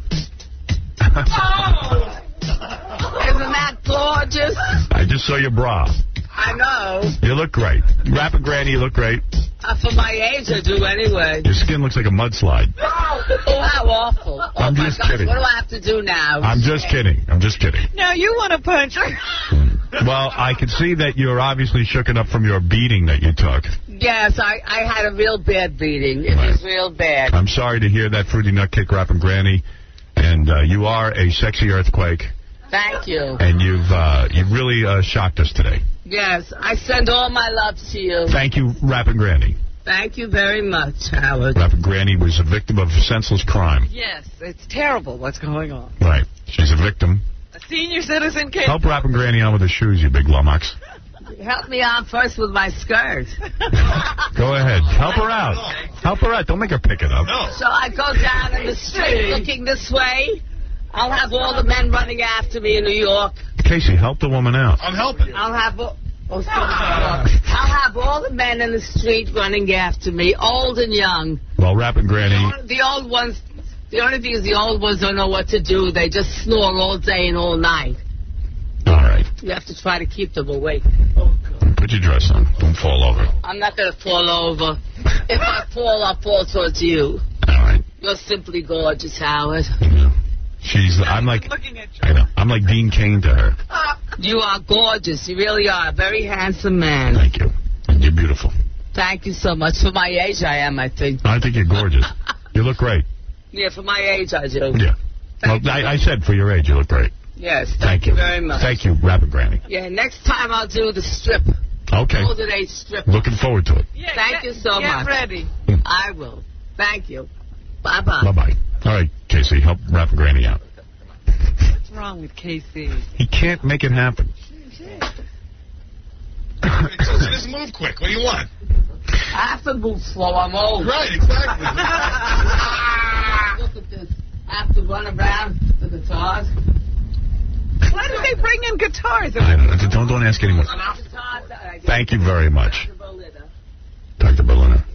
Oh. Isn't that gorgeous? I just saw your bra. I know. You look great. Rapping Granny, you look great. Uh, for my age, I do anyway. Your skin looks like a mudslide. Oh, how awful. Oh, I'm my just gosh, kidding. what do I have to do now? I'm just kidding. I'm just kidding. Now you want to punch her. Well, I can see that you're obviously shooken up from your beating that you took. Yes, I, I had a real bad beating. It Right. was real bad. I'm sorry to hear that, Fruity Nutcake, Rapping Granny. And uh, you are a sexy earthquake. Thank you. And you've uh, you've really uh, shocked us today. Yes, I send all my love to you. Thank you, Rapping Granny. Thank you very much, Howard. Rapping Granny was a victim of senseless crime. Yes, it's terrible what's going on. Right. She's a victim. A senior citizen case. Help Rapping Granny on with her shoes, you big lummox. Help me on first with my skirt. Go ahead. Help her out. Help her out. Don't make her pick it up. So I go down in the street looking this way. I'll have all the men running after me in New York. Casey, help the woman out. I'm helping. I'll have all, oh, sorry. I'll have all the men in the street running after me, old and young. Well, Rapping Granny, The old ones, the only thing is the old ones don't know what to do. They just snore all day and all night. all right. You have to try to keep them awake. Put your dress on. Don't fall over. I'm not going to fall over. If I fall, I'll fall towards you. All right. You're simply gorgeous, Howard. She's, I'm like, Looking at you. I know. I'm like Dean Cain to her. You are gorgeous. You really are. A very handsome man. Thank you. You're beautiful. Thank you so much. For my age, I am, I think. I think you're gorgeous. You look great. Yeah, for my age, I do. Yeah. Well, I, I said for your age, you look great. Yes, thank, Thank you you. very much. Thank you, Rapping Granny. Yeah, next time I'll do the strip. Okay. Golden Age strip. Looking forward to it. Yeah, Thank get, you so get much. ready. I will. Thank you. Bye-bye. Bye-bye. All right, Casey, help Rapping Granny out. What's wrong with K C? He can't make it happen. Just move quick. What do you want? I have to move slow. I'm old. Right, exactly. Look at this. I have to run around the guitars. Why did they bring in guitars? I don't, know. don't don't ask anyone. Thank you very much, Doctor Berliner.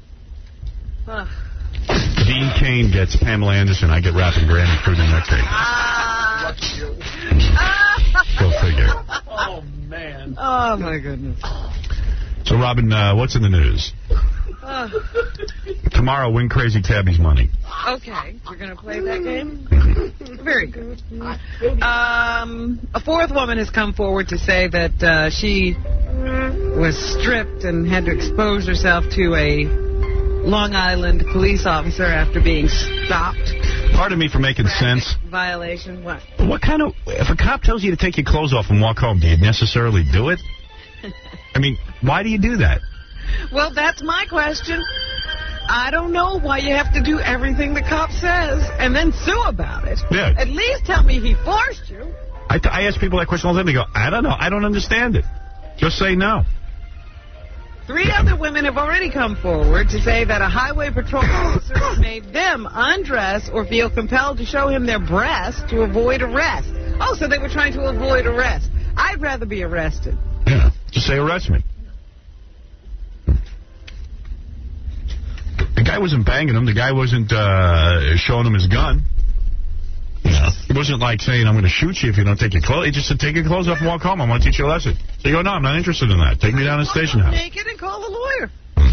Dean Cain gets Pamela Anderson. I get Rapping Granny, Fruity Nutcake. Ah. Go figure. Oh, man. Oh, my goodness. So, Robin, uh, what's in the news? Oh, Uh, Tomorrow, win Crazy Tabby's money. okay, you're going to play that game? Very good. Um, a fourth woman has come forward to say that uh, she was stripped and had to expose herself to a Long Island police officer after being stopped. Pardon me for making sense. Violation, what? What kind of... If a cop tells you to take your clothes off and walk home, do you necessarily do it? I mean, why do you do that? Well, that's my question. I don't know why you have to do everything the cop says and then sue about it. Yeah. At least tell me he forced you. I, t I ask people that question all the time. They go, I don't know. I don't understand it. Just say no. Three other women have already come forward to say that a highway patrol officer made them undress or feel compelled to show him their breasts to avoid arrest. Oh, so they were trying to avoid arrest. I'd rather be arrested. Yeah. Just say arrest me. The guy wasn't banging him. The guy wasn't uh, showing him his gun. Yeah. It wasn't like saying, I'm going to shoot you if you don't take your clothes. He just said, take your clothes off and walk home. I want to teach you a lesson. So you go, no, I'm not interested in that. Take me down to the station house. Naked and call a lawyer.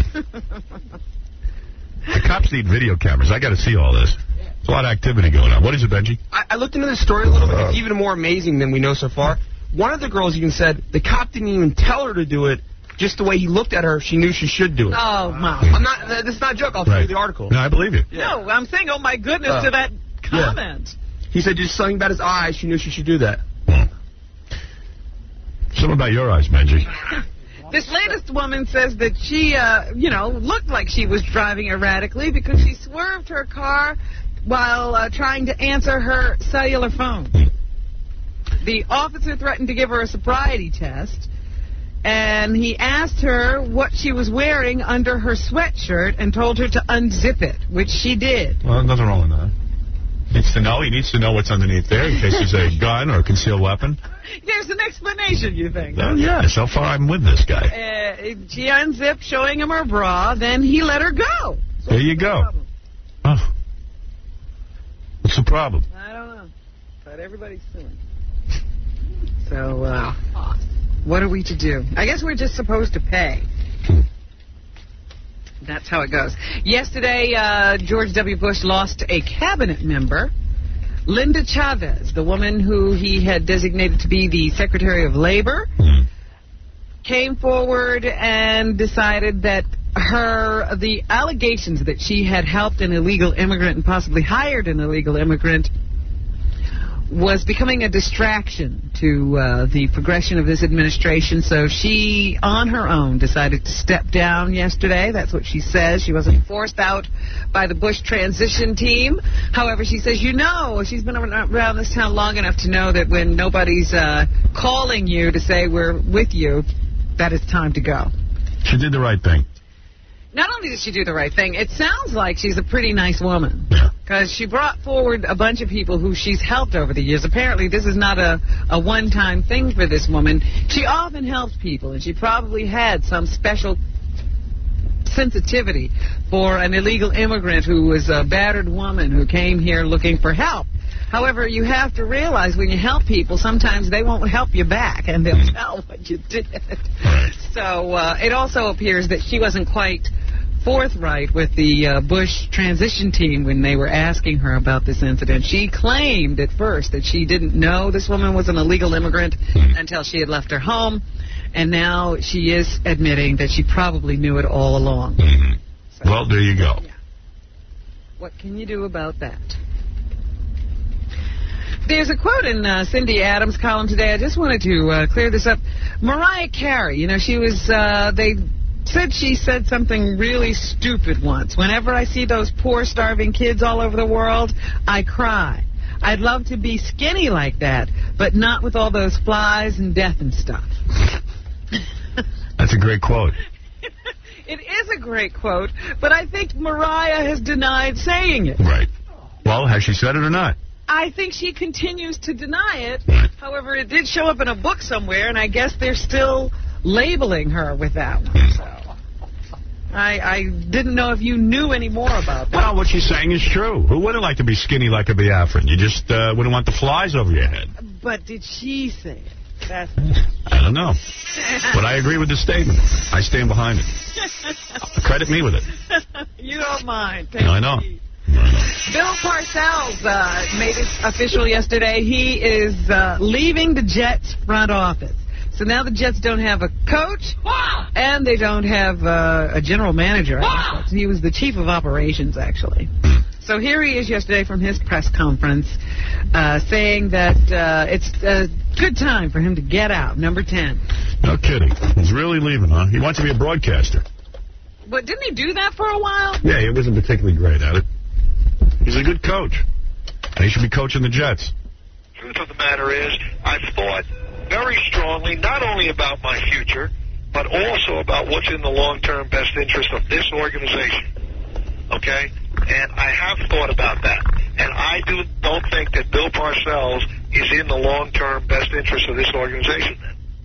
The cops need video cameras. I got to see all this. There's a lot of activity going on. What is it, Benji? I, I looked into this story a little bit. It's even more amazing than we know so far. One of the girls even said the cop didn't even tell her to do it. Just the way he looked at her, she knew she should do it. Oh, my. I'm not. This is not a joke. I'll tell right. you the article. No, I believe you. Yeah. No, I'm saying, oh, my goodness, Uh, to that comment. Yeah. He said just something about his eyes. She knew she should do that. Something about your eyes, Benji. This latest woman says that she, uh, you know, looked like she was driving erratically because she swerved her car while uh, trying to answer her cellular phone. The officer threatened to give her a sobriety test, and he asked her what she was wearing under her sweatshirt and told her to unzip it, which she did. Well, nothing wrong with that. He needs to know. He needs to know what's underneath there in case there's a gun or a concealed weapon. There's an explanation, you think? Oh, yeah. So far, I'm with this guy. Uh, she unzipped, showing him her bra. Then he let her go. So there you go. Oh. What's the problem? I don't know. But everybody's suing. So, uh, what are we to do? I guess we're just supposed to pay. That's how it goes. Yesterday, uh, George W. Bush lost a cabinet member, Linda Chavez, the woman who he had designated to be the Secretary of Labor, mm. came forward and decided that her the allegations that she had helped an illegal immigrant and possibly hired an illegal immigrant was becoming a distraction to uh, the progression of this administration. So she, on her own, decided to step down yesterday. That's what she says. She wasn't forced out by the Bush transition team. However, she says, you know, she's been around this town long enough to know that when nobody's uh, calling you to say we're with you, that it's time to go. She did the right thing. Not only did she do the right thing, it sounds like she's a pretty nice woman. Because she brought forward a bunch of people who she's helped over the years. Apparently, this is not a, a one-time thing for this woman. She often helps people, and she probably had some special sensitivity for an illegal immigrant who was a battered woman who came here looking for help. However, you have to realize when you help people, sometimes they won't help you back, and they'll tell what you did. So uh, it also appears that she wasn't quite forthright with the uh, Bush transition team when they were asking her about this incident. She claimed at first that she didn't know this woman was an illegal immigrant until she had left her home, and now she is admitting that she probably knew it all along. Mm-hmm. So, well, there you go. Yeah. What can you do about that? There's a quote in uh, Cindy Adams' column today. I just wanted to uh, clear this up. Mariah Carey, you know, she was, uh, they said she said something really stupid once. Whenever I see those poor, starving kids all over the world, I cry. I'd love to be skinny like that, but not with all those flies and death and stuff. That's a great quote. It is a great quote, but I think Mariah has denied saying it. Right. Well, has she said it or not? I think she continues to deny it. However, it did show up in a book somewhere, and I guess they're still labeling her with that one. So I, I didn't know if you knew any more about that. Well, what she's saying is true. Who wouldn't like to be skinny like a Biafran? You just uh, wouldn't want the flies over your head. But did she say it? That's I don't know. But I agree with the statement. I stand behind it. Credit me with it. You don't mind. Take No, I know. Bill Parcells uh, made it official yesterday. He is uh, leaving the Jets front office. So now the Jets don't have a coach, and they don't have uh, a general manager. I guess. He was the chief of operations, actually. So here he is yesterday from his press conference uh, saying that uh, it's a good time for him to get out, number ten. No kidding. He's really leaving, huh? He wants to be a broadcaster. But didn't he do that for a while? Yeah, he wasn't particularly great at it. He's a good coach. And he should be coaching the Jets. Truth of the matter is, I've thought very strongly not only about my future, but also about what's in the long-term best interest of this organization. Okay? And I have thought about that. And I do, don't think that Bill Parcells is in the long-term best interest of this organization.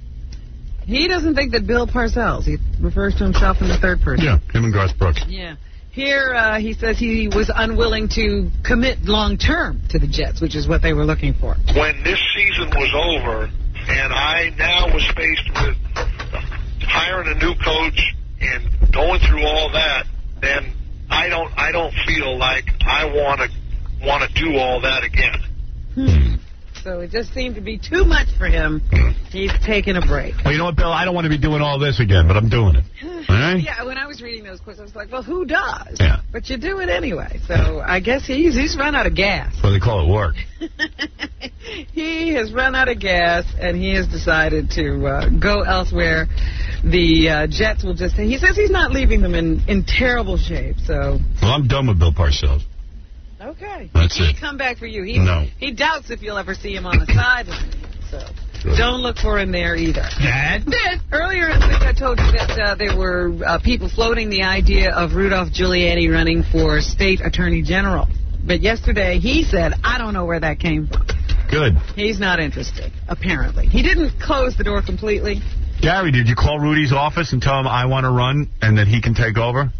He doesn't think that Bill Parcells, he refers to himself in the third person. Yeah, him and Garth Brooks. Yeah. Here, uh, he says he was unwilling to commit long-term to the Jets, which is what they were looking for. When this season was over, and I now was faced with hiring a new coach and going through all that, then I don't I don't feel like I want to want to do all that again. Hmm. So it just seemed to be too much for him. He's taking a break. Well, you know what, Bill? I don't want to be doing all this again, but I'm doing it. All right? Yeah, when I was reading those quotes, I was like, well, who does? Yeah. But you do it anyway. So I guess he's he's run out of gas. That's what they call it work. He has run out of gas, and he has decided to uh, go elsewhere. The uh, Jets will just say, he says he's not leaving them in, in terrible shape. So. Well, I'm done with Bill Parcells. Okay. That's he it. can't come back for you. He, No. He doubts if you'll ever see him on the sideline. So Good. don't look for him there either. Dad? Earlier in the week, I told you that uh, there were uh, people floating the idea of Rudolph Giuliani running for state attorney general. But yesterday, he said, I don't know where that came from. Good. He's not interested, apparently. He didn't close the door completely. Gary, did you call Rudy's office and tell him I want to run and that he can take over?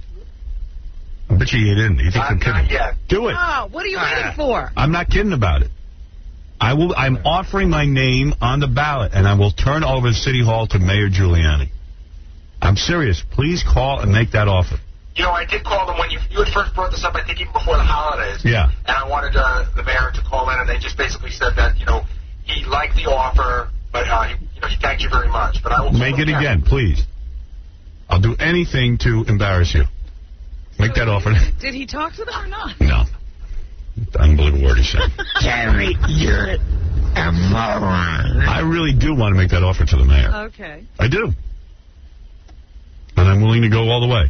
I bet you you didn't. You think I'm kidding? yet. Do it. Oh, what are you waiting for? I'm not kidding about it. I will. I'm offering my name on the ballot, and I will turn over City Hall to Mayor Giuliani. I'm serious. Please call and make that offer. You know, I did call them when you you had first brought this up, I think even before the holidays. Yeah. And I wanted uh, the mayor to call in, and they just basically said that, you know, he liked the offer, but uh, he, you know, he thanked you very much. But I will Make it again, please. I'll do anything to embarrass you. Make that offer. Did he talk to them or not? No. Unbelievable word he said. Gary, you're a moron. I really do want to make that offer to the mayor. Okay. I do. And I'm willing to go all the way.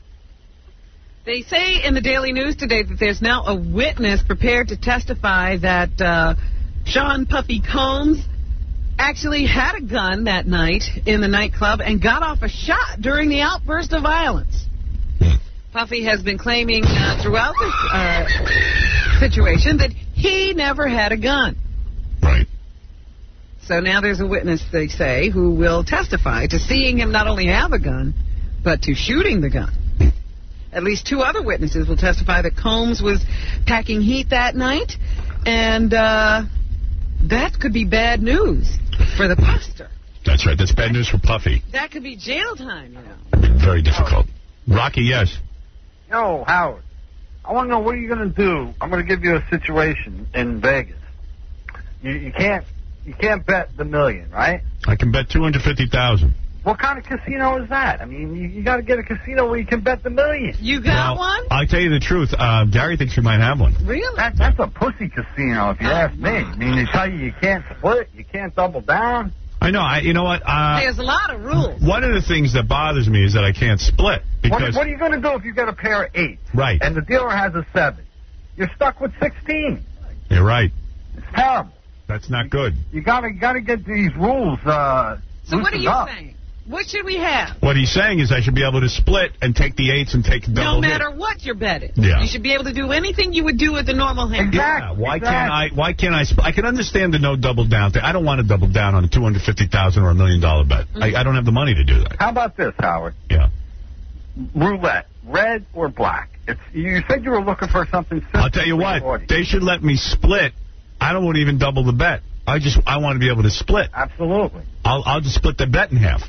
They say in the Daily News today that there's now a witness prepared to testify that uh, Sean Puffy Combs actually had a gun that night in the nightclub and got off a shot during the outburst of violence. Puffy has been claiming uh, throughout this uh, situation that he never had a gun. Right. So now there's a witness, they say, who will testify to seeing him not only have a gun, but to shooting the gun. At least two other witnesses will testify that Combs was packing heat that night, and uh, that could be bad news for the pastor. That's right. That's bad news for Puffy. That could be jail time, you know. Very difficult. Rocky, yes. Yo, Howard, I want to know what are you going to do? I'm going to give you a situation in Vegas. You, you can't you can't bet the million, right? I can bet two hundred fifty thousand dollars. What kind of casino is that? I mean, you, you got to get a casino where you can bet the million. You got Well, one? I'll tell you the truth. Uh, Gary thinks we might have one. Really? That, that's a pussy casino, if you ask me. I mean, they tell you you can't split, you can't double down. I know. I, you know what? Uh, There's a lot of rules. one of the things that bothers me is that I can't split. What, Because what are you going to do if you get a pair of eight? Right. And the dealer has a seven? You're stuck with sixteen. You're right. It's terrible. That's not good. You got to got to get these rules. Uh, So what are loosened you up. saying? What should we have? What he's saying is I should be able to split and take the eights and take double No hit. matter what you're betting. Yeah. You should be able to do anything you would do with the normal hand. Yeah, why can't I? Why can't I? Sp- I can understand the no double down thing. I don't want to double down on a two hundred fifty thousand or a million dollar bet. Mm-hmm. I, I don't have the money to do that. How about this, Howard? Yeah. Roulette, red or black? It's you said you were looking for something simple. I'll tell you for what. your audience. They should let me split. I don't want to even double the bet. I just I want to be able to split. Absolutely. I'll I'll just split the bet in half.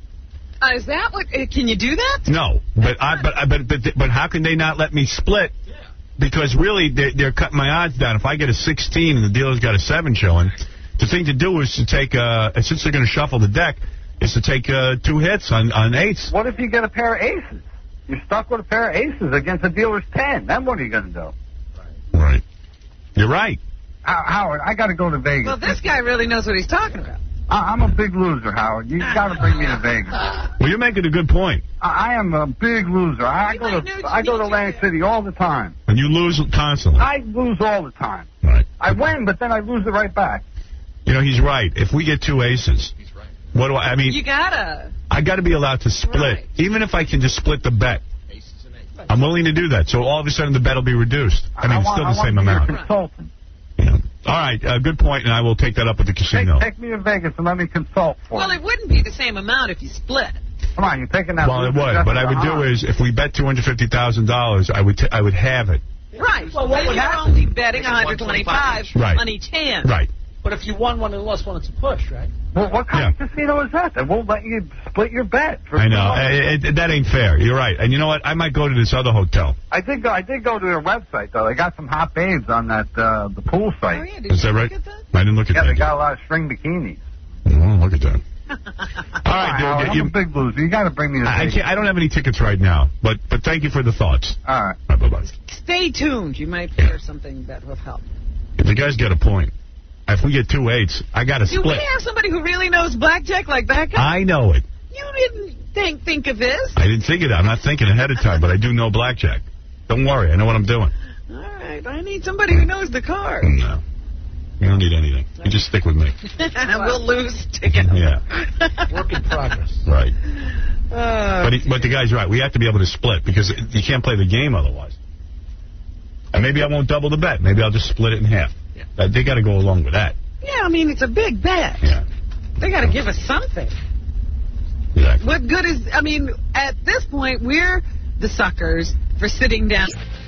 Uh, is that what? Uh, can you do that? No, but I but I, but, but but how can they not let me split? Because really, they're, they're cutting my odds down. If I get a sixteen and the dealer's got a seven showing, the thing to do is to take, uh, since they're going to shuffle the deck, is to take uh, two hits on, on eights. What if you get a pair of aces? You're stuck with a pair of aces against the dealer's ten. Then what are you going to do? Right. You're right. Uh, Howard, I got to go to Vegas. Well, this guy really knows what he's talking about. I I'm a big loser, Howard. You got to bring me to Vegas. Well, you're making a good point. I, I am a big loser. I, I go to I go to Atlantic City all the time. And you lose constantly. I lose all the time. Right. I win, but then I lose it right back. You know, he's right. If we get two aces, he's right. What do I, I mean, You gotta. I got to be allowed to split, Right. even if I can just split the bet. I'm willing to do that. So all of a sudden the bet will be reduced. I mean, I it's want, still the I want same to be amount. your consultant. All right, uh, good point, and I will take that up with the Take, casino. take me to Vegas and let me consult for Well, you. it wouldn't be the same amount if you split. Come on, you're taking that. Well, it loser would. just What I to would the do heart. is, if we bet two hundred fifty thousand dollars, I would t I would have it. Right. Well, what then would you're happen? only betting one hundred twenty-five Right. on each hand. Right. But if you won one and lost one, it's a push, right? Well, what kind of casino is that? They won't let you split your bet. For I know. It, it, that ain't fair. You're right. And you know what? I might go to this other hotel. I did go. I did go to their website though. They got some hot babes on that uh, the pool site. Oh, yeah. Did Is you that right? look at that? I didn't look at Yeah, that. they got a lot of string bikinis. Oh, look at that. All All right, Howard, dude. I'm You, a big loser. You got to bring me to I, I Vegas. can't. I don't have any tickets right now, but but thank you for the thoughts. All right. All right, bye bye. Stay tuned. You might hear something that will help. The guy's got a point. If we get two eights, I got to Do split. we have somebody who really knows blackjack like that guy? I know it. You didn't think think of this. I didn't think of that. I'm not thinking ahead of time, but I do know blackjack. Don't worry. I know what I'm doing. All right. I need somebody who knows the cards. No. You don't need anything. You just stick with me. We'll lose together. Yeah. Work in progress. Right. Uh, But he, but the guy's right. We have to be able to split because you can't play the game otherwise. And maybe I won't double the bet. Maybe I'll just split it in half. Yeah. Uh, they got to go along with that. yeah, I mean, it's a big bet. Yeah. They got to give us something. Exactly. What good is, I mean, at this point, we're the suckers for sitting down.